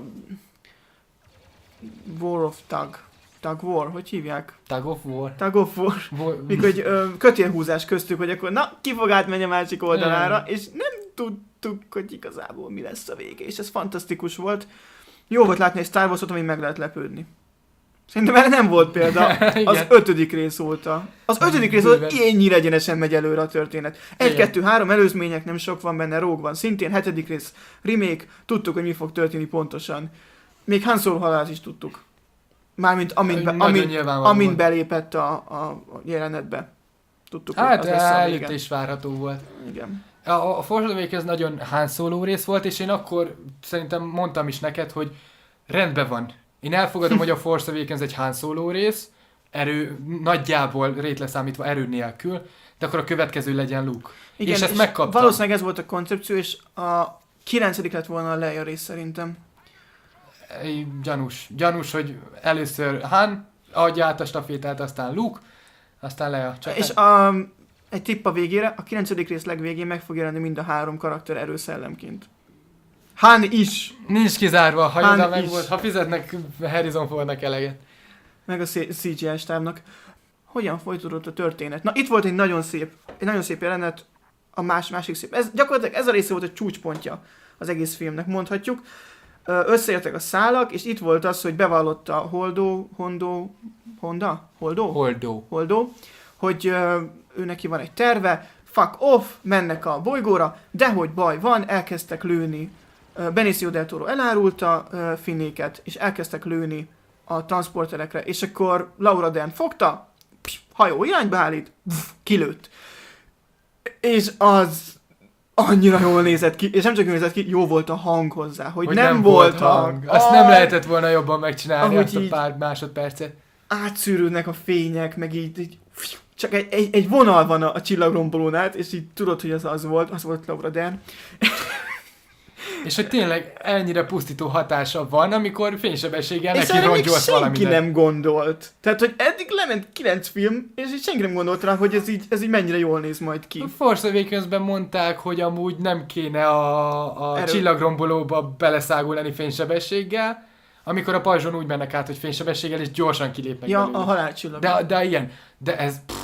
War of Tug. Tug War, hogy hívják? Tug of War. Tug of War. War. Mikor egy uh, kötélhúzás köztük, hogy akkor na, ki fog átmenni a másik oldalára, és nem tudtuk, hogy igazából mi lesz a vége, és ez fantasztikus volt. Jó volt látni egy Star Wars-ot, amin meg lehet lepődni. Szerintem erre nem volt példa az ötödik rész óta. Az ötödik rész óta ennyire egyenesen megy előre a történet. Egy, Igen. kettő, három előzmények, nem sok van benne, Rogue van szintén, hetedik rész remake, tudtuk, hogy mi fog történni pontosan. Még Han Solo halálát is tudtuk. Mármint amint, be, Nagyon amint, nyilvánvaló amint volt. belépett a, a, a jelenetbe. Tudtuk, hogy Hát az lesz a előtt vége. is várható volt. Igen. A, a Force Awakens nagyon Han Solo rész volt, és én akkor szerintem mondtam is neked, hogy rendben van. Én elfogadom, hogy a Force Awakens egy Han Solo rész, erő nagyjából rétre számítva erő nélkül, de akkor a következő legyen Luke. Igen, és ezt megkaptam. Valószínűleg ez volt a koncepció, és a kilencedik lett volna a Leia rész szerintem. Ej, Gyanús. Gyanús, hogy először Han adja át a stafétát, aztán Luke, aztán Leia. Csak És a, egy tipp a végére, a kilencedik rész legvégén meg fog jelenni mind a három karakter erőszellemként. Han is, nincs kizárva, ha Han oda meg is. volt, ha fizetnek Harrison Fordnak eleget. meg a cé gé i stábnak. Hogyan folytatódott a történet? Na, itt volt egy nagyon szép, egy nagyon szép jelenet, a más, másik szép. Ez, gyakorlatilag ez a része volt a csúcspontja az egész filmnek, mondhatjuk. Ö, Összeértek a szálak, és itt volt az, hogy bevallotta Holdo, Hondo, Honda? Holdo? Holdó. Holdo, hogy ö, ő neki van egy terve, fuck off, mennek a bolygóra, de hogy baj van, elkezdtek lőni. Ö, Benicio del Toro elárulta ö, Finnéket, és elkezdtek lőni a transporterekre, és akkor Laura Dern fogta, pss, hajó irányba állít, pff, kilőtt. És az annyira jól nézett ki, és nem csak jól nézett ki, jó volt a hang hozzá, hogy, Hogy nem, nem volt hang. Azt Ah, nem lehetett volna jobban megcsinálni, ahogy azt a így- pár másodpercet. Átszűrődnek a fények, meg így, így pff, csak egy, egy, egy vonal van a, a csillagrombolón át, és így tudod, hogy az az volt, az volt Laura Dern. És hogy tényleg ennyire pusztító hatása van, amikor fénysebességgel És neki erre még rongyolsz senki valamit. nem gondolt. Tehát, hogy eddig lement kilenc film, és így senki nem gondolt rá, hogy ez így, ez így mennyire jól néz majd ki. A Force Awakens-ben mondták, hogy amúgy nem kéne a, a Erő. csillagrombolóba beleszágulni fénysebességgel, amikor a pajzson úgy mennek át, hogy fénysebességgel, és gyorsan kilépnek Ja, belőle. a halálcsillag. De, de ilyen, de ez... Pff,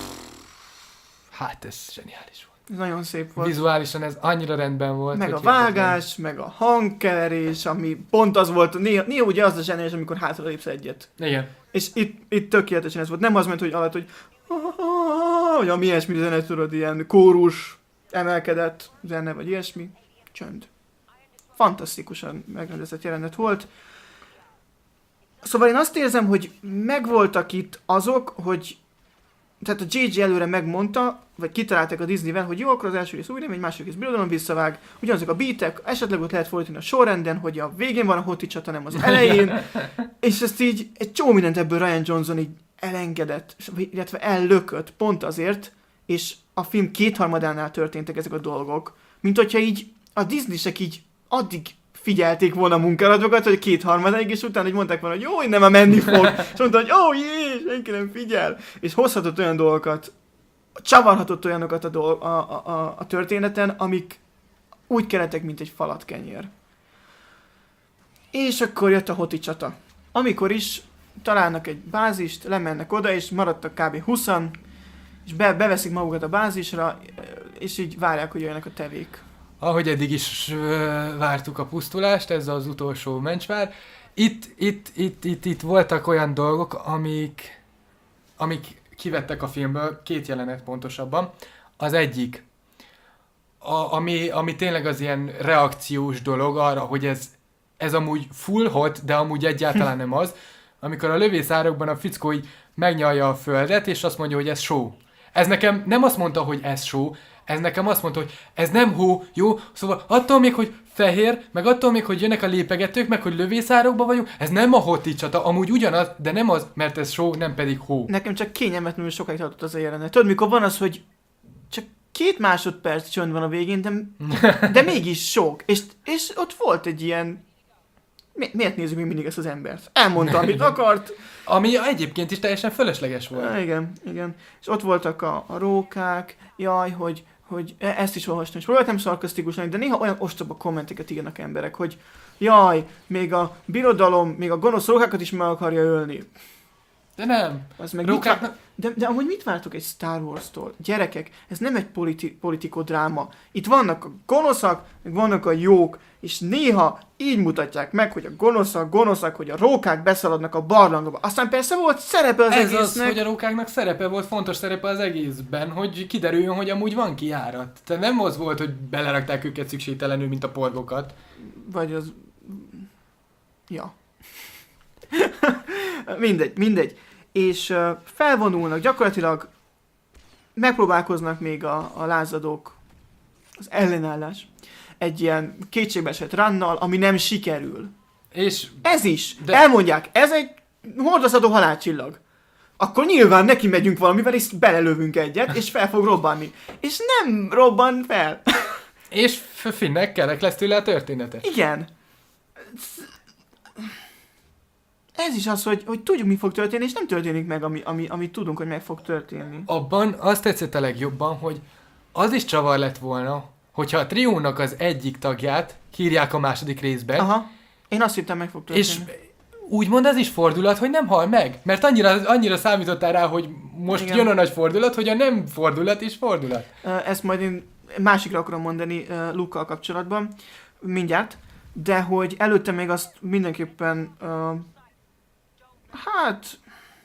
hát ez zseniális volt. Ez nagyon szép volt. Vizuálisan ez annyira rendben volt. Meg a hogy hihetetlen. vágás, meg a hangkeverés, ami pont az volt, néha, néha ugye az a zseniális, amikor hátralépsz egyet. Igen. És itt, itt tökéletesen ez volt. Nem az ment, hogy alatt, hogy hogy ami ilyesmi zene, tudod, ilyen kórus, emelkedett zene, vagy ilyesmi. Csönd. Fantasztikusan megrendezett jelenet volt. Szóval én azt érzem, hogy megvoltak itt azok, hogy tehát a jé jé előre megmondta, vagy kitalálták a Disneyvel, hogy jó, akkor az első rész újra, egy második rész birodalom visszavág, ugyanazok a beatek, esetleg ott lehet fordítani a sorrenden, hogy a végén van a hoti csata, nem az elején, és ezt így egy csomó mindent ebből Rian Johnson így elengedett, illetve ellökött pont azért, és a film kétharmadánál történtek ezek a dolgok, mint hogyha így a Disney-sek így addig figyelték volna a munkálatokat, hogy kétharmadáig, és utána így mondták volna, hogy jó, nem menni fog, és mondta, hogy ó, jé, senki nem figyel, és hozhatott olyan dolgokat, csavarhatott olyanokat a, dolg, a, a, a, a történeten, amik úgy keretek, mint egy falat kenyér. És akkor jött a hoti csata. Amikor is találnak egy bázist, lemennek oda, és maradtak kb. húszan, és be, beveszik magukat a bázisra, és így várják, hogy jöjjenek a tevék. Ahogy eddig is ö, vártuk a pusztulást, ez az utolsó mencsvár. Itt, itt, itt, itt, itt voltak olyan dolgok, amik, amik kivettek a filmből, két jelenet pontosabban. Az egyik, a, ami, ami tényleg az ilyen reakciós dolog arra, hogy ez ez amúgy full hot, de amúgy egyáltalán nem az, amikor a lövészárokban a fickó így megnyalja a földet, és azt mondja, hogy ez show. Ez nekem nem azt mondta, hogy ez show, ez nekem azt mondta, hogy ez nem hó, jó? Szóval attól még, hogy fehér, meg attól még, hogy jönnek a lépegetők, meg hogy lövészárokban vagyunk, ez nem a hoti csata, amúgy ugyanaz, de nem az, mert ez show, nem pedig hó. Nekem csak kényelmetlenül sokáig tartott az a jelenet. Tudod, mikor van az, hogy csak két másodperc csönd van a végén, de, de mégis sok. És, és ott volt egy ilyen... Mi, miért nézzük még mindig ezt az embert? Elmondta, amit akart. Ami egyébként is teljesen fölösleges volt. Ja, igen, igen. És ott voltak a, a rókák, jaj, hogy, hogy e- ezt is olvastam, és próbáltam szarkasztikus lenni, de néha olyan ostoba kommenteket írnak emberek, hogy jaj, még a birodalom, még a gonosz rókákat is meg akarja ölni. De nem. Az meg Rókáknak... mit vár... de, de amúgy mit vártok egy Star Wars-tól? Gyerekek, ez nem egy politi- politikodráma. Itt vannak a gonoszak, meg vannak a jók, és néha így mutatják meg, hogy a gonoszak, gonoszak, hogy a rókák beszaladnak a barlangba. Aztán persze volt szerepe az Ez egésznek. az, hogy a rókáknak szerepe volt, fontos szerepe az egészben, hogy kiderüljön, hogy amúgy van kijárat. Tehát nem az volt, hogy belerakták őket szükségtelenül, mint a porgokat. Vagy az... Ja. mindegy, mindegy. És uh, felvonulnak, gyakorlatilag megpróbálkoznak még a, a lázadók, az ellenállás, egy ilyen kétségbeesett runnal, ami nem sikerül. És... Ez is. De... Elmondják, ez egy hordozható halálcsillag. Akkor nyilván neki megyünk valamivel, és belelövünk egyet, és fel fog robbanni. És nem robban fel. És Finnnek kerek lesz tőle a története. Igen. Ez is az, hogy, hogy tudjuk, mi fog történni, és nem történik meg, ami, ami, amit tudunk, hogy meg fog történni. Abban azt tetszett a legjobban, hogy az is csavar lett volna, hogyha a triónak az egyik tagját hírják a második részben. Aha. Én azt hittem, meg fog történni. És úgymond ez is fordulat, hogy nem hal meg. Mert annyira, annyira számítottál rá, hogy most igen, jön a nagy fordulat, hogy a nem fordulat is fordulat. Ezt majd én másikra akarom mondani Luke-kal kapcsolatban, mindjárt, de hogy előtte még azt mindenképpen, uh, hát,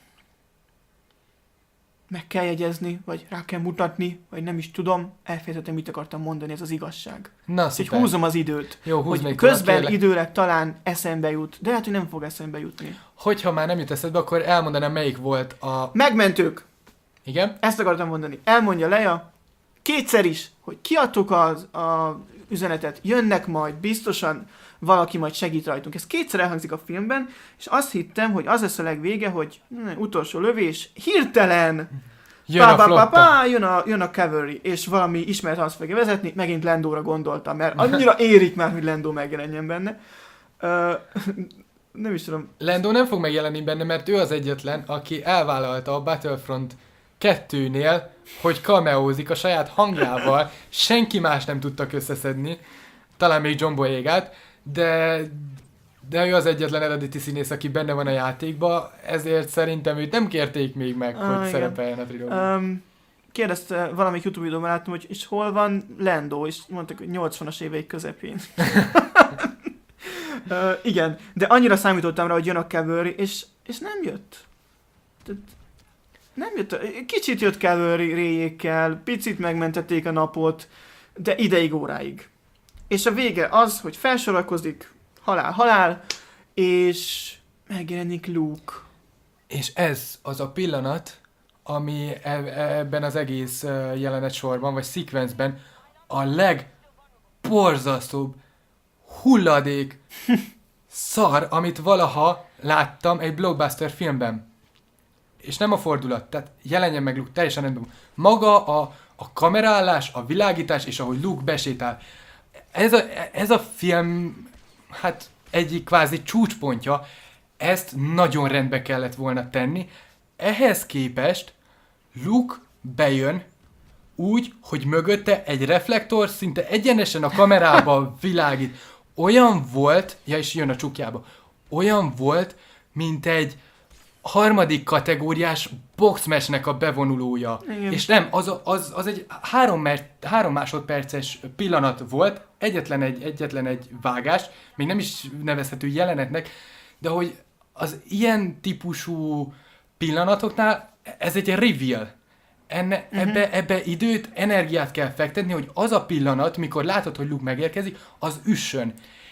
meg kell jegyezni, vagy rá kell mutatni, vagy nem is tudom, elfejtettem, mit akartam mondani, ez az igazság. Na, hogy húzom az időt. Jó, húzd hogy még közben tovább, időleg talán eszembe jut, de hát, hogy nem fog eszembe jutni. Hogyha már nem jut eszedbe, akkor elmondanám, melyik volt a... Megmentők! Igen? Ezt akartam mondani. Elmondja Leia kétszer is, hogy kiadtuk az a üzenetet, jönnek majd, biztosan valaki majd segít rajtunk. Ez kétszer elhangzik a filmben, és azt hittem, hogy az lesz a legvége, hogy hm, utolsó lövés, hirtelen jön pá, a pá, flotta. pá, pá, jön, a, jön a cavalry, és valami ismert azt fogja vezetni, megint Landóra gondoltam, mert annyira érik már, hogy Landó megjelenjen benne. Uh, nem is tudom. Lando nem fog megjelenni benne, mert ő az egyetlen, aki elvállalta a Battlefront kettőnél, hogy cameózik a saját hangjával, senki más nem tudtak összeszedni, talán még John Boyegát, de, de ő az egyetlen eredeti színész, aki benne van a játékban, ezért szerintem őt nem kérték még meg, ah, hogy igen. szerepeljen a trilógiában. Um, kérdezte valamelyik YouTube videóban láttam, hogy és hol van Lando, és mondtak, hogy nyolcvanas éveik közepén. uh, igen, de annyira számítottam rá, hogy jön a Cavalry, és, és nem jött. Tehát nem jött. Kicsit jött Cavalry réjékkel, picit megmentették a napot, de ideig, óráig. És a vége az, hogy felsorakozik, halál, halál, és megjelenik Luke. És ez az a pillanat, ami ebben az egész jelenet sorban, vagy szekvencben a legborzasztóbb hulladék szar, amit valaha láttam egy blockbuster filmben. És nem a fordulat, tehát jelenjen meg Luke, teljesen rendben. Maga a, a kamerállás, a világítás, és ahogy Luke besétál. Ez a, ez a film, hát egyik kvázi csúcspontja, ezt nagyon rendbe kellett volna tenni. Ehhez képest Luke bejön úgy, hogy mögötte egy reflektor szinte egyenesen a kamerába világít. Olyan volt, ja és jön a csukjába, olyan volt, mint egy harmadik kategóriás boxmatchnek a bevonulója. Igen. És nem, az, az, az egy három, mert, három másodperces pillanat volt, egyetlen egy, egyetlen egy vágás, még nem is nevezhető jelenetnek, de hogy az ilyen típusú pillanatoknál ez egy reveal. Enne, uh-huh. ebbe, ebbe időt, energiát kell fektetni, hogy az a pillanat, mikor látod, hogy Luke megérkezik, az üssön.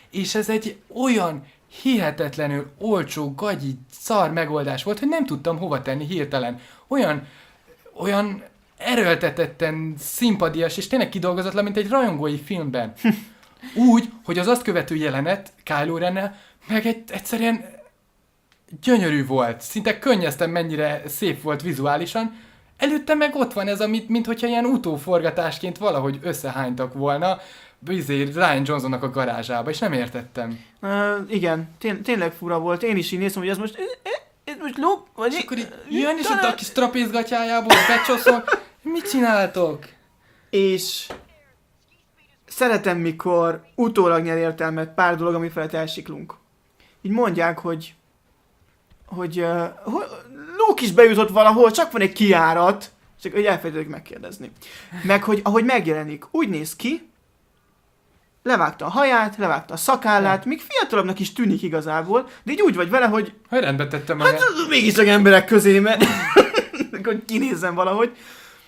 és ez egy olyan hihetetlenül olcsó, gagyi, szar megoldás volt, hogy nem tudtam hova tenni hirtelen. Olyan, olyan erőltetetten szimpadias, és tényleg kidolgozatlan, mint egy rajongói filmben. Úgy, hogy az azt követő jelenet Kylo Rennel meg egy, egyszerűen gyönyörű volt. Szinte könnyeztem, mennyire szép volt vizuálisan. Előtte meg ott van ez, amit, mint hogyha ilyen utóforgatásként valahogy összehánytak volna bizé, Ryan Johnsonnak a garázsába, és nem értettem. Uh, igen, Tény- tényleg fura volt. Én is így néztem, hogy ez most... Ez most lop, vagy... És akkor így jön, és ott a kis trapézgatyájából becsoszol. Mit csináltok? És szeretem, mikor utólag nyer értelmet pár dolog, ami felett elsiklunk. Így mondják, hogy hogy uh, Luke is bejutott valahol, csak van egy kijárat, csak hogy elfelejtődik megkérdezni. Meg, hogy ahogy megjelenik, úgy néz ki, levágta a haját, levágta a szakállát, még fiatalabbnak is tűnik igazából, de így úgy vagy vele, hogy hogy rendbe tettem magát. Hát mégiscsak emberek közé, mert hogy kinézzem valahogy.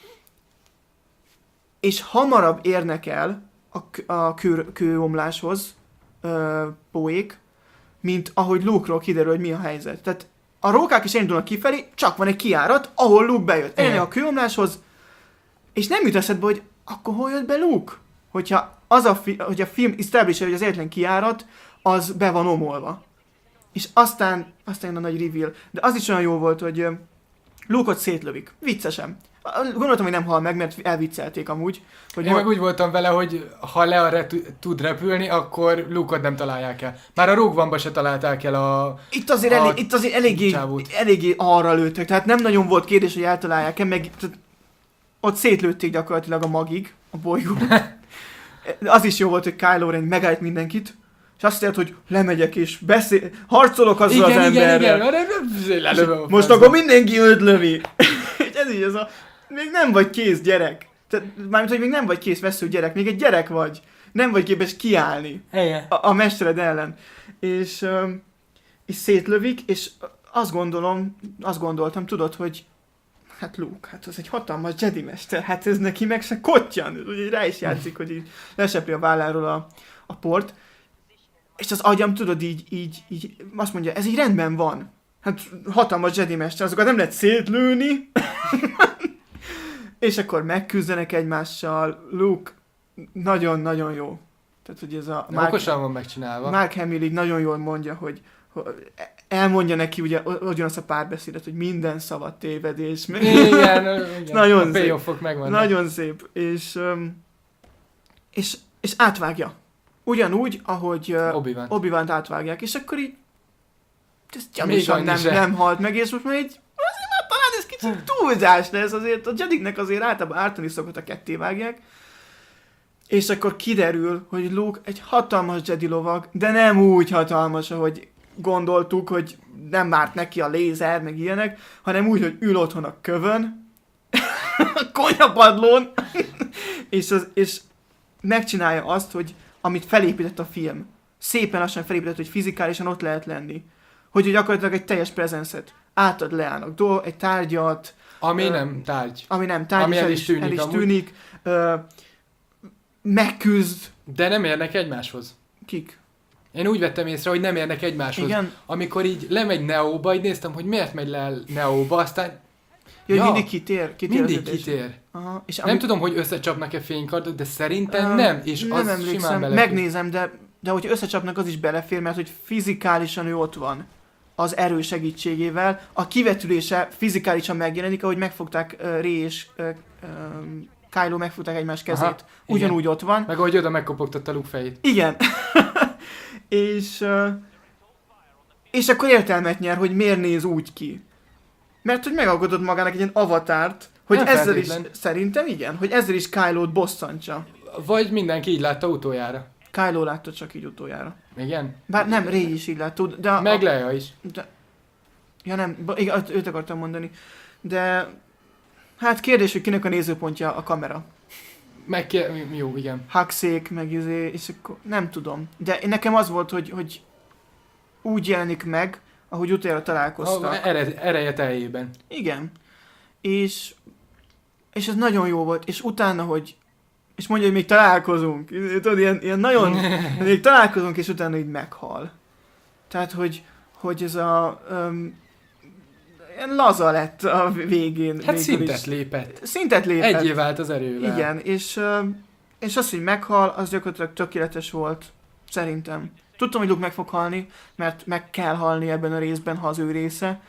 És hamarabb érnek el a, k- a kő, kőomláshoz ö, Poék, mint ahogy Luke-ról kiderül, hogy mi a helyzet. Tehát a rókák is elindulnak kifelé, csak van egy kijárat, ahol Luke bejött. Elnek a kőomláshoz, és nem jut eszedbe, hogy akkor hol jött be Luke? Hogyha az a, fi- hogy a film establish, hogy az egyetlen kijárat, az be van omolva. És aztán, aztán jön a nagy reveal. De az is olyan jó volt, hogy ö, Luke-ot szétlövik. Viccesen. Gondoltam, hogy nem hal meg, mert elviccelték amúgy. Hogy Én meg úgy voltam vele, hogy ha Leia re- tud repülni, akkor Luke-ot nem találják el. Már a Rogue One-ba se találták el a... Itt azért, a elég, itt azért eléggé, csávót. eléggé arra lőttek, tehát nem nagyon volt kérdés, hogy eltalálják-e, meg tehát ott szétlőtték gyakorlatilag a magig, a bolygón. Az is jó volt, hogy Kylo Ren megállt mindenkit, és azt mondta, hogy lemegyek és beszél, harcolok azzal az igen, emberrel. igen, igen, lelövöm. Most akkor mindenki őt lövi. És ez így az a... Még nem vagy kész gyerek. Tehát, mármint, hogy még nem vagy kész vesző gyerek, még egy gyerek vagy. Nem vagy képes kiállni Igen. a, a mestered ellen. És, öm, és szétlövik, és azt gondolom, azt gondoltam, tudod, hogy hát Luke, hát az egy hatalmas Jedi mester, hát ez neki meg se kottyan. Ugye rá is játszik, hogy így lesepri a válláról a, a port. És az agyam, tudod, így, így, így azt mondja, ez így rendben van. Hát hatalmas Jedi mester, azokat nem lehet szétlőni. És akkor megküzdenek egymással. Luke nagyon-nagyon jó. Tehát, hogy ez a... Mark, okosan van megcsinálva. Mark Hamill így nagyon jól mondja, hogy, hogy elmondja neki, ugye, ugyanazt a párbeszédet, hogy minden szava tévedés. Igen, igen. Nagyon a szép. payoffok megvannak. Nagyon szép. És, um, és, és átvágja. Ugyanúgy, ahogy uh, Obi-Wan. Obi-Wan-t átvágják. És akkor így ez Még gyanúsan annyi nem, se. nem halt meg, és most már így azért már talán ez kicsit túlzás lesz, azért a Jediknek azért általában ártani szokott, a ketté vágják. És akkor kiderül, hogy Luke egy hatalmas Jedi lovag, de nem úgy hatalmas, ahogy gondoltuk, hogy nem várt neki a lézer, meg ilyenek, hanem úgy, hogy ül otthon a kövön, a konyapadlón, és, az, és megcsinálja azt, hogy amit felépített a film, szépen lassan felépített, hogy fizikálisan ott lehet lenni. Hogy hogy gyakorlatilag egy teljes prezenszet átad Leának, dolg, egy tárgyat, Ami ö, nem tárgy. ami nem tárgy, Ami és el is tűnik el is amúgy. tűnik ö, megküzd, De nem érnek egymáshoz. kik? Én úgy vettem észre, hogy nem érnek egymáshoz. Igen. Amikor így lemegy Neóba, így néztem, hogy miért megy le Neóba, aztán Ja, Ja, mindig kitér, kitér az mindig ütésre. kitér. Aha, és Nem tudom, hogy összecsapnak-e fénykardot, de szerintem Ö, nem, és nem az simán emlékszem, belefér. megnézem, de, de hogyha összecsapnak, az is belefér, mert hogy fizikálisan ő ott van az erő segítségével. A kivetülése fizikálisan megjelenik, ahogy megfogták uh, Rey és uh, um, Kylo megfogták egymás kezét. Aha, Ugyanúgy ott van. Meg ahogy oda megkopogtatta Luke fejét. Igen. és, uh, és akkor értelmet nyer, hogy miért néz úgy ki. Mert hogy megalkotott magának egy ilyen avatárt, hogy Nem ezzel is, feltétlen. szerintem igen, hogy ezzel is Kylo-t bosszantsa. Vagy mindenki így látta utoljára. Kylo látta csak így utoljára. Igen? Bár nem, Rey is így látta, de... A, Meg Leia is. de ja nem, ba- igen, őt akartam mondani. De... Hát kérdés, hogy kinek a nézőpontja a kamera. Meg ké- jó, igen. Hakszék, meg izé, és akkor nem tudom. De nekem az volt, hogy, hogy úgy jelenik meg, ahogy utoljára találkoztak. A ere- ereje teljében. Igen. És, és ez nagyon jó volt. És utána, hogy és mondja, hogy még találkozunk. Tudod, ilyen, ilyen nagyon, még találkozunk, és utána így meghal. Tehát, hogy, hogy ez a... Um, ilyen laza lett a végén. Hát szintet is. lépett. Szintet lépett. Egyé vált az erővel. Igen, és, um, és az, hogy meghal, az gyakorlatilag tökéletes volt. Szerintem. Tudtam, hogy Luke meg fog halni, mert meg kell halni ebben a részben, ha az ő része.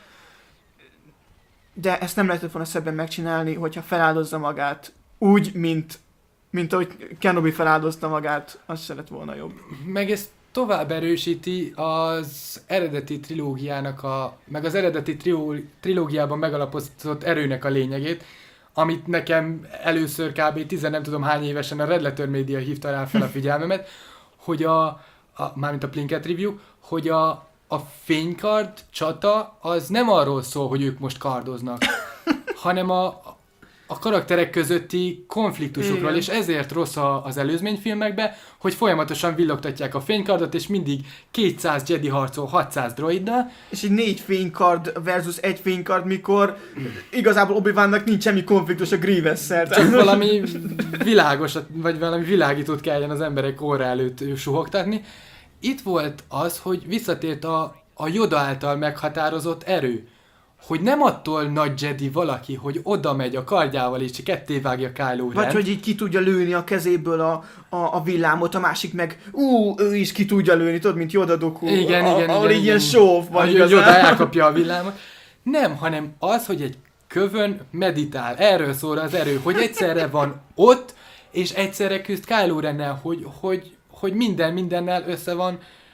De ezt nem lehetett volna szebben megcsinálni, hogyha feláldozza magát úgy, mint, mint ahogy Kenobi feláldozta magát, az se lett volna jobb. Meg ezt tovább erősíti az eredeti trilógiának, a, meg az eredeti trió, trilógiában megalapozott erőnek a lényegét, amit nekem először kb. tíz nem tudom hány évesen a Red Letter Media hívta rá fel a figyelmemet, hogy a, a mármint a Plinkett Review, hogy a, a fénykard csata az nem arról szól, hogy ők most kardoznak, hanem a, a karakterek közötti konfliktusokról, igen. És ezért rossz a, az előzményfilmekben, hogy folyamatosan villogtatják a fénykardot, és mindig kétszáz Jedi harcol hatszáz droiddal. És egy négy fénykard versus egy fénykard, mikor igazából Obi-Wannak nincs semmi konfliktus a Grievous-szel. Csak valami világos, vagy valami világítót kelljen az emberek óra előtt suhogtatni. Itt volt az, hogy visszatért a, a Yoda által meghatározott erő. Hogy nem attól nagy Jedi valaki, hogy oda megy a kardjával és ketté vágja Kylo Ren. Vagy hogy így ki tudja lőni a kezéből a, a, a villámot, a másik meg ú, ő is ki tudja lőni, tudod, mint Yoda Doku. Igen, a, igen, ahol igen. így ilyen show van igazán. Hogy Yoda elkapja a villámot. Nem, hanem az, hogy egy kövön meditál. Erről szól az erő, hogy egyszerre van ott, és egyszerre küzd Kylo Rennel, hogy, hogy, hogy minden mindennel össze van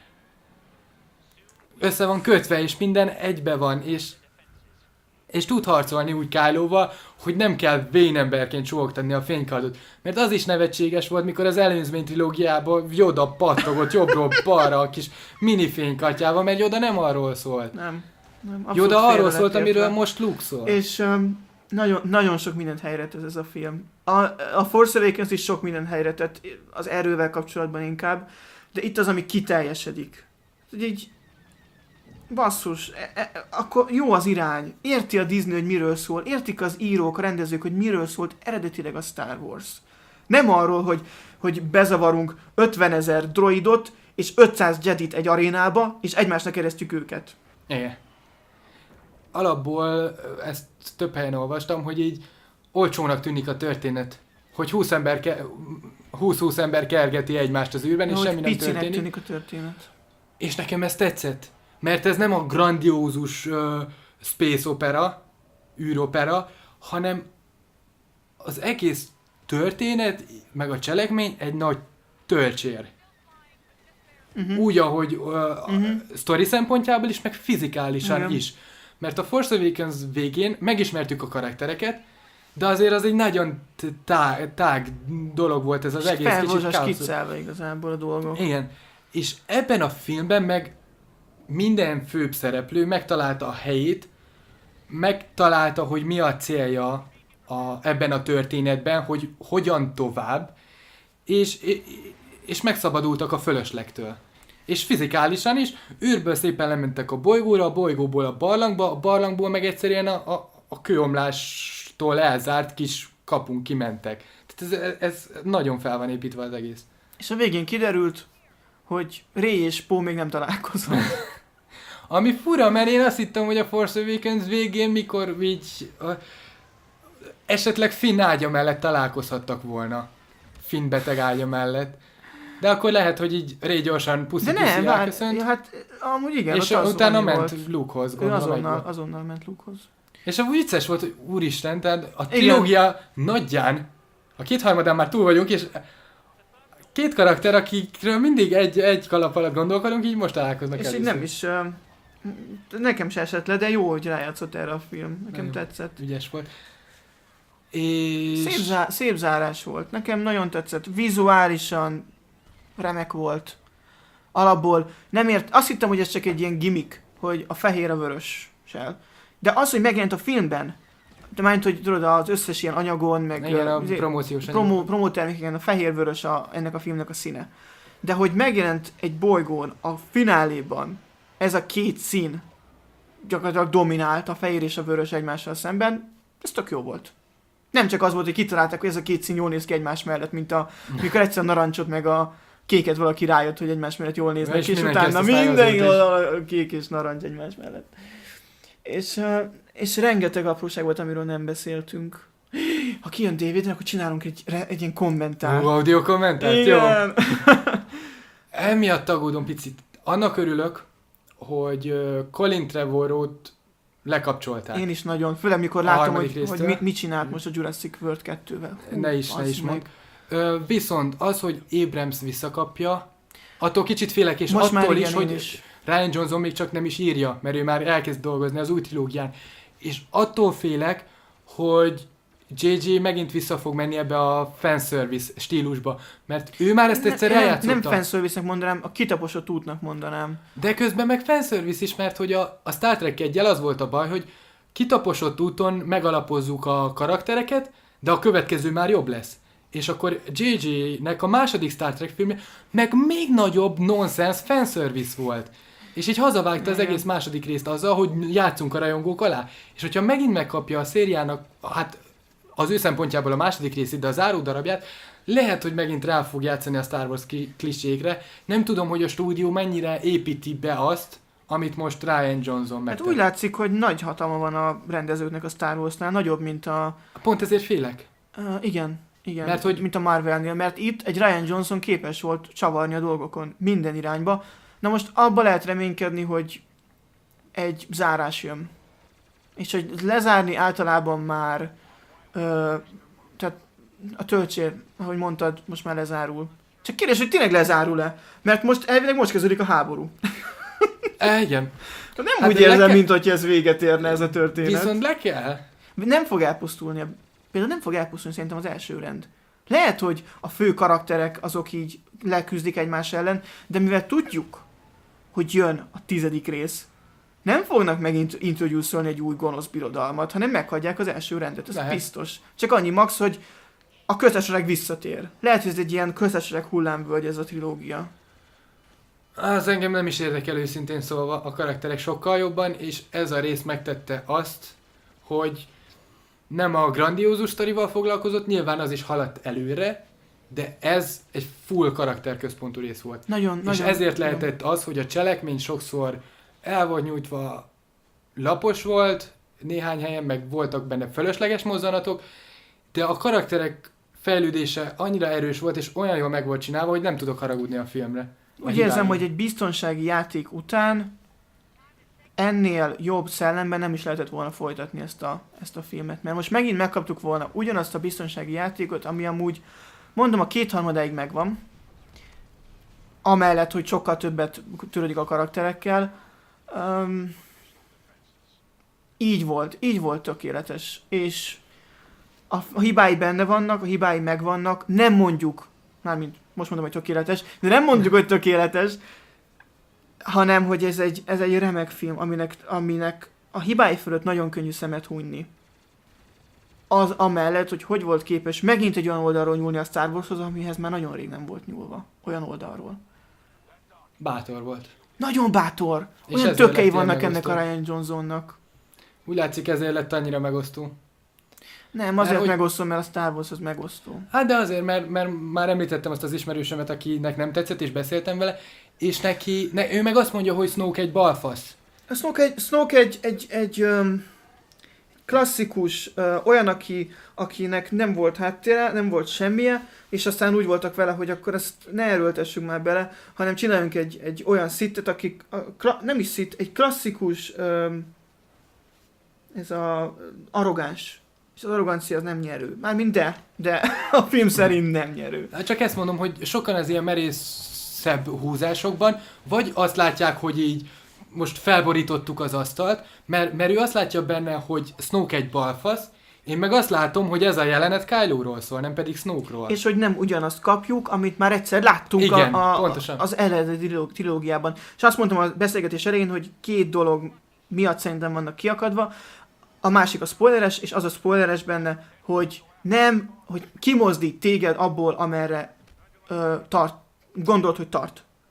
össze van kötve, és minden egybe van, és és tud harcolni úgy Kyloval, hogy nem kell vénemberként suhogtatni a fénykardot. Mert az is nevetséges volt, mikor az előzmény trilógiában Yoda pattogott jobbról balra a kis mini fénykardjával, mert Yoda nem arról szólt. Nem. nem Yoda arról szólt, amiről értve. Most Luke szól. És um, nagyon, nagyon sok mindent helyre tett ez a film. A, a Force Awakens is sok mindent helyre tett, az erővel kapcsolatban inkább, de itt az, ami kiteljesedik. Így basszus, e, e, akkor jó az irány. Érti a Disney, hogy miről szól. Értik az írók, a rendezők, hogy miről szólt eredetileg a Star Wars. Nem arról, hogy, hogy bezavarunk ötvenezer droidot és ötszáz Jedit egy arénába, és egymásnak eresztjük őket. Igen. Alapból ezt több helyen olvastam, hogy így olcsónak tűnik a történet. Hogy húsz ember ke- húsz-húsz ember kergeti egymást az űrben, és hogy semmi nem történik. tűnik a történet. És nekem ez tetszett. Mert ez nem a grandiózus uh, space opera, űropera, hanem az egész történet, meg a cselekmény egy nagy tölcsér. Uh-huh. Úgy, ahogy uh, uh-huh. a sztori szempontjából is, meg fizikálisan igen. is. Mert a Force Awakens végén megismertük a karaktereket, de azért az egy nagyon tág, tág dolog volt ez az és egész kicsit káoszos. Skiccelve igazából a dolgok. Igen. És ebben a filmben meg minden főbb szereplő megtalálta a helyét, megtalálta, hogy mi a célja a, ebben a történetben, hogy hogyan tovább, és, és megszabadultak a fölöslegtől. És fizikálisan is, űrből szépen lementek a bolygóra, a bolygóból a barlangba, a barlangból meg egyszerűen a, a, a kőomlástól elzárt kis kapunk kimentek. Tehát ez, ez nagyon fel van építve az egész. És a végén kiderült, hogy Rey és Poe még nem találkozott. Ami fura, mert én azt hittem, hogy a Force Awakens végén, mikor így uh, esetleg Finn ágya mellett találkozhattak volna. Finn beteg ágya mellett. De akkor lehet, hogy így Rey gyorsan puszi-puszi elköszönt. Ja, hát amúgy igen. És utána ment Luke-hoz, gondolom. Azonnal, azonnal ment Luke-hoz. És a vicces volt, hogy úristen, tehát a trilógia nagyján, a kétharmadán már túl vagyunk, és két karakter, akikről mindig egy, egy kalap alatt gondolkodunk, így most találkoznak és először. És nem is... Uh, nekem se esett le, de jó, hogy rájátszott erre a film. Nekem nagyon tetszett. Ügyes volt. És... Szép, zá- szép zárás volt. Nekem nagyon tetszett. Vizuálisan remek volt. Alapból nem ért... Azt hittem, hogy ez csak egy ilyen gimmick, hogy a fehér a vörössel. De az, hogy megjelent a filmben, de mind, hogy tudod, az összes ilyen anyagon, meg... Igen, a promóciós promo, promótermékeken a fehér-vörös a, ennek a filmnek a színe. De hogy megjelent egy bolygón a fináléban ez a két szín gyakorlatilag dominált, a fehér és a vörös egymással szemben, ez tök jó volt. Nem csak az volt, hogy kitalálták, hogy ez a két szín jól néz ki egymás mellett, mint a, mikor egyszer a narancsot meg a kéket valaki rájött, hogy egymás mellett jól néznek, és, és utána mindenki a kék és narancs egymás mellett. És, és rengeteg apróság volt, amiről nem beszéltünk. Ha kijön David, akkor csinálunk egy, egy ilyen kommentárt. Ó, audio kommentárt? Igen. Jó. Emiatt aggódom picit. Annak örülök, hogy Colin Trevorrowt lekapcsolták. Én is nagyon, főleg mikor látom, hogy, hogy mit, mit csinált most a Jurassic World kettővel. Hú, ne is, ne is mond. Ö, viszont az, hogy Abrams visszakapja, attól kicsit félek, és most attól is, hogy is. Rian Johnson még csak nem is írja, mert ő már elkezd dolgozni az új trilógián. És attól félek, hogy jé jé megint vissza fog menni ebbe a fanservice stílusba, mert ő már ezt egyszer ne, eljátszotta. Nem fanservice-nek mondanám, a kitaposott útnak mondanám. De közben meg fanservice is, mert hogy a, a Star Trek egyel az volt a baj, hogy kitaposott úton megalapozzuk a karaktereket, de a következő már jobb lesz. És akkor jé jé-nek a második Star Trek filmje meg még nagyobb nonsense fanservice volt. És így hazavágta az egész második részt azzal, hogy játszunk a rajongók alá. És hogyha megint megkapja a szériának, hát az ő szempontjából a második részét, de a záró darabját, lehet, hogy megint rá fog játszani a Star Wars klisékre. Nem tudom, hogy a stúdió mennyire építi be azt, amit most Rian Johnson megtett. Hát úgy látszik, hogy nagy hatalma van a rendezőknek a Star Warsnál, nagyobb, mint a... Pont ezért félek. Uh, igen, igen, mert hogy... mint a Marvelnél, mert itt egy Rian Johnson képes volt csavarni a dolgokon minden irányba. Na most abba lehet reménykedni, hogy egy zárás jön. És hogy lezárni általában már ö, tehát a töltsér, ahogy mondtad, most már lezárul. Csak kérdés, hogy tényleg lezárul-e? Mert most elvileg most kezdődik a háború. E, igen. Nem hát úgy érzem, mint hogy ez véget érne ez a történet. Viszont le kell. Nem fog elpusztulni. Például nem fog elpusztulni szerintem az első rend. Lehet, hogy a fő karakterek azok így leküzdik egymás ellen, de mivel tudjuk, hogy jön a tizedik rész, nem fognak megint introduce-olni egy új gonosz birodalmat, hanem meghagyják az első rendet, ez Lehet. biztos. Csak annyi max, hogy a köztársaság visszatér. Lehet, hogy ez egy ilyen köztársaság hullámvölgy ez a trilógia. Az engem nem is érdekel őszintén szólva, a karakterek sokkal jobban, és ez a rész megtette azt, hogy nem a grandiózus sztorival foglalkozott, nyilván az is haladt előre, de ez egy full karakterközpontú rész volt. Nagyon, és nagyon, ezért nagyon. lehetett az, hogy a cselekmény sokszor el volt nyújtva, lapos volt, néhány helyen meg voltak benne fölösleges mozzanatok, de a karakterek fejlődése annyira erős volt, és olyan jól meg volt csinálva, hogy nem tudok haragudni a filmre. A Úgy érzem, hogy egy biztonsági játék után ennél jobb szellemben nem is lehetett volna folytatni ezt a, ezt a filmet. Mert most megint megkaptuk volna ugyanazt a biztonsági játékot, ami amúgy, mondom, a kétharmadáig megvan, amellett, hogy sokkal többet törődik a karakterekkel. Um, így volt, így volt tökéletes. És a, a hibái benne vannak, a hibái megvannak, nem mondjuk, mármint most mondom, hogy tökéletes, de nem mondjuk, hogy tökéletes, hanem, hogy ez egy, ez egy remek film, aminek, aminek a hibái fölött nagyon könnyű szemet hunyni. Az amellett, hogy hogy volt képes megint egy olyan oldalról nyúlni a Star Warshoz, amihez már nagyon rég nem volt nyúlva. Olyan oldalról. Bátor volt. Nagyon bátor. És olyan tökei vannak ennek a Rian Johnsonnak. Úgy látszik, ezért lett annyira megosztó. Nem, azért hogy... megosztó, mert a Star Wars az megosztó. Hát de azért, mert, mert már említettem azt az ismerősömet, akinek nem tetszett, és beszéltem vele, és neki, ne, ő meg azt mondja, hogy Snoke egy balfasz. A Snoke egy, Snoke egy, egy, egy um, klasszikus, uh, olyan, aki, akinek nem volt háttére, nem volt semmije, és aztán úgy voltak vele, hogy akkor ezt ne erőltessünk már bele, hanem csináljunk egy, egy olyan szittet, aki, a, kla, nem is szit, egy klasszikus, um, ez a arrogáns. És az arrogancia az nem nyerő. Mármint de, de a film szerint nem nyerő. Csak ezt mondom, hogy sokan az ilyen merészebb húzásokban, vagy azt látják, hogy így most felborítottuk az asztalt, mert, mert ő azt látja benne, hogy Snoke egy balfasz, én meg azt látom, hogy ez a jelenet Kylo-ról szól, nem pedig Snoke-ról. És hogy nem ugyanazt kapjuk, amit már egyszer láttunk. Igen, a, a, pontosan. az eredeti trilógiában. És azt mondtam a beszélgetés elején, hogy két dolog miatt szerintem vannak kiakadva. A másik a spoileres, és az a spoileres benne, hogy nem, hogy kimozdít téged abból, amerre ö, tart, gondolt, hogy tart.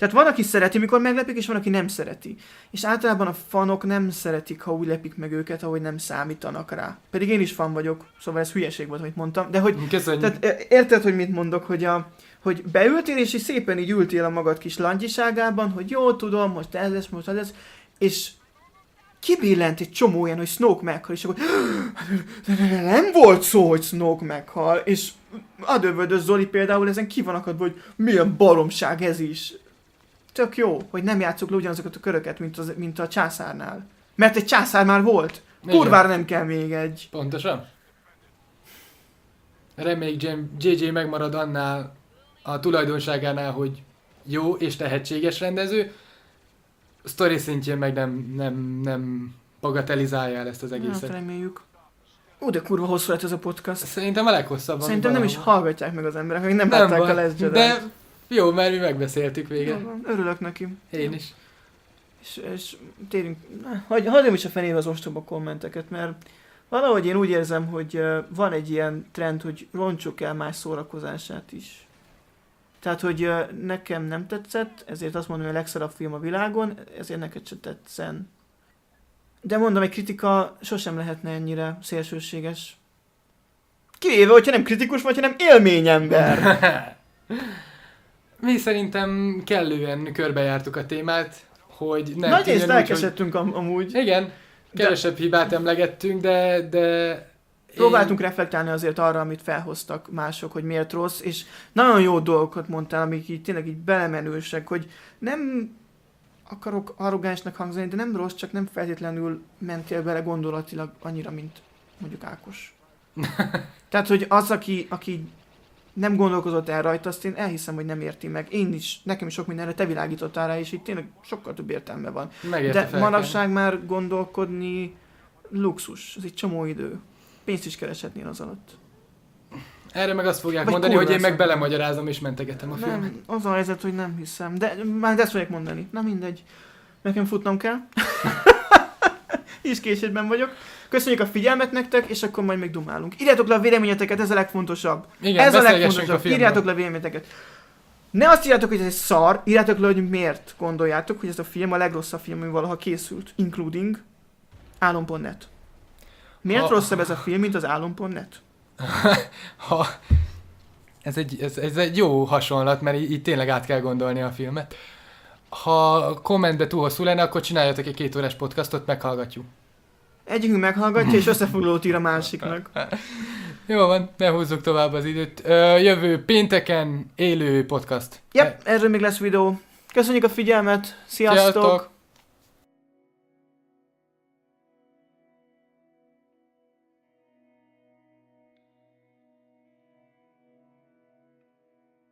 Tehát van, aki szereti, mikor meglepik, és van, aki nem szereti. És általában a fanok nem szeretik, ha úgy lepik meg őket, ahogy nem számítanak rá. Pedig én is fan vagyok, szóval ez hülyeség volt, amit mondtam. De hogy, tehát érted, hogy mit mondok, hogy, a, hogy beültél, és így szépen így ültél a magad kis langyiságában, hogy jó, tudom, most ez lesz, most ez lesz, és kibillent egy csomó olyan, hogy Snoke meghal, és akkor nem volt szó, hogy Snoke meghal, és a dövöldös Zoli például ezen ki van akadva, hogy milyen baromság ez is. Tök jó, hogy nem játsszuk le ugyanazokat a köröket, mint, az, mint a császárnál. Mert egy császár már volt. Kurvára nem kell még egy. Pontosan. Reméljük jé jé megmarad annál a tulajdonságánál, hogy jó és tehetséges rendező. Sztori szintjén meg nem, nem, nem bagatelizálja el ezt az egészet. Hát reméljük. Ó, de kurva hosszú lett ez a podcast. Szerintem a leghosszabb. Szerintem nem is hallgatják meg az emberek, akik nem, nem látták van, a Last Jedi-t. De jó, mert mi megbeszéltük végre. Jó, örülök neki. Én is. És, és térjünk, hagy, hagyjam is a fenébe az ostoba kommenteket, mert valahogy én úgy érzem, hogy van egy ilyen trend, hogy roncsuk el más szórakozását is. Tehát, hogy nekem nem tetszett, ezért azt mondom, hogy a legszarabb film a világon, ezért neked se tetszen. De mondom, egy kritika sosem lehetne ennyire szélsőséges. Kivéve, hogyha nem kritikus, vagy hanem élményember. Mi szerintem kellően körbejártuk a témát, hogy nem... Nagy részt elkesettünk hogy... amúgy. Igen, kevesebb de... hibát emlegettünk, de... de... Próbáltunk én... reflektálni azért arra, amit felhoztak mások, hogy miért rossz, és nagyon jó dolgokat mondtál, amik így tényleg így belemenősek, hogy nem akarok arrogánsnak hangzani, de nem rossz, csak nem feltétlenül mentél bele gondolatilag annyira, mint mondjuk Ákos. Tehát, hogy az, aki, aki nem gondolkozott el rajta, azt én elhiszem, hogy nem érti meg. Én is, nekem is sok mindenre te világítottál rá, és itt tényleg sokkal több értelme van. Megérte de manapság már gondolkodni luxus, ez egy csomó idő. Pénzt is kereshetnél az alatt. Erre meg azt fogják Vagy mondani, hogy én meg belemagyarázom és mentegetem a nem, filmet. Az a helyzet, hogy nem hiszem. De már ezt fogják mondani. Na mindegy. Nekem futnom kell. És késésben vagyok. Köszönjük a figyelmet nektek, és akkor majd még dumálunk. Írjátok le a véleményeteket, ez a legfontosabb. Igen, ez a legfontosabb. A írjátok le a véleményeteket. Ne azt írjátok, hogy ez egy szar, írjátok le, hogy miért gondoljátok, hogy ez a film a legrosszabb film, ami valaha készült. Including álom pont net. Miért ha... rosszabb ez a film, mint az álom pont net? ha... ez, egy, ez, ez egy jó hasonlat, mert így, így tényleg át kell gondolni a filmet. Ha kommentbe túl hosszú lenne, akkor csináljatok egy két órás podcastot, meghallgatjuk. Egyikünk meghallgatja, és összefoglalót ír a másiknak. Jó van, ne húzzuk tovább az időt. Ö, jövő pénteken élő podcast. Yep, erről még lesz videó. Köszönjük a figyelmet, sziasztok! Sziasztok.